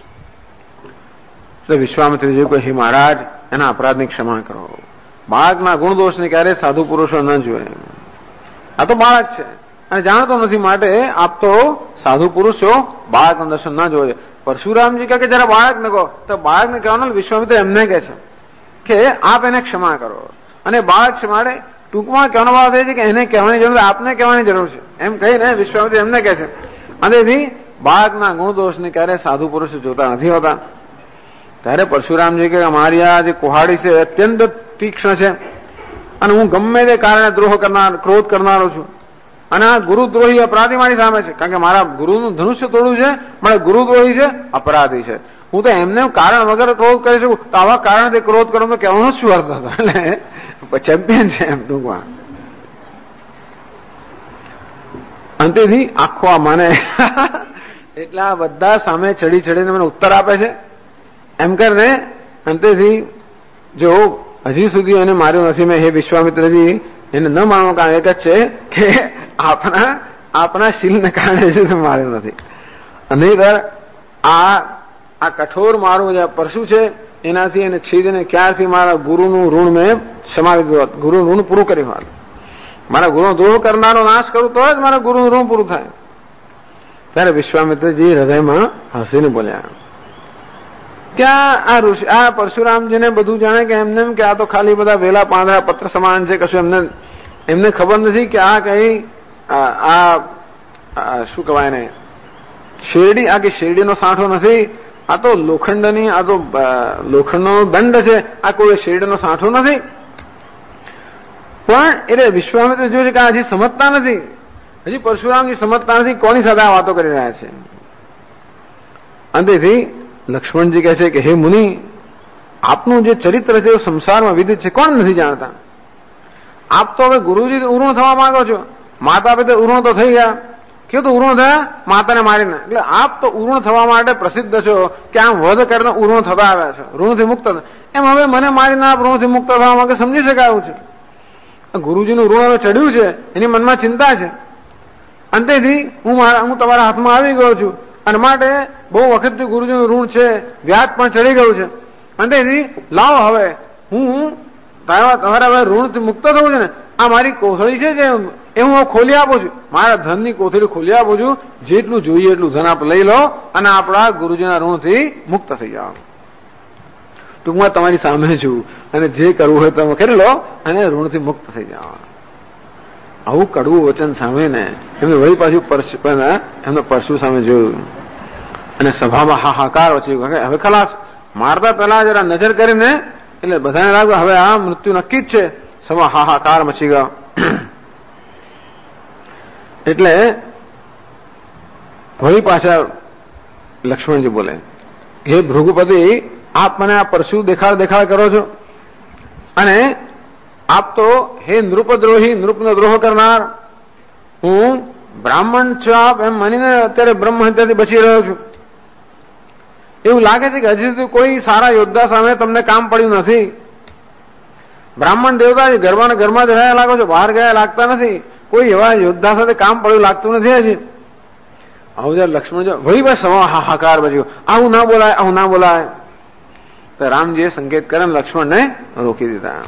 એટલે વિશ્વામિત્રજી કહે હે મહારાજ, એના અપરાધની ક્ષમા કરો. બાળકના ગુણ દોષને ક્યારેય સાધુ પુરુષો ન જોઈએ. આ તો બાળક છે અને જાણતો નથી, માટે આપ તો સાધુ પુરુષ છો, બાળકનું દર્શન ના જોઈએ. પરશુરામજી કહે કે જરા બાળક ને કહો, તો બાળકને કહેવાનું વિશ્વામિત્ર એમને કહે છે કે આપ એને ક્ષમા કરો. અને બાળક છે માટે ટૂંકમાં કહેવાનો ભાવ થાય છે કે એને કહેવાની જરૂર, આપને કહેવાની જરૂર છે એમ કહીને વિશ્વામિત્ર એમને કહે છે. અને તેથી બાળકના ગુણ દોષને ક્યારે સાધુ પુરુષ જોતા નથી હોતા. ત્યારે પરશુરામજી કે મારી આ જે કુહાડી છે અત્યંત તીક્ષ્ણ છે, અને હું ગમે તે કારણે ક્રોધ કરનારો છું, અને આ ગુરુદ્રોહી અપરાધી મારી સામે છે. કારણ કે મારા ગુરુનું ધનુષ્ય તોડવું છે, મારા ગુરુદ્રોહી છે, અપરાધી છે. હું તો એમને કારણ વગર ક્રોધ કરી શકું, તો આવા કારણથી ક્રોધ કરવાનો કહેવાનો શું અર્થ હતો. એટલે ચેમ્પિયન છે એમ ટૂંકમાં. અંતેથી આખો આ મને એટલે આ બધા સામે ચડી ચડીને મને ઉત્તર આપે છે એમ કરીને. અંતેથી જો હજી સુધી એને માર્યો નથી મેં, હે વિશ્વામિત્રજી, એને ન માનવાનું કારણ એક જ છે કે આપણા શીલને કારણે માર્યો નથી. અને આ કઠોર મારું જે પરશુ છે એનાથી એને છીદને ક્યારથી મારા ગુરુનું ઋણ મેં સમાવી દીધું, ગુરુનું ઋણ પૂરું કર્યું હોત. મારા ગુરુનો દ્રોહ કરનારો નાશ કરું તો જ મારા ગુરુનું ઋણ પૂરું થાય. ત્યારે વિશ્વામિત્રજી હૃદયમાં હસીને બોલ્યા ત્યાં આ ઋષિ આ પરશુરામજીને બધું જાણે કે એમને કે આ તો ખાલી બધા વેલા પાંદડા પત્ર સમાન છે, કશું એમને ખબર નથી કે આ કઈ શું કહેવાય ને શેરડી, આ કઈ શેરડીનો સાંઠો નથી, આ તો લોખંડની, આ તો લોખંડનો દંડ છે, આ કોઈ શેરડીનો સાંઠો નથી. પણ એટલે વિશ્વામિત્ર જોયું છે કે આ હજી સમજતા નથી, હજી પરશુરામજી સમજતા નથી કોની સાથે આ વાતો કરી રહ્યા છે. અંતેથી લક્ષ્મણજી કહે છે કે હે મુનિ, આપનું જે ચરિત્ર છે સંસારમાં વિદિત છે, કોણ નથી જાણતા. આપ તો હવે ગુરુજી ઉર્ણ થવા માંગો છો, માતા પિતા ઉર્ણ તો થઈ ગયા, કેવું તો ઉર્ણ થયા માતાને મારીને. એટલે આપ તો ઉર્ણ થવા માટે પ્રસિદ્ધ છો કે આમ વધ કરીને ઉર્ણ થતા આવ્યા છો, ઋણથી મુક્ત. એમ હવે મને મારીને આપ ઋણથી મુક્ત થવા માંગે સમજી શકાયું છે. ગુરુજીનું ઋણ હવે ચડ્યું છે, એની મનમાં ચિંતા છે. અંતેથી હું તમારા હાથમાં આવી ગયો છું, અને માટે બહુ વખતથી ગુરુજીનું ઋણ છે, વ્યાજ પણ ચડી ગયું છે. અંતેથી લાવો હવે હું તમારા હવે ઋણથી મુક્ત થવું છે ને, આ મારી કોથળી છે જે એ હું ખોલી આપું છું, મારા ધનની કોથળી ખોલી આપું છું, જેટલું જોઈએ એટલું ધન આપ લઈ લો અને આપણા ગુરુજીના ઋણથી મુક્ત થઈ જાઓ. ટૂંકમાં તમારી સામે છું, અને જે કરવું હોય તમે કરી લો અને ઋણથી મુક્ત થઈ જાઓ. આવું કડવું વચન સાંભળીને એમને વળી પાછું એમનો પરશુ સામે જોયું અને સભામાં હાહાકાર વચ્ચે હવે ખલાસ. મારતા પહેલા જરા નજર કરીને એટલે બધાને લાગ્યું હવે આ મૃત્યુ નક્કી જ છે. સભા હાહાકાર મચી ગયો. એટલે વળી પાછા લક્ષ્મણજી બોલે, હે ભૃગુપતિ, આપ મને આ પરશુ દેખાડ કરો છો અને આપ તો હે નૃપદ્રોહી, નૃપનો દ્રોહ કરનાર, હું બ્રાહ્મણ છું આપ એમ માનીને અત્યારે બ્રહ્મ હત્યાથી બચી રહ્યો છું. એવું લાગે છે કે હજી સુધી કોઈ સારા યોદ્ધા સામે તમને કામ પડ્યું નથી. બ્રાહ્મણ દેવતા ઘરમાં જ રહ્યા લાગો છો, બહાર ગયા લાગતા નથી. કોઈ એવા યોદ્ધા સાથે કામ પડ્યું લાગતું નથી હજી. આવું જયારે લક્ષ્મણ જો વળી બસ હાહાકાર બચ્યો, આવું ના બોલાય, આવું ના બોલાય. તો રામજીએ સંકેત કરે લક્ષ્મણને રોકી દીધા.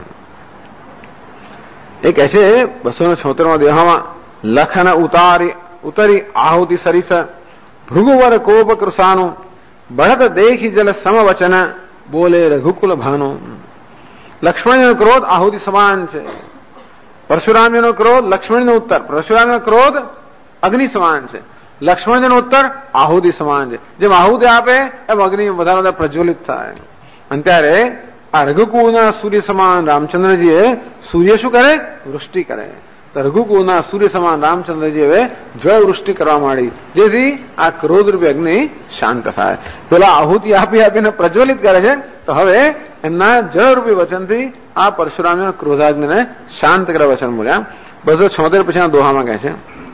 એ કહે છે 276 દેહમાં લખન ઉતરી આહુતિ સરીસ ભૃગુવર કોપ કૃષાનું બળત દેખી જલ સમવચન બોલે રઘુકુલ ભાનું. લક્ષ્મણનો ક્રોધ આહુતિ સમાન છે. પરશુરામનો ક્રોધ લક્ષ્મણનો ઉત્તર, પરશુરામનો ક્રોધ અગ્નિ સમાન છે. લક્ષ્મણનો ઉત્તર આહુતિ સમાન છે. જેમ આહુતિ આપે એમ અગ્નિ વધારે પ્રજ્વલિત થાય. અને ત્યારે આ રઘુકુળના સૂર્ય સમાન રામચંદ્રજીએ સૂર્ય શું કરે? વૃષ્ટિ કરે. તો રઘુકુળના સૂર્ય સમાન રામચંદ્રજી હવે જળ વૃષ્ટિ કરવા માંડી, જેથી આ ક્રોધરૂપી અગ્નિ શાંત થાય. પેલા આહુતિ આપીને પ્રજ્વલિત કરે છે, તો હવે એમના જળરૂપી વચનથી આ પરશુરામના ક્રોધાગ્નિને શાંત કરવા વચન બોલ્યા. 276 પછીના દોહામાં કહે છે,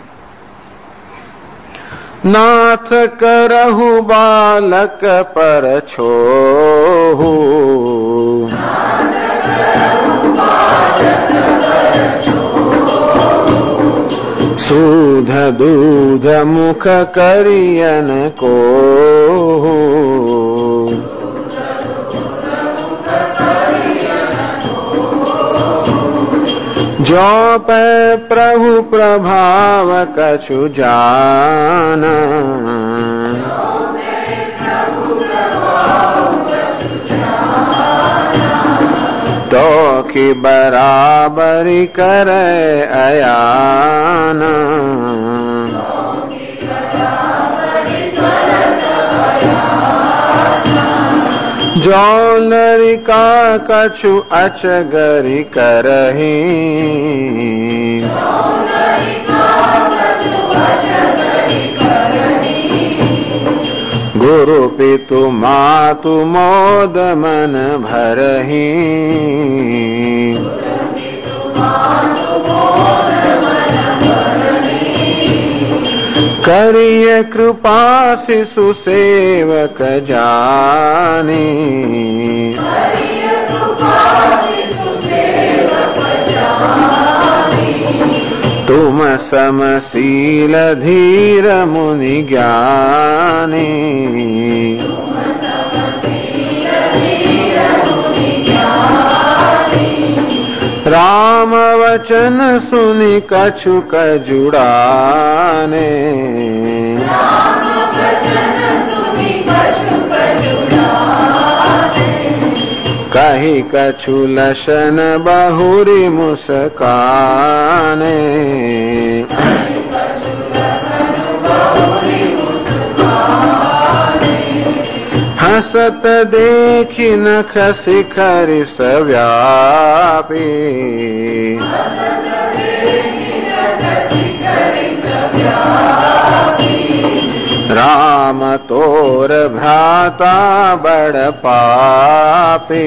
નાથ કરહુ બાલક પર છોહુ સુધ દૂધ મુખ કરિયન કો જો પે પ્રભુ પ્રભાવ કછુ જાના તો કી બરાબરી કરે અયાના જો લરિકા કછુ અચગરી કરહી ગુરુ પિતુ માતુ મોદ મન ભરહી કરીએ કૃપા શિશુ સેવક જાની तुम समशील धीर मुनि ज्ञानी राम वचन सुनि कछुक जुड़ाने कही कछु लशन बहुरी मुस्काने हसत देखी नख शिखर सव्यापी राम तोर भ्राता बड़ पापी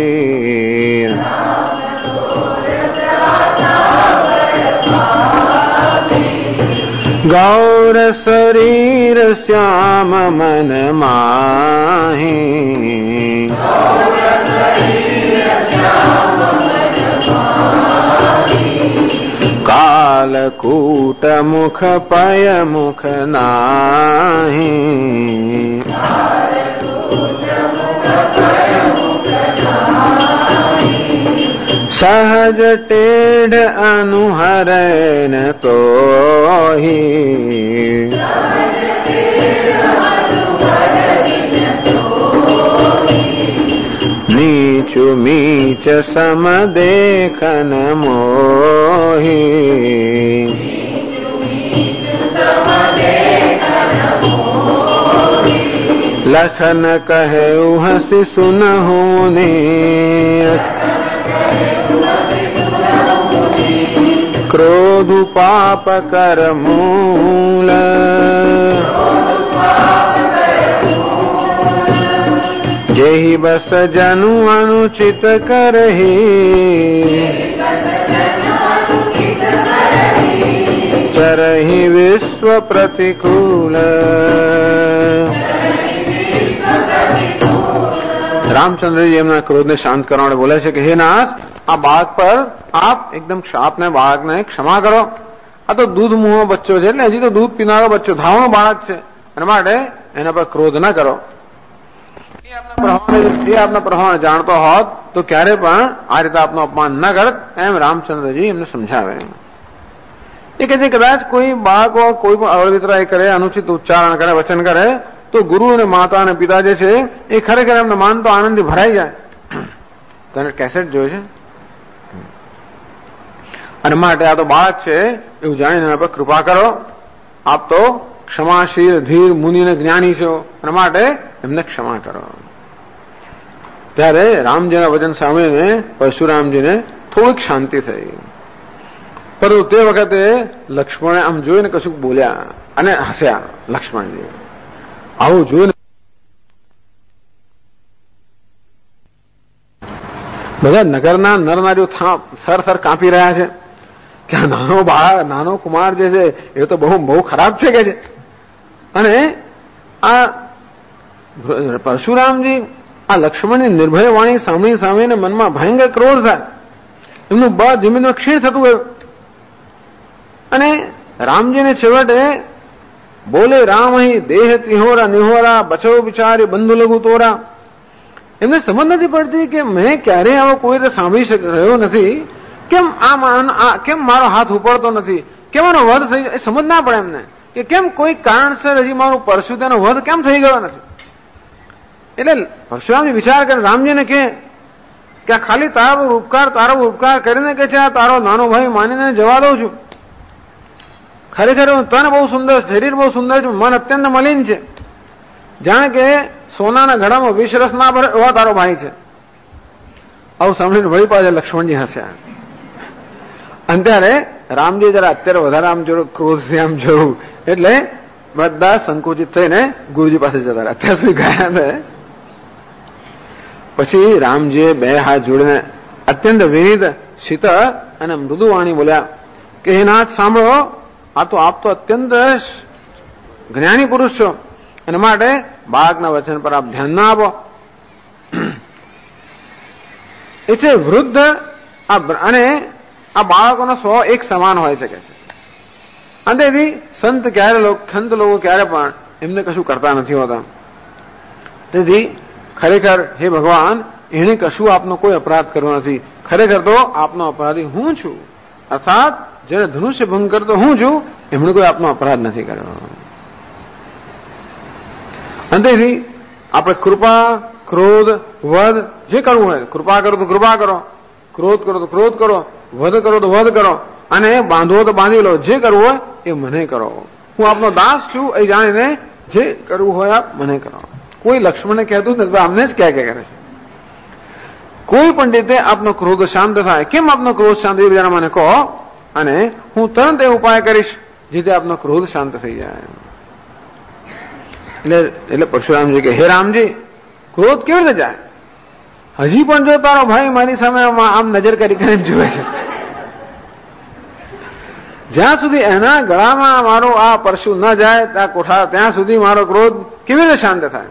गौर शरीर श्याम मन माही कालकूट मुख पय मुख नाही सहज टेढ़ अनुहरन तोहि नीचु मीच सम देखन मोहि લખન કહ્યું હસી સુનહુ ને ક્રોધ પાપ કર મૂલ જેહી બસ જનુ અનુચિત કરહી ચરહી વિશ્વ પ્રતિકૂલ. રામચંદ્રજી એમના ક્રોધને શાંત કરવા માટે બોલે છે કે હે નાથ, આ બાળક પર આપ એકદમ આપને બાળકને ક્ષમા કરો. આ તો દૂધ મુહનો બચ્ચો છે, એટલે હજી તો દૂધ પીનારો બચ્ચો ધાવણો બાળક છે, એના માટે એના પર ક્રોધ ન કરો. એ આપના પ્રભાવને જાણતો હોત તો ક્યારે પણ આ રીતે આપનું અપમાન ન કરત, એમ રામચંદ્રજી એમને સમજાવે. એ કહે છે કદાચ કોઈ બાળકો કોઈ પણ અવળવિતરાય કરે, અનુચિત ઉચ્ચારણ કરે, વચન કરે, તો ગુરુ અને માતા અને પિતા જે છે એ ખરેખર એમને માનતો આનંદથી ભરાઈ જાય. તને કેસેટ જોયું છે? અને માટે આ તો બાળક છે એવું જાણીને એના પર કૃપા કરો. આપ તો ક્ષમાશીલ, ધીર, મુનિ અને જ્ઞાની છો, અને માટે એમને ક્ષમા કરો. ત્યારે રામજીના વચન સાંભળીને પરશુરામજીને થોડીક શાંતિ થઈ. પરંતુ તે વખતે લક્ષ્મણે આમ જોઈને કશું બોલ્યા અને હસ્યા. લક્ષ્મણજી આવું જોઈને બધા નગરના નરનારીઓ સર કાપી રહ્યા છે કે આ નાનો બાળક, નાનો કુમાર જે છે એ તો બહુ ખરાબ છે કે છે. અને આ પરશુરામજી આ લક્ષ્મણની નિર્ભય વાણી સાંભળીને મનમાં ભયંકર ક્રોધ થાય. એમનું બળ ધીમે ધીમે ક્ષીણ થતું ગયું. અને રામજીને છેવટે બોલે રામ અહીં દેહ તિહોરા નિહોરા બચો બિચારી બંધુ લઘુ તોરા. એમને સમજ નથી પડતી કે મેં ક્યારેય આવો કોઈ રીતે સાંભળી રહ્યો નથી. કેમ મારો હાથ ઉપડતો નથી, કેમ આનો વધ થઈ, એ સમજ ના પડે એમને કે કેમ કોઈ કારણસર હજી મારું પરશુરામનો વધ કેમ થઈ ગયો નથી. એટલે પરશુરામજી વિચાર કરે, રામજીને કે આ ખાલી તારો ઉપકાર કરીને કે છે આ તારો નાનો ભાઈ માનીને જવા દઉં છું. ખરેખર તને બહુ સુંદર, શરીર બહુ સુંદર છે, મન અત્યંત મલિન છે, જાણે કે સોનાના ઘડામાં વિષરસ ના ભરે એવા તારો ભાઈ છે. આવું સાંભળીને વળી પાછા લક્ષ્મણજી હસ્યા. અને ત્યારે રામજી જરા અત્યારે વધારે આમ જોડું ક્રોધથી આમ જોયું એટલે બધા સંકુચિત થઈને ગુરુજી પાસે જતા રહ્યા. અત્યાર સુધી ગયા હતા. પછી રામજીએ બે હાથ જોડીને અત્યંત વિનીત, શીતળ અને મૃદુ વાણી બોલ્યા કે હે નાથ સાંભળો, આપ તો અત્યંત જ્ઞાની પુરુષ છો, અને માટે બાળકના વચન પર આપ ધ્યાન ના આપો. એટલે વૃદ્ધ અને આ બાળકોનો સ્વભાવ એક સમાન હોય શકે છે. અને તેથી સંત લોકો ક્યારે પણ એમને કશું કરતા નથી હોતા. તેથી ખરેખર હે ભગવાન, એને કશું આપનો કોઈ અપરાધ કર્યો નથી. ખરેખર તો આપનો અપરાધી હું છું, અર્થાત જેને ધનુષ્ય ભંગ કરતો હું છું, એમણે કોઈ આપનો અપરાધ નથી કર્યો. અને તેથી આપણે કૃપા, ક્રોધ, વધ જે કરવું હોય, કૃપા કરો તો કૃપા કરો, ક્રોધ કરો તો ક્રોધ કરો, વધ કરો તો વધ કરો, અને બાંધવો તો બાંધી લો. જે કરવું હોય એ મને કરો. હું આપનો દાસ છું એ જાણીને જે કરવું હોય આપ મને કરો. કોઈ લક્ષ્મણને કહેતું નથી, આમને જ ક્યાં કરે છે. કોઈ પણ રીતે આપનો ક્રોધ શાંત થાય. કેમ આપનો ક્રોધ શાંત થાય જરા મને કહો, અને હું તરત એ ઉપાય કરીશ જેથી આપનો ક્રોધ શાંત થઈ જાય. એટલે પરશુરામજી કે હે રામજી, ક્રોધ કેવી રીતે જાય? હજી પણ જો તારો ભાઈ મારી સામે આમ નજર કરીને જોવે છે, જ્યાં સુધી એના ગળામાં મારો આ પરશુ ન જાય ત્યાં સુધી મારો ક્રોધ કેવી રીતે શાંત થાય?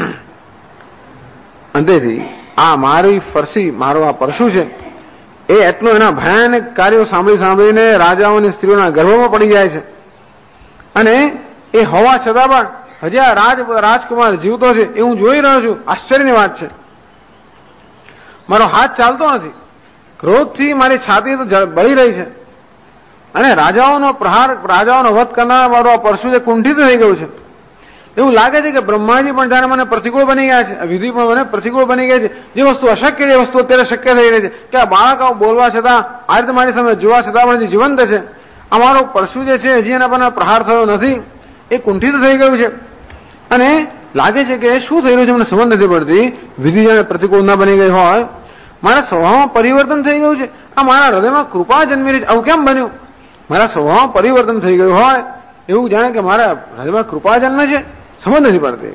અંતેથી આ મારી ફરસી, મારો આ પરશુ છે એ એટલું એના ભયાનક કાર્યો સાંભળીને રાજાઓની સ્ત્રીઓના ગર્ભમાં પડી જાય છે. અને એ હોવા છતાં પણ હજી આ રાજકુમાર જીવતો છે એ હું જોઈ રહ્યો છું. આશ્ચર્યની વાત છે. મારો હાથ ચાલતો નથી, ક્રોધથી મારી છાતી તો બળી રહી છે, અને રાજાઓનો વધ કરનાર મારો આ પરશુ જે કુંઠિત થઈ ગયું છે. એવું લાગે છે કે બ્રહ્માજી પણ જાણે મને પ્રતિકૂળ બની ગયા છે, વિધિ પણ મને પ્રતિકૂળ બની ગઈ છે. જે વસ્તુ અશક્ય છે એ વસ્તુ અત્યારે શક્ય થઈ રહી છે કે આ બાળક બોલવા છતાં, આ રીતે મારી સામે જોવા છતાં પણ હજી જીવંત છે. અમારો પરશુ જે છે હજી એના પર પ્રહાર થયો નથી, એ કુંઠિત થઈ ગયું છે. અને લાગે છે કે શું થઈ રહ્યું છે મને સમજ નથી પડતી. વિધિ જાણે પ્રતિકૂળ ના બની ગઈ હોય, મારા સ્વભાવમાં પરિવર્તન થઈ ગયું છે, આ મારા હૃદયમાં કૃપા જન્મી રહી છે, આવું કેમ બન્યું? મારા સ્વભાવમાં પરિવર્તન થઈ ગયું હોય એવું જાણે કે મારા હૃદયમાં કૃપા જન્મે છે, સમજ નથી પડતી.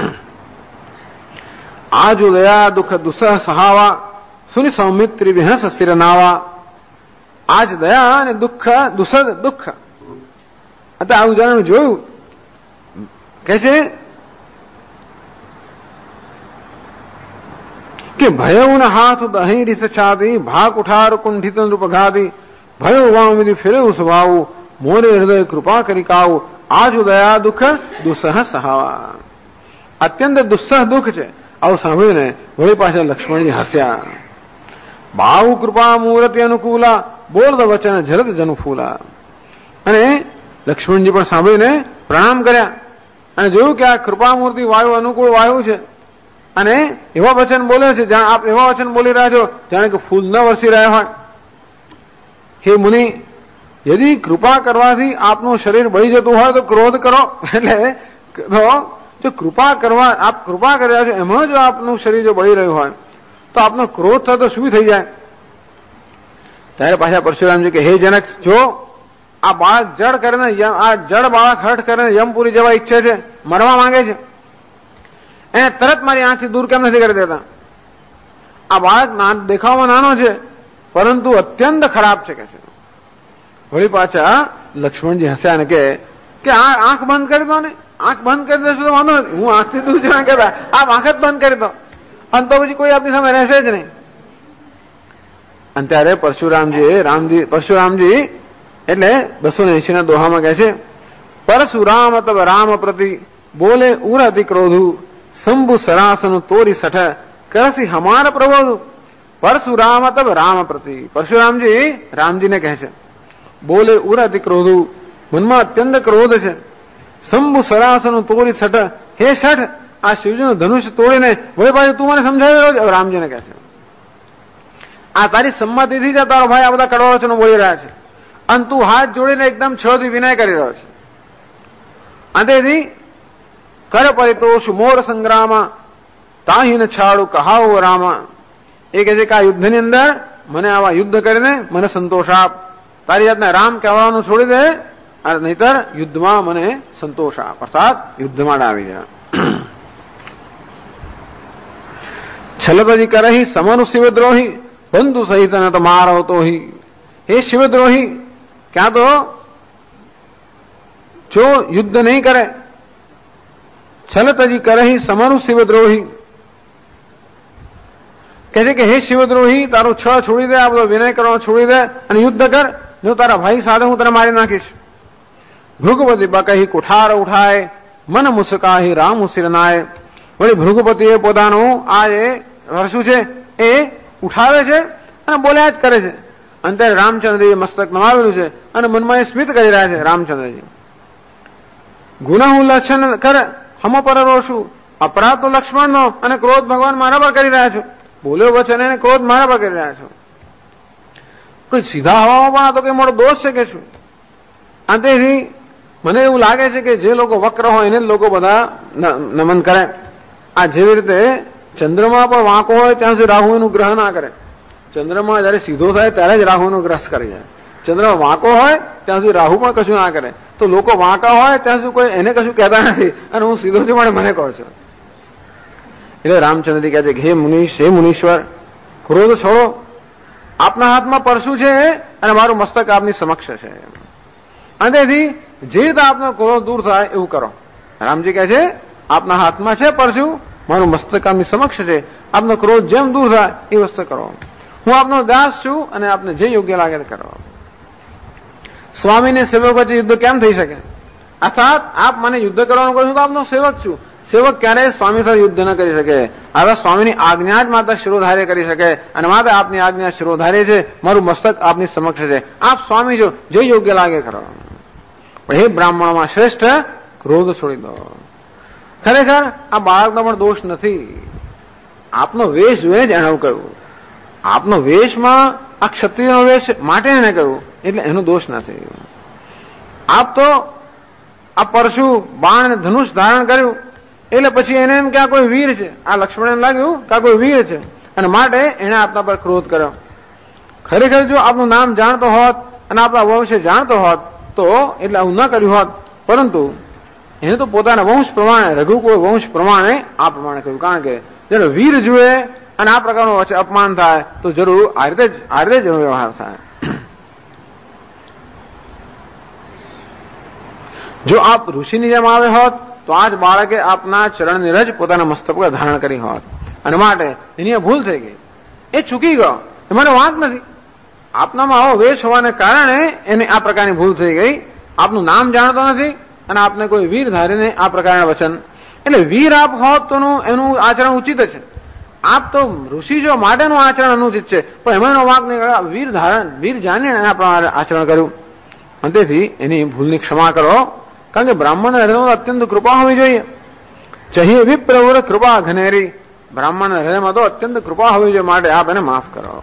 આજુ દયા દુઃખ દુસહ સહાવા સુનિ સૌમિત્રી વિહસ શિરનાવા. આજ દયા અને દુઃખ દુસદ દુઃખ. અત્યારે આ ઉદાહરણ જોયું કે છે કે ભયઉ ન હાથ દહીં રીસ છાદી ભાગ ઉઠાર કુંઠિત નૃપ ઘાદી ભયો વામ વિધિ ફેરવું સ્વભાવું મોરે હૃદય કૃપા કરી કાવું. આજુ દયા દુઃખ દુસહ સહાવા. અત્યંત દુસ્સહ દુઃખ છે. આવું સાંભળ્યું ને વળી પાછા લક્ષ્મણજી હસ્યા. ભાવ કૃપા મૂર્તિ અનુકૂલા બોલ વચન જરદ જનુ ફૂલા. અને લક્ષ્મણજી પણ સાંભળીને પ્રણામ કર્યા અને જોયું કે આ કૃપા મૂર્તિ વાયુ અનુકૂળ વાયુ છે અને એવા વચન બોલે છે, જાણે આપ એવા વચન બોલી રહ્યા છો જાણે કે ફૂલ ન વરસી રહ્યા હોય. હે મુનિ, યદિ કૃપા કરવાથી આપનું શરીર બળી જતું હોય તો ક્રોધ કરો. એટલે જો કૃપા કરવા આપ કૃપા કરી રહ્યા છો એમાં જો આપનું શરીર જો બળી રહ્યું હોય તો આપનો ક્રોધ થાય તો શું થઈ જાય? ત્યારે પાછા પરશુરામજી કે હે જનક, જો આ બાળક જડ કરીને આ જડ બાળક હઠ કરીને યમપુરી જવા ઈચ્છે છે, મરવા માંગે છે, એને તરત મારી આંખથી દૂર કેમ નથી કરી દેતા? આ બાળક દેખાવામાં નાનો છે પરંતુ અત્યંત ખરાબ છે કે છે. વળી પાછા લક્ષ્મણજી હસ્યા ને કે આ આંખ બંધ કરી દો ને, આંખ બંધ કરી દેશો તો વાંધો નથી, હું આંખથી દૂર જવા કહેતા આપ આંખ જ બંધ કરી દો અને તો પછી કોઈ આપની સામે રહેશે જ નહીં. અને ત્યારે પરશુરામજી એટલે 280 ના દોહામાં કહે છે પરશુરામ તબ રામ પ્રતિ બોલે ઉર અતિ ક્રોધુ શંભુ સરાસન તોરી સઠ કરસી હમાર પ્રબોધુ. પરશુરામ તબ રામ પ્રતિ, પરશુરામજી રામજીને કહે છે બોલે ઉર અતિ ક્રોધુ, મનમાં અત્યંત ક્રોધ છે. શંભુ સરાસન તોરી સઠ, હે સઠ આ શિવજીનું ધનુષ તોડીને વળી પાછું તું મને સમજાવી રહ્યો છે. રામજીને કહે છે આ તારી સંમતિથી જ તારો ભાઈ આ બધા કડવા વચનો બોલી રહ્યા છે અને તું હાથ જોડીને એકદમ છળથી વિનય કરી રહ્યો છે. અંતેથી કર પરિતોષ મોર સંગ્રામા તાહીન છાડું કહાવો રામા. એ કહે છે કે આ યુદ્ધની અંદર મને આવા યુદ્ધ કરીને મને સંતોષ આપ. તારી જાતને રામ કહેવાનું છોડી દે અને નહીતર યુદ્ધમાં મને સંતોષ આપ, અર્થાત યુદ્ધમાં આવી જા. છલબજી કરહી સમનુ શિવદ્રોહી બંધુ સહિત ન તો મારવતો હી. હે શિવદ્રોહી, ક્યાં તો જો યુદ્ધ નહીં કરે. છલતજી કરહી સમનુ શિવદ્રોહી, કહે છે કે હે શિવદ્રોહી તારું છ છોડી દે, આ બધો વિનય કરવાનો છોડી દે અને યુદ્ધ કર. જો તારા ભાઈ સાથે હું તને મારી નાખીશ. ભૃગુપતિ બકહી કુઠાર ઉઠાય મન મુસ્કાહી રામ શિરનાય. વળી ભૃગુપતિએ પોતાનું આ જે વર્ષું છે એ ઉઠાવે છે અને બોલ્યા જ કરે છે. અંતે રામચંદ્રજી મસ્તક નમાવેલું છે અને મનમાં એ સ્મિત કરી રહ્યા છે. રામચંદ્રજી ગુનાહું લક્ષણ કર હમ પર રોશું, અપરાધ તો લક્ષ્મણનો અને ક્રોધ ભગવાન મારા પર કરી રહ્યા છો. બોલ્યો વચન એને ક્રોધ મારા પર કરી રહ્યા છો. કોઈ સીધા હવામાં પણ આ તો કઈ મોટો દોષ છે કે શું? અંતેથી મને એવું લાગે છે કે જે લોકો વક્ર હોય એને જ લોકો બધા નમન કરે. આ જેવી રીતે ચંદ્રમા પણ વાંકો હોય ત્યાં સુધી રાહુ એનું ગ્રહ ના કરે. ચંદ્રમા જયારે સીધો થાય ત્યારે જ રાહુ એનું ગ્રસ્ત કરી જાય. ચંદ્રમા વાંકો હોય ત્યાં સુધી રાહુ પણ કશું ના કરે. તો લોકો વાંકા હોય ત્યાં સુધી કોઈ એને કશું કહેતા નથી અને હું સીધો છું મળે મને કહો છો. એટલે રામચંદ્રજી કહે છે કે હે મુનીશ, હે મુનીશ્વર, ક્રોધ છોડો. આપના હાથમાં પરશુ છે અને મારું મસ્તક આપની સમક્ષ છે. અંતેથી જે રીતે આપનો ક્રોધ દૂર થાય એવું કરો. રામજી કહે છે આપના હાથમાં છે પરશુ, મારું મસ્તક આપની સમક્ષ છે, આપનો ક્રોધ જેમ દૂર થાય એ વસ્તુ કરો. હું આપનો દાસ છું અને આપને જે યોગ્ય લાગે તે કરો. સ્વામીને સેવક વચ્ચે યુદ્ધ કેમ થઈ શકે? અર્થાત આપ મને યુદ્ધ કરવાનું કહો છો તો આપનો સેવક છું. સેવક ક્યારેય સ્વામી સાથે યુદ્ધ ન કરી શકે. હવે સ્વામીની આજ્ઞા જ માત્ર શિરોધાર્ય કરી શકે અને માત્ર આપની આજ્ઞા શિરોધાર્ય છે. મારું મસ્તક આપની સમક્ષ છે. આપ સ્વામી છો, જે યોગ્ય લાગે કરો. પણ હે બ્રાહ્મણોમાં શ્રેષ્ઠ, ક્રોધ છોડી દો. ખરેખર આ બાળકનો પણ દોષ નથી. આપનો વેશ જોઈને જ એને કહ્યું. આપનો વેશમાં આ ક્ષત્રિયનો વેશ માટે એને કહ્યું એટલે એનો દોષ નથી. આપ તો આ પરશુ બાણ અને ધનુષ ધારણ કર્યું એટલે પછી એને એમ કે આ કોઈ વીર છે, આ લક્ષ્મણ એમ લાગ્યું કે આ કોઈ વીર છે, અને માટે એને આપના પર ક્રોધ કર્યો. ખરેખર જો આપનું નામ જાણતો હોત અને આપણા વંશ જાણતો હોત તો એટલે આવું ન કર્યું હોત, પરંતુ એને તો પોતાના વંશ પ્રમાણે, રઘુકુળ વંશ પ્રમાણે આ પ્રમાણે કહ્યું. કારણ કે જ્યારે વીર જુએ અને આ પ્રકારનું અપમાન થાય તો જરૂર આ રીતે જ વ્યવહાર થાય. જો આપ ઋષિની જેમ આવે હોત તો આજ બાળકે આપના ચરણની રજ પોતાના મસ્તક પર ધારણ કરી હોત, અને માટે એની ભૂલ થઈ ગઈ, એ ચૂકી ગયો, એમાં વાંક નથી. આપનામાં આવો વેશ હોવાને કારણે એને આ પ્રકારની ભૂલ થઈ ગઈ. આપનું નામ જાણતો નથી અને આપને કોઈ વીર ધારીને આ પ્રકારના વચન, એટલે વીર આપ હોત તો એનું આચરણ ઉચિત છે. આપ તો ઋષિ જો માટેનું આચરણ અનુચિત છે, પણ એમાંનો વાંક નહીં કર્યો. વીર જાણીને આ પ્રમાણે આચરણ કર્યું, અને તેથી એની ભૂલની ક્ષમા કરો. કારણ કે બ્રાહ્મણ હૃદયમાં અત્યંત કૃપા હોવી જોઈએ. ચહી વિપ્રવર કૃપા ઘનેરી, બ્રાહ્મણ હૃદયમાં તો અત્યંત કૃપા હોવી જોઈએ, માટે આપ એને માફ કરો.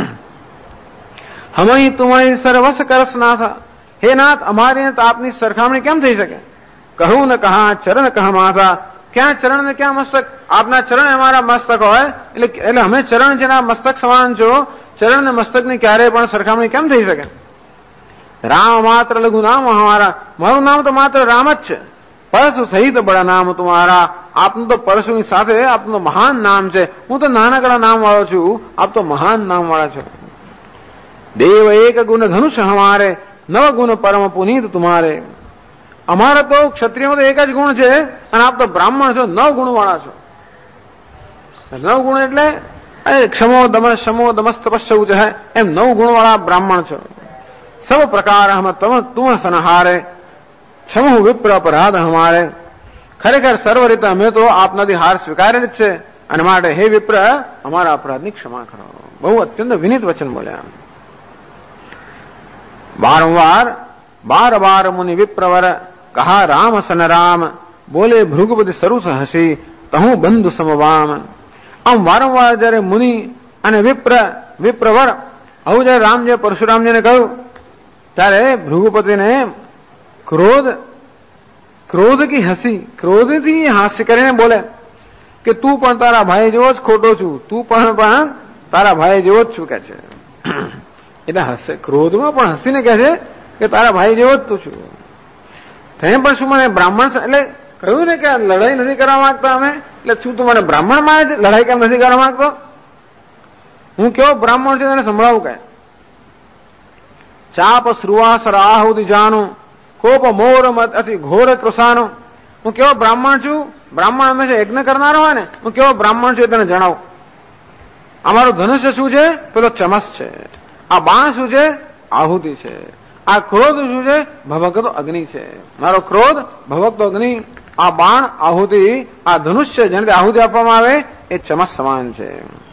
હમઈ તુમઈ સર્વસ કરસ નાથ, હે નાથ અમારી આપની સરખામણી કેમ થઈ શકે? કહું ન કહા ચરણ કહ માથા, ક્યાં ચરણ ને ક્યાં મસ્તક? આપના ચરણ અમારા મસ્તક હોય એટલે અમે ચરણ જેના મસ્તક સમાન છો, ચરણ ને મસ્તક ની ક્યારેય પણ સરખામણી કેમ થઈ શકે? રામ માત્ર લઘુ નામ હમારા, મારું નામ તો માત્ર રામ જ છે. પરશુ સહિત બડા નામ તુમારા, આપનું તો પરશુની સાથે આપનું તો મહાન નામ છે. હું તો નાનકડા નામ વાળો છું, આપ તો મહાન નામ વાળા છો. દેવ એક ગુણ ધનુષ હમારે, નવ ગુણ પરમ પુનીત તુમારે. અમારા તો ક્ષત્રિયમાં તો એક જ ગુણ છે, અને આપ તો બ્રાહ્મણ છો, 9 ગુણ વાળા છો. 9 ગુણ એટલે ક્ષમો દમસ તપસ્યા છે, એમ 9 ગુણ વાળા બ્રાહ્મણ છો. સબ પ્રકાર હમ તુમ સનહારે, ક્ષમો વિપ્ર અપરાધ હમારે. ખરેખર સર્વ રીતે અમે તો આપનાથી હાર સ્વીકારે જ છે, અને માટે હે વિપ્ર અમારા અપરાધની ક્ષમા કરો. બહુ અત્યંત વિનીત વચન બોલ્યા. વારંવાર બાર મુનિ વિપ્રવર કહા રામ સન રામ, બોલે ભૃગુપતિ સરુસ હસી, તહું બંધુ સમવામ. આમ વારંવાર જયારે મુનિ અને વિપ્રવર આવું જયારે રામજી પરશુરામજીને કહ્યું, ત્યારે ભૃગુપતિને ક્રોધ કી હસી, ક્રોધથી હાસ્ય કરીને બોલે કે તું પણ તારા ભાઈ જેવો જ ખોટો છું, તું પણ તારા ભાઈ જેવો જ છું કે છે. એટલે હસે, ક્રોધમાં પણ હસીને કહે છે કે તારા ભાઈ જેવો જ તું છું. તેને પણ શું મને બ્રાહ્મણ, એટલે કહ્યું ને કે લડાઈ નથી કરવા માંગતા અમે, એટલે શું તું મને બ્રાહ્મણ માં લડાઈ કેમ નથી કરવા માંગતો? હું કેવો બ્રાહ્મણ છું તેને સંભળાવું કે ચાપ શ્રુવાસ રાહુદ જાનું, કોપ મોર મત અતિ ઘોર કૃષાનું. હું કેવો બ્રાહ્મણ છું? બ્રાહ્મણ હંમેશા યજ્ઞ કરનારો હોય ને, હું કેવો બ્રાહ્મણ છું તને જણાવું. અમારું ધનુષ્ય શું છે? પેલો ચમસ છે. આ બાણ શું છે? આહુતિ છે. આ ક્રોધ શું છે? ભભકતો અગ્નિ છે. મારો ક્રોધ ભભકતો અગ્નિ, આ બાણ આહુતિ, આ ધનુષ્ય જેને આહુતિ આપવામાં આવે એ ચમસ સમાન છે.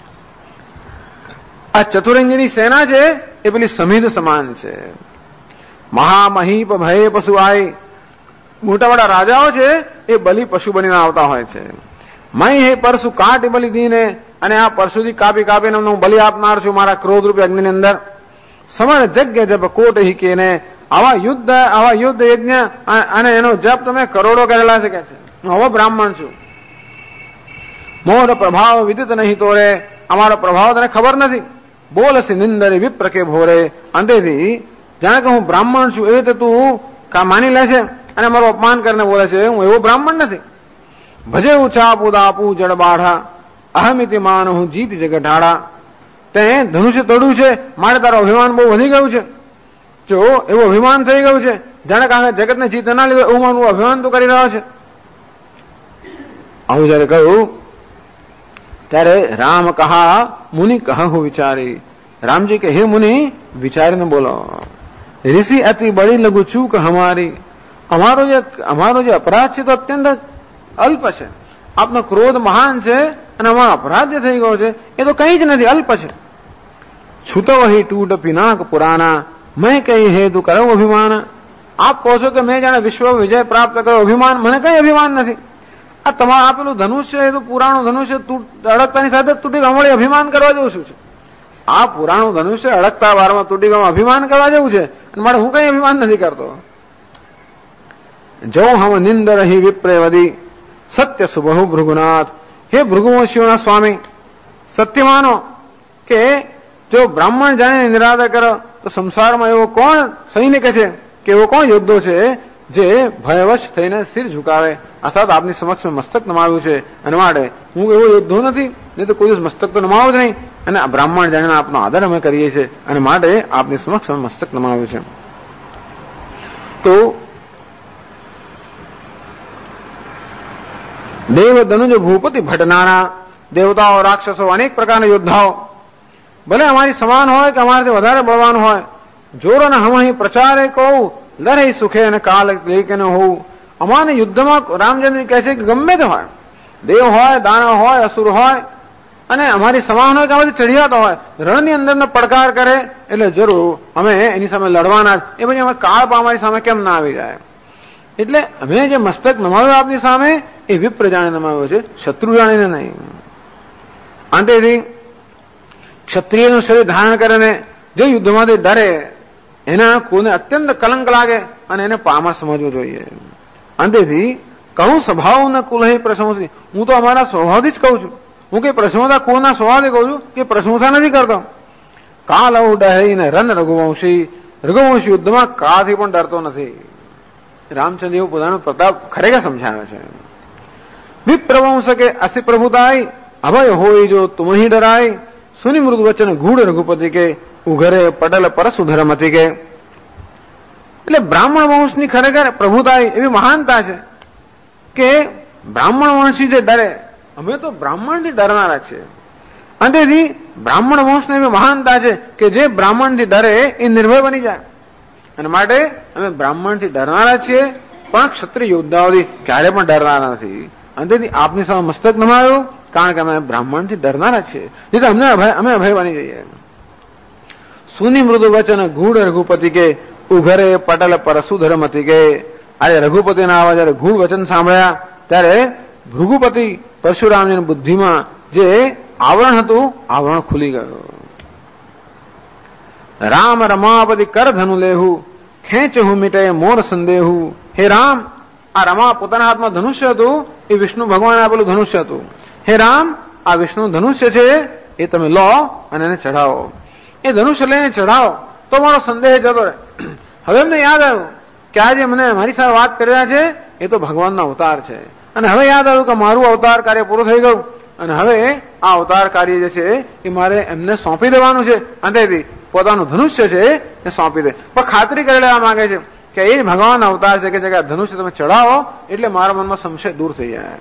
આ ચતુરંગીની સેના છે એ પેલી સમિધ સમાન છે. મહામહીપ ભય પશુ આય, મોટા મોટા રાજાઓ છે એ બલી પશુ બનીને આવતા હોય છે. મય હે પરશુ કાટ બલિ દીને, અને આ પરશુથી કાપીને હું બલિ આપનાર છું મારા ક્રોધ રૂપી અગ્નિની અંદર. સમર જગ્ય જપ કોટ હિકેને, આવા યુદ્ધ યજ્ઞ અને એનો જપ તમે કરોડો કરેલા છે કે છે. હું હવે બ્રાહ્મણ છું. મોર પ્રભાવ વિદિત નહીં તોરે, અમારો પ્રભાવ તને ખબર નથી. બોલસી નિંદરે વિપ્ર કે ભોરે, અંતેથી જાણે કે હું બ્રાહ્મણ છું એ તો તું માની લે છે અને મારું અપમાન કરીને બોલે છે. હું એવો બ્રાહ્મણ નથી. ભજે ઉછાપુ દાપુ જડ બાઢા, અહમિતિ માન હું જીત જગઢાડા. તે ધનુષ્ય તોડ્યું છે માટે તારો અભિમાન બહુ વધી ગયું છે. જો એવું અભિમાન થઈ ગયું છે જાણે કે જગતને જીત ના લીધો એવું માનું અભિમાન તો કરી રહ્યો છે. આવું જયારે કહ્યું ત્યારે રામ કહા મુનિ કહું વિચારી. રામજી કે હે મુનિ વિચારીને બોલો. ઋષિ અતિ બડી લઘુ ચૂક હમારી, અમારો જે અપરાધ છે તો અત્યંત અલ્પ છે. આપનો ક્રોધ મહાન છે અને અમારો અપરાધ જે થઈ ગયો છે એ તો કઈ જ નથી, અલ્પ છે. છૂતો વહી ટૂટ પિનાક પુરાના, મેં કઈ હેતુ કરો અભિમાન. આપ કહો છો કે મેં જાણે વિશ્વ વિજય પ્રાપ્ત કર્યો અભિમાન, મને કઈ અભિમાન નથી. આ તમારું આપેલું ધનુષ્ય એ તો પુરાણું ધનુષ્ય અડકતાની સાથે તૂટી ગયું, અમારે અભિમાન કરવા જેવું શું છે? આ પુરાણું ધનુષ્ય અડકતા વારમાં તૂટી ગયું, અભિમાન કરવા જેવું છે, અને મારે હું કઈ અભિમાન નથી કરતો. જો હમ નિંદ રહી વિપ્રે વધી, સત્ય સુબહુ ભૃગુનાથ, હે ભૃગુવંશીઓના સ્વામી, સત્ય માનો કે જો બ્રાહ્મણ જાણીને નિરાદર કરો તો સંસારમાં એવો કોણ સૈનિક છે કે એવો કોણ યોદ્ધો છે જે ભયવશ થઈને શિર ઝુકાવે, અર્થાત આપની સમક્ષ મસ્તક નમાવ્યું છે અને માટે હું એવો યોદ્ધો નથી, નહીં તો કોઈ દિવસ મસ્તક તો નમાવો જ નહીં, અને આ બ્રાહ્મણ જાણીને આપનો આદર અમે કરીએ છીએ અને માટે આપની સમક્ષ મસ્તક નમાવ્યું છે. તો દેવ ધનુજ ભૂપતિ ભટનારા, દેવતાઓ રાક્ષસો અનેક પ્રકારના યોદ્ધાઓ ભલે અમારી સમાન હોય કે અમારાથી વધારે બળવાન હોય, જોરો ને હમ અહીં પ્રચારે કહું લડે સુખે અને કાલ લેકે ન હોવું, અમારે યુદ્ધમાં રામચંદ્ર કહે છે કે ગમે તે હોય, દેવ હોય, દાનવ હોય, અસુર હોય, અને અમારી સમાન હોય કે અમારી ચઢિયાતો હોય, રણની અંદર પડકાર કરે એટલે જરૂર અમે એની સામે લડવાના જ. એ પછી અમે કાળ અમારી સામે કેમ ના આવી જાય? એટલે અમે જે મસ્તક નમાવ્યો આપની સામે એ વિપ્ર જાણે નમાવ્યો છે, શત્રુ જાણીને નહીં. અંતેથી ક્ષત્રિયનું શરીર ધારણ કરીને જે યુદ્ધમાંથી ડરે એના કોને અત્યંત કલંક લાગે અને એને પામર સમજવું જોઈએ. અંતેથી કહું સ્વભાવ ન કુલહી પ્રશંસી, હું તો અમારા સ્વભાવથી જ કહું છું, હું કઈ પ્રશંસા કોના સ્વભાવથી કહું છું કે પ્રશંસા નથી કરતો. કાલ ડહી ને રન રઘુવંશી, રઘુવંશી યુદ્ધમાં કાળથી પણ ડરતો નથી. રામચંદ્ર એવું પોતાનો પ્રતાપ ખરેખર સમજાવે છે. વિપ્રવંશ કે અસી પ્રભુતાય, અભય હોય જો તુમ હી ડરાય, સુની મૃદુ વચન ગૂઢ રઘુપતિ કે, ઉઘરે પટલ પરસુધર મતી કે. એટલે બ્રાહ્મણ વંશની ખરેખર પ્રભુતાય એવી મહાનતા છે કે બ્રાહ્મણ વંશી જે ડરે, અમે તો બ્રાહ્મણથી ડરનારા છીએ. અંતેથી બ્રાહ્મણ વંશની એવી મહાનતા છે કે જે બ્રાહ્મણથી ડરે એ નિર્ભય બની જાય, અને માટે અમે બ્રાહ્મણથી ડરનારા છીએ પણ ક્ષત્રિય યોદ્ધાઓથી ક્યારે પણ ડરનારા નથી. અંતેથી આપની સામે મસ્તક નમાવ્યું કારણ કે અમે બ્રાહ્મણથી ડરનારા છીએ, જેથી અમે અભય બની જઈએ. સુની મૃદુ વચન ગૂઢ રઘુપતિ કે, ઉઘરે પટલ પરસુધર મતી કે. આજે રઘુપતિના આવા જયારે ગૂઢ વચન સાંભળ્યા ત્યારે ભૃગુપતિ પરશુરામજીની બુદ્ધિમાં જે આવરણ હતું આવરણ ખુલી ગયું. રામ રમાપતિ કર ધનુ લેહુ, ખેંચહુ મીટે મોર સંદેહુ. હે રામ, આ રમા પોતાના હાથમાં ધનુષ્ય હતું, એ વિષ્ણુ ભગવાને આપેલું ધનુષ્ય હતું. હે રામ, આ વિષ્ણુ ધનુષ્ય છે એ તમે લો અને એને ચઢાવો. એ ધનુષ્ય લઈને ચઢાવો તો મારો સંદેહ જતો રહે. હવે એમને યાદ આવ્યું કે આજે મને મારી સાથે વાત કરી રહ્યા છે એ તો ભગવાનનો અવતાર છે, અને હવે યાદ આવ્યું કે મારું અવતાર કાર્ય પૂરું થઈ ગયું અને હવે આ અવતાર કાર્ય જે છે એ મારે એમને સોંપી દેવાનું છે. અંતેથી પોતાનું ધનુષ્ય છે એ સોંપી દે, પણ ખાતરી કરી લેવા માંગે છે કે એ ભગવાન અવતાર છે કે જગ્યા ધનુષ્ય તમે ચડાવો એટલે મારા મનમાં સંશય દૂર થઈ જાય.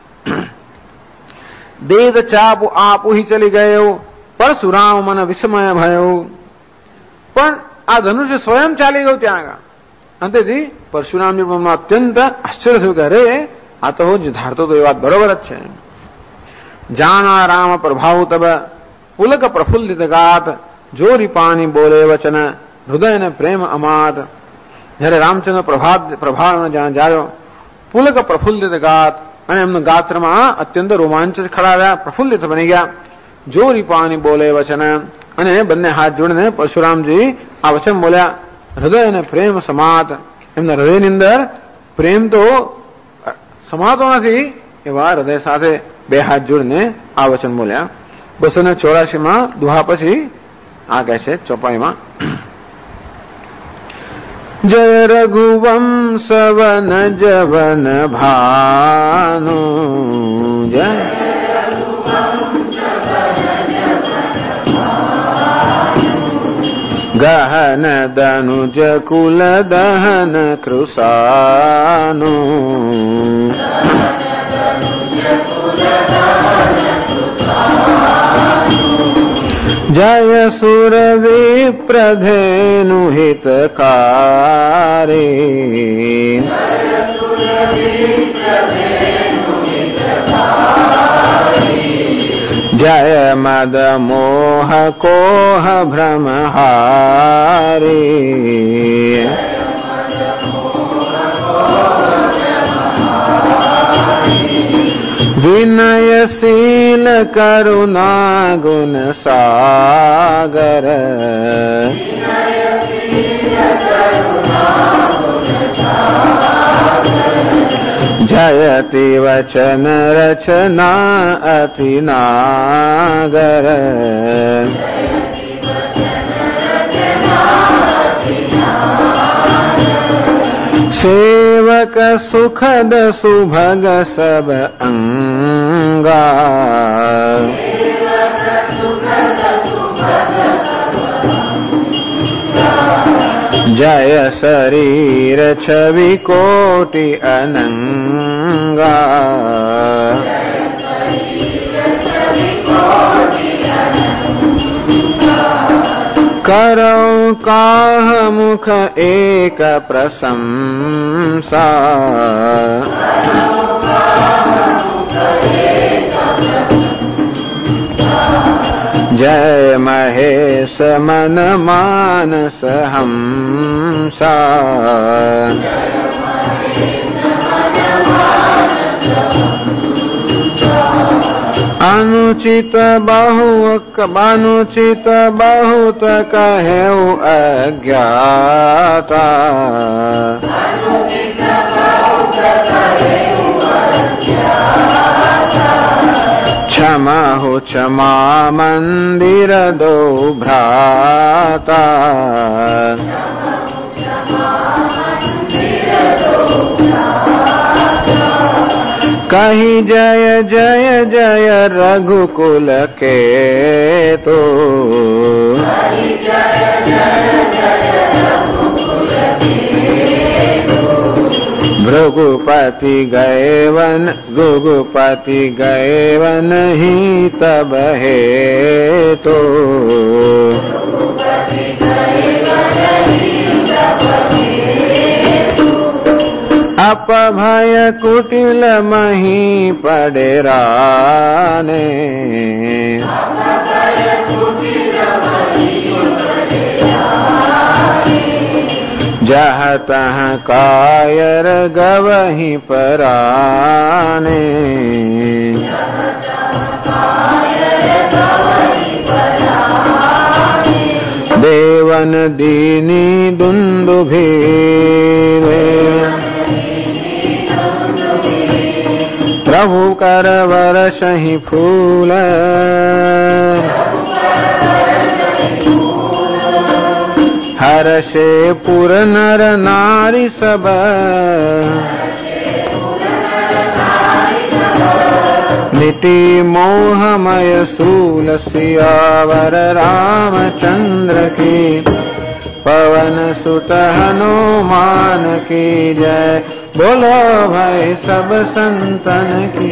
દેદ ચાપ આપુ હી ચલી ગયો, પરશુરામ મને વિસ્મય ભયો. પણ આ ધનુષ્ય સ્વયં ચાલી ગયું ત્યાં આગળ. અંતેથી પરશુરામજી મનમાં અત્યંત આશ્ચર્ય થયું કે અરે આ તો જ ધારતો તો એ વાત બરોબર જ છે. જાના રામ પ્રભાવ તબ પુલક પ્રફુલ્લિત ગાત, જોરી પાણી બોલે વચન હૃદય ને પ્રેમ અમાત. જયારે રામચંદ્ર પ્રભાવ જાયો, પુલક પ્રફુલ્લિત ગાત, અને એમના ગાત્રમાં અત્યંત રોમાંચ ખડા રહ્યા, પ્રફુલ્લિત બની ગયા. જોરી પાણી બોલે વચન, અને બંને હાથ જોડીને પરશુરામજી આ વચન બોલ્યા. હૃદય અને પ્રેમ સમાત, એમના હૃદયની અંદર પ્રેમ તો સમાતો નથી એવા હૃદય સાથે બે હાથ જોડીને આ વચન બોલ્યા. 284 દુહા પછી આ કહે છે ચોપાઈમાં, જય રઘુવંશ વન જવન ભાનુ, જય ગહન દનુજ કુલ દહન કૃષાનુ. જય સુર વિપ્રધેનુ હિતકારી, જય મદ મોહ કોહ ભ્રમહારી. વિનયશીલ કરુણા ગુણ સાગર, જય जयति वचन रचना अति नागर सेवक सुखद सुभग सब अंगा जय शरीर छवि कोटि अनंगा करो काह मुख एक प्रशंसा जय महेश मन मानस हमसा अनुचित बहुत कहेउ अज्ञाता क्षमा हो क्षमा मंदिर दो भ्राता कही जय जय जय रघुकुल के तो भृगुपति गए वन ही तब है तो अपभय कुटिल मही पडेराने जह तह कायर गवही पराने देवन दीनी दुंदुभी प्रभु कर वर्षहि फूल हर्षे पुर नर नारी सब निति मोहमय सूल सियावर रामचंद्र की पवन सुत हनुमान की जय बोलो भाई सब संतन की।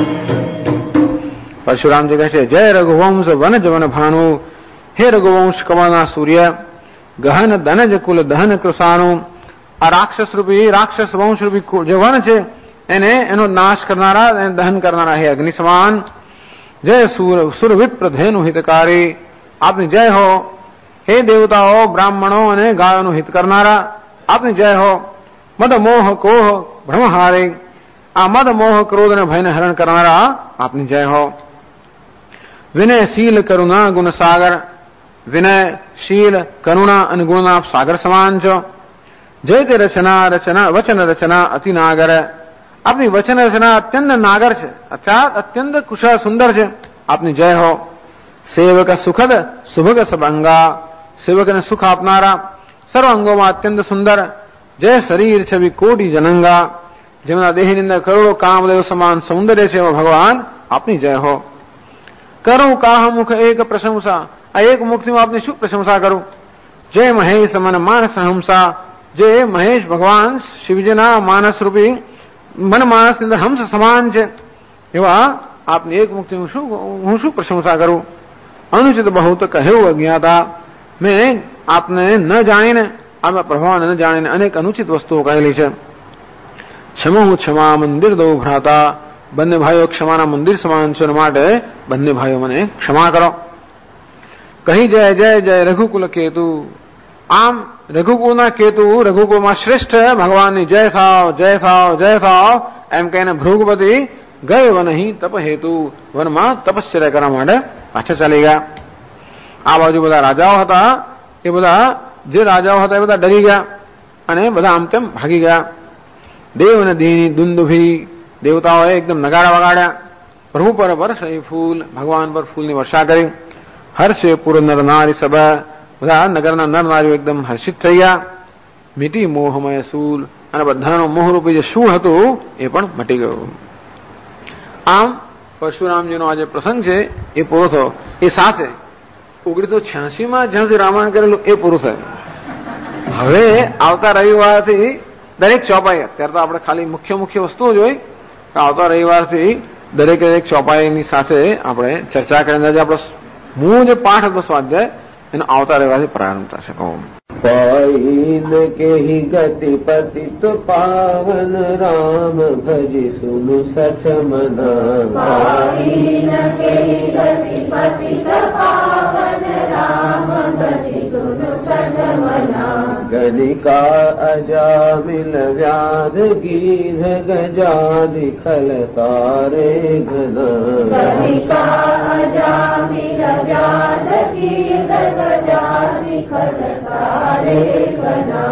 परशुराम जी कहते जय रघुवंश वनज वन भानु हे रघुवंश कवना सूर्य गहन धनज कुल दहन कृषाणु आ राक्षस रूपी राक्षस वंश रूपी જે વન છે એને એનો નાશ કરનારા દહન કરનારા હે અગ્નિ સમાન જય સુર વિપ્ર ધેનુ હિતકારી આપની જય હો હે દેવતાઓ બ્રાહ્મણો અને ગાયોનું હિત કરનારા આપની જય હો મદ મોહ કોહ ભ્રમહારે આ મદ મોહ ક્રોધ અને ભયને હરણ કરનારા આપની જય હો વિનય શીલ કરુણા ગુણ સાગર विनय शील करुणा અને ગુણના આપ સાગર સમાન છો જય તે રચના વચન રચના અતિ નાગર આપની વચન રચના અત્યંત નાગર છે અર્થાત અત્યંત કુશળ સુંદર છે આપની જય હો સેવક સુખદ સુભગ સબંગા સેવકને સુખ આપનારા સર્વ અંગોમાં અત્યંત સુંદર જય શરીર છવિ કોટી જનંગા જેમના દેહની અંદર કરોડો કામદેવ સમાન સૌંદર્ય છે એવા ભગવાન આપની જય હો કરું કાહ મુખ એક પ્રશંસા આ એક મુખથી હું આપની શું પ્રશંસા કરું જય મહેશ મન માનસ હંસા જે મહેશ ભગવાન શિવજીના માનસ રૂપી મન માનસ ની અંદર હંસ સમાન છે એવા આપની એક મુખથી હું શું પ્રશંસા કરું અનુચિત બહુત કહ્યું અજ્ઞાતા મેં આપને ન જાણીને આમાં પ્રભાવને ન જાણીને અનેક અનુચિત વસ્તુઓ કહેલી છે ક્ષમા હું ક્ષમા મંદિર દો ભ્રાતા બંને ભાઈઓ ક્ષમાના મંદિર સમાન છે માટે બંને ભાઈઓ મને ક્ષમા કરો કહી જય જય જય રઘુકુલ કેતુ આમ રઘુકુળના કેતુ રઘુકુળમાં શ્રેષ્ઠ ભગવાનની જય થાવ જય થાવ જય થાવ એમ કહીને ભૃગુપતિ ગયે વન અહીં તપ હેતુ વનમાં તપશ્ચર્યા કરવા માટે પાછા ચાલી ગયા આ બાજુ બધા રાજાઓ હતા એ બધા જે રાજાઓ હતા એ બધા ડરી ગયા અને બધા આમ તેમ ભાગી ગયા દેવ અને દીની દુંદુભી દેવતાઓએ એકદમ નગારા વગાડ્યા, પ્રભુ પર વરસે ફૂલ, ભગવાન પર ફૂલની વર્ષા કરી. હર્ષે પૂર્વ નર નારી સભા, બધા નગરના નર નારીઓ એકદમ હર્ષિત થઈ ગયા. મીટી મોહમય શૂલ, અને બધાનો મોહરૂપી જે શૂળ હતું એ પણ મટી ગયું. આમ પરશુરામજીનો આ જે પ્રસંગ છે એ પૂરો થયો. એ સાથે 1986 જ્યાં સુધી રામાયણ કરેલું એ પૂરું થયું. હવે આવતા રવિવારથી દરેક ચોપાઈ, અત્યારે તો આપણે ખાલી મુખ્ય વસ્તુઓ જોઈ, આવતા રવિવારથી દરેક ચોપાઈની સાથે આપણે ચર્ચા કરીને આપણે મૂળ જે પાઠ હતો સ્વાધ્યાય એનો આવતા રવિવારથી પ્રારંભ થશે. पाइन के ही गति पतित पावन राम भजि सुनु सठ मना. पाइन के ही गति पतित पावन राम भजि सुनु सठ मना. गणिका अजामिल व्याध गीध गजादि खल तारे घना. गणिका अजामिल व्याध गीध गजादि खल तारे घना.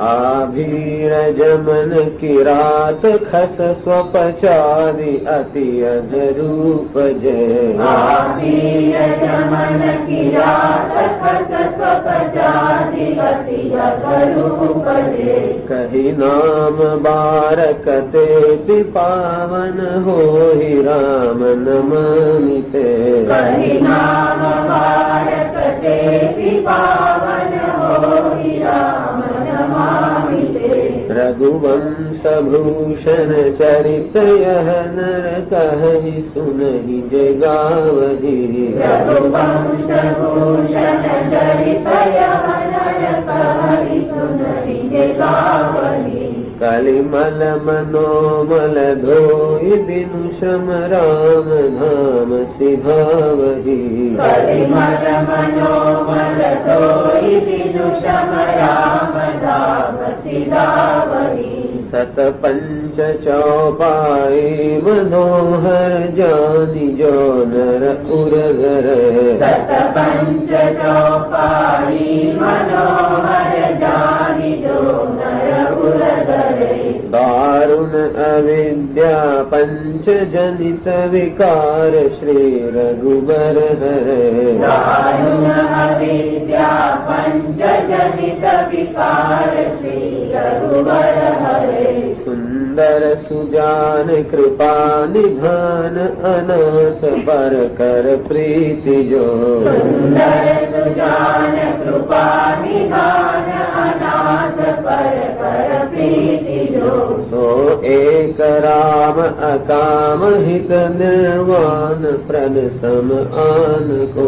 आभीर जमन किरात खस स्वपचारि अति अधरूप जय. आभीर जमन किरात खस स्वपचारि अति अधरूप जय. कही नाम बारक ते पावन हो ही राम नमनिते. कही नाम बारक ते पावन हो ही राम नमामिते. रघुवंश भूषण चरित यह नर कहि सुनहि जय गावहि. रघुवंश भूषण चरित यह नर कहि सुनहि जय गावहि. कलिमल मनोमल धोई बिनु श्रम राम नाम सिधावहि. कलिमल मनोमल धोई बिनु श्रम राम नाम सिधावहि. सत पंच चौपाई मनोहर जानि जो नर उरधर. सत पंच चौपाई मनोहर जानि जो नर उरधर. दारुण अविद्या पंच जनित विकार श्री रघुबर हरे. दारुण अविद्या पंच जनित विकार श्री रघुबर हरे. सुंदर सुजान कृपा निधान अनाथ पर कर प्रीति जो. सुंदर सुजान कृपा निधान अनाथ पर कर प्रीति जो. सो एक राम अकाम हित निर्वाण प्रद सम आन को.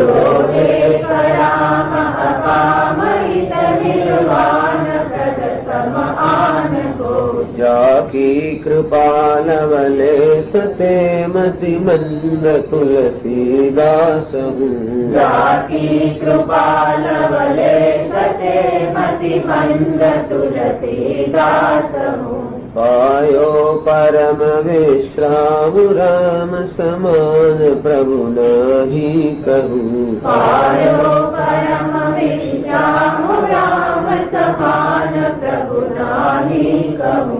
एक राम अकाम हित निर्वाण प्रद सम आन को. जाकी कृपा लवले सते मति मंद तुलसीदास हूँ. जाकी कृपा लवले सते मति मंद तुलसीदास हूँ. पायो परम विश्राम राम समान प्रभु नाही कहूँ. पायो परम विश्राम राम समान प्रभु नाही कहूँ.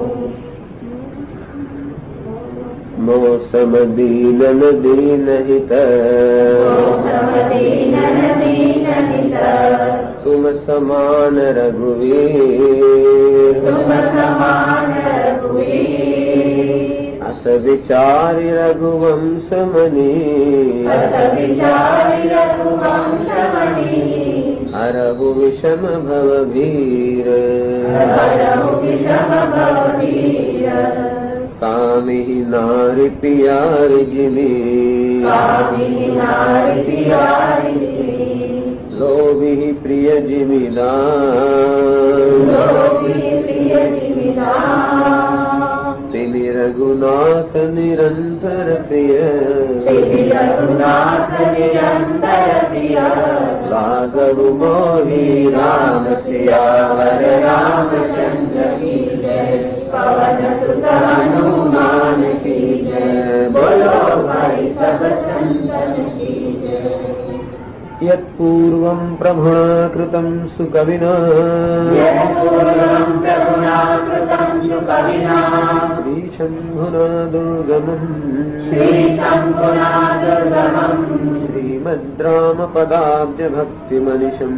मौसम दीनन दीनहित दीनन दीनहित. तुम समान रघुवीर. तुम समान रघुवीर. अस विचारि रघुवंश मनी. अस विचारि रघुवंश मनी. हरहु विषम भव भीर. हरहु विषम भव भीर. कामिहि नारि पियारि जिमि. कामिनि नारि पियारि जिमि. लोभिहि प्रिय जिमिदान. लोभिहि प्रिय जिमिदान. तिनि रघुनाथ निरंतर प्रिय. तिनि रघुनाथ निरंतर प्रिय. लागहु मोहि राम सियावर रामचंद्र की जय. पवन सुत हनुमान की जय. बोलो भाई सब संतन की जय. यत्पूर्वं प्रभुणा कृतं सुकविना. यत्पूर्वं प्रभुना कृतं सुकविना. श्रीश श्रीशम्भुना दुर्गमम् श्रीशम्भुना दुर्गमम् श्रीमद्रामपदाब्जभक्तिमनिशम्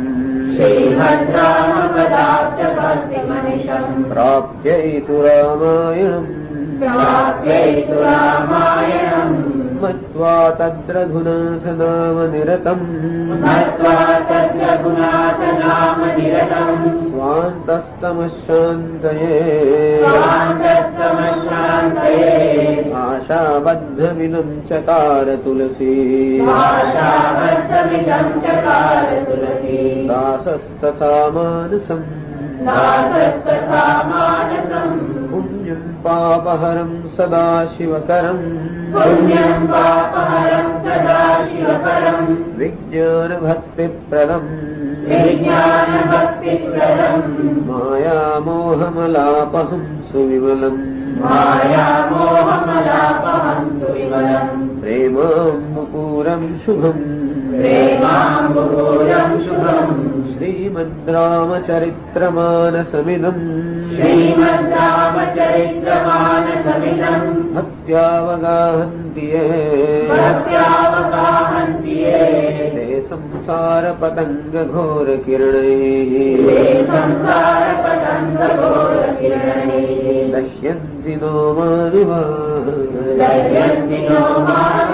श्रीमद्रामपदाब्जभक्तिमनिशम् प्राप्यैतु रामायणम् प्राप्यैतु रामायणम् मत्वा तद्रघुनाथनामनिरतम् मत्वा तद्रघुनाथनामनिरतम् स्वान्तस्तमशान्तये स्वान्तस्तमशान्तये आशाबद्धमिदं चकार तुलसी आशाबद्धमिदं चकार तुलसी दासस्तथा मानसम् दासस्तथा मानसम् पुण्यं पापहरं सदा शिवकरम् पुण्यं पापहरं सदा शिवकरम् विज्ञानभक्तिप्रदम् विज्ञानभक्तिप्रदम् मायामोहमलापहं सुविमलम् मायामोहमलापहं सुविमलम् प्रेमाम्बुपूरं शुभम् प्रेमाम्बुपूरं शुभम् श्रीमद्रामचरित्रमानसमिदम् श्रीमद्रामचरित्रमानसमिदम् भक्त्यावगाहन्ति ये भक्त्यावगाहन्ति ये ते संसारपतङ्गघोरकिरणैः ते संसारपतङ्गघोरकिरणैः दश्यन्ति नो मानवाः दह्यन्ति नो मानवाः